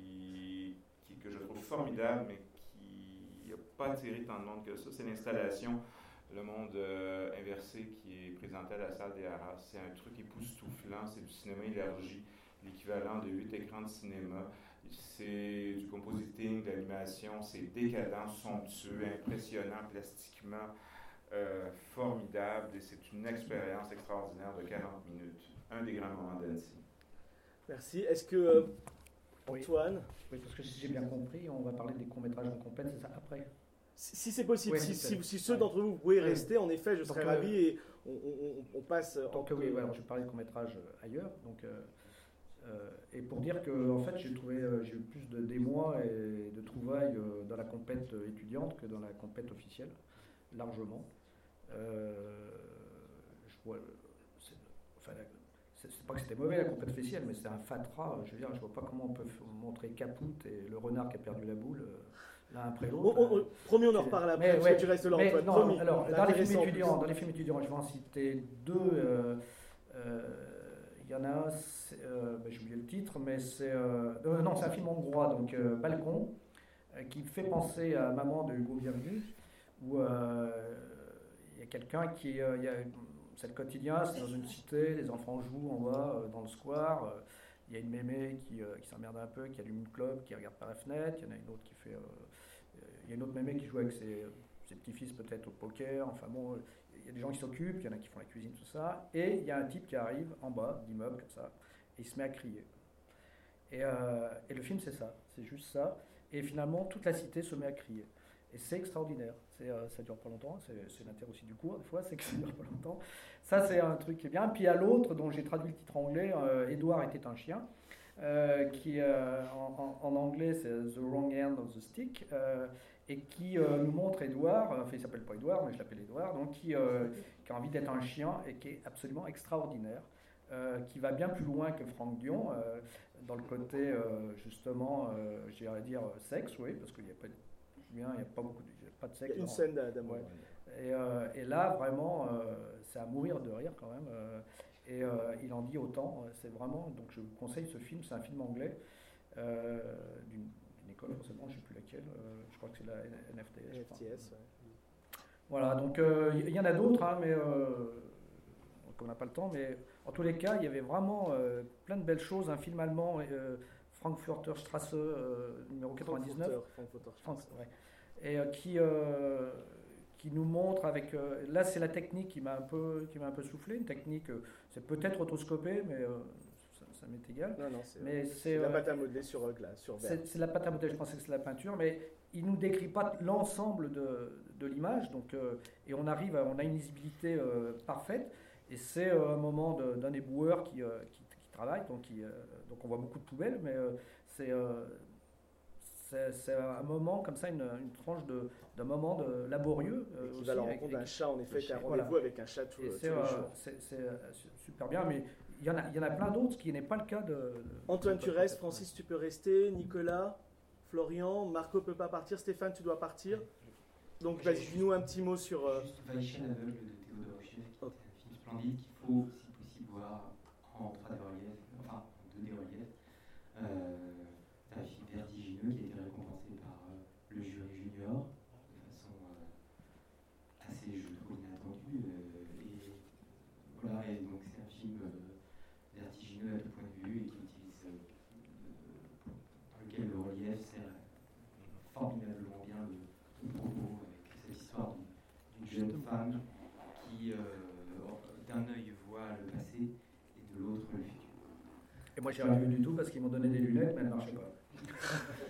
que je trouve formidable, mais qui n'a pas attiré tant de monde que ça. C'est l'installation Le Monde euh, Inversé qui est présentée à la salle des Arras. C'est un truc époustouflant, c'est du cinéma élargi, l'équivalent de huit écrans de cinéma. C'est du compositing, de l'animation, c'est décadent, somptueux, impressionnant, plastiquement, euh, formidable, et c'est une expérience extraordinaire de quarante minutes. Un des grands moments d'Annecy. Merci. Est-ce que... Euh, Antoine oui. oui, parce que si j'ai bien compris, on va parler des courts-métrages en compète, c'est ça après. Si, si c'est possible, oui, si, c'est, si, si ceux ouais. d'entre vous, vous pouvez rester, en effet, je serais donc, ravi euh, et on, on, on passe... Donc en... oui, ouais, alors je vais parler de courts-métrages ailleurs. Donc, euh, euh, et pour dire que en fait, j'ai trouvé, euh, j'ai eu plus de d'émoi et de trouvailles euh, dans la compète étudiante que dans la compète officielle, largement. Euh, je vois... C'est, enfin, la, c'est pas que c'était mauvais la compète officielle, mais c'est un fatras. Je veux dire, je vois pas comment on peut montrer Caput et le renard qui a perdu la boule euh, l'un après l'autre. On, on, promis, on en reparle après. Mais, ouais, tu restes là, mais, Antoine. Non, promis. Alors, dans les films étudiants, dans les films étudiants, je vais en citer deux. Il euh, euh, y en a un, euh, ben, j'ai oublié le titre, mais c'est euh, euh, non, c'est un film hongrois, donc euh, Balcon, euh, qui fait penser à Maman de Hugo Bienvenu, où il euh, y a quelqu'un qui euh, y a, c'est le quotidien, c'est dans une cité, les enfants jouent en bas, euh, dans le square. Il euh, y a une mémé qui, euh, qui s'emmerde un peu, qui allume une clope, qui regarde par la fenêtre. Il y en a une autre qui fait... Il euh, y a une autre mémé qui joue avec ses, ses petits-fils peut-être au poker. Enfin bon, il y a des gens qui s'occupent, il y en a qui font la cuisine, tout ça. Et il y a un type qui arrive en bas d'immeuble, comme ça, et il se met à crier. Et, euh, et le film, c'est ça, c'est juste ça. Et finalement, toute la cité se met à crier. Et c'est extraordinaire. C'est, euh, ça dure pas longtemps. C'est, c'est l'intérêt aussi du cours, des fois, c'est que ça dure pas longtemps. Ça, c'est un truc qui est bien. Puis à l'autre, dont j'ai traduit le titre anglais, euh, Édouard était un chien, euh, qui euh, en, en, en anglais, c'est The Wrong End of the Stick, euh, et qui euh, nous montre Édouard, enfin, il s'appelle pas Édouard, mais je l'appelle Édouard, donc qui, euh, qui a envie d'être un chien et qui est absolument extraordinaire, euh, qui va bien plus loin que Franck Dion, euh, dans le côté, euh, justement, euh, j'irais dire sexe, oui, parce qu'il n'y a pas de bien, il n'y a pas beaucoup de, il y a pas de sexe. Il y a une dans, scène d'amour. Ouais. Et, euh, et là, vraiment, euh, c'est à mourir de rire quand même. Euh, et euh, il en dit autant. C'est vraiment, donc je vous conseille ce film. C'est un film anglais euh, d'une, d'une école, forcément, je ne sais plus laquelle. Euh, je crois que c'est la N F T S. N F T S, ouais. Voilà, donc il euh, y, y en a d'autres, hein, mais euh, on n'a pas le temps. Mais en tous les cas, il y avait vraiment euh, plein de belles choses. Un film allemand. Euh, Frankfurter Strasse, euh, numéro quatre-vingt-dix-neuf, Frankfurter, France, ouais. Et euh, qui, euh, qui nous montre avec... Euh, là, c'est la technique qui m'a un peu, qui m'a un peu soufflé, une technique, euh, c'est peut-être rotoscopé, mais euh, ça, ça m'est égal. Non, non, c'est, mais c'est, c'est c'est la euh, pâte à modeler sur glace, sur verre. C'est, c'est la pâte à modeler, je pensais que c'est la peinture, mais il ne nous décrit pas l'ensemble de, de l'image, donc, euh, et on arrive, à, on a une lisibilité euh, parfaite, et c'est euh, un moment de, d'un éboueur qui... Euh, qui travail, donc, il, euh, donc on voit beaucoup de poubelles, mais euh, c'est, euh, c'est, c'est un moment comme ça, une, une tranche de, d'un moment de laborieux. Euh, qui aussi, va à la avec, rencontre d'un chat, en effet, qui a voilà. rendez-vous avec un chat tout, tous c'est, les euh, jours. C'est, c'est, c'est super bien, mais il y en a, il y en a plein d'autres, ce qui n'est pas le cas de... de Antoine, de tu restes, Francis, tu peux rester, Nicolas, Florian, Marco peut pas partir, Stéphane, tu dois partir. Donc vas-y, dis-nous un petit mot sur... Euh... Juste Weichen aveugle de Théodore Huchnet, qui est un film splendide qu'il faut, si possible, voir en traduction film euh, vertigineux à tout point de vue et qui utilise, euh, dans lequel le relief sert formidablement bien le, le propos, avec cette histoire d'une jeune femme qui, euh, d'un œil voit le passé et de l'autre le futur. Et moi j'ai rien vu du tout parce qu'ils m'ont donné des lunettes, mais elles ne marchaient pas.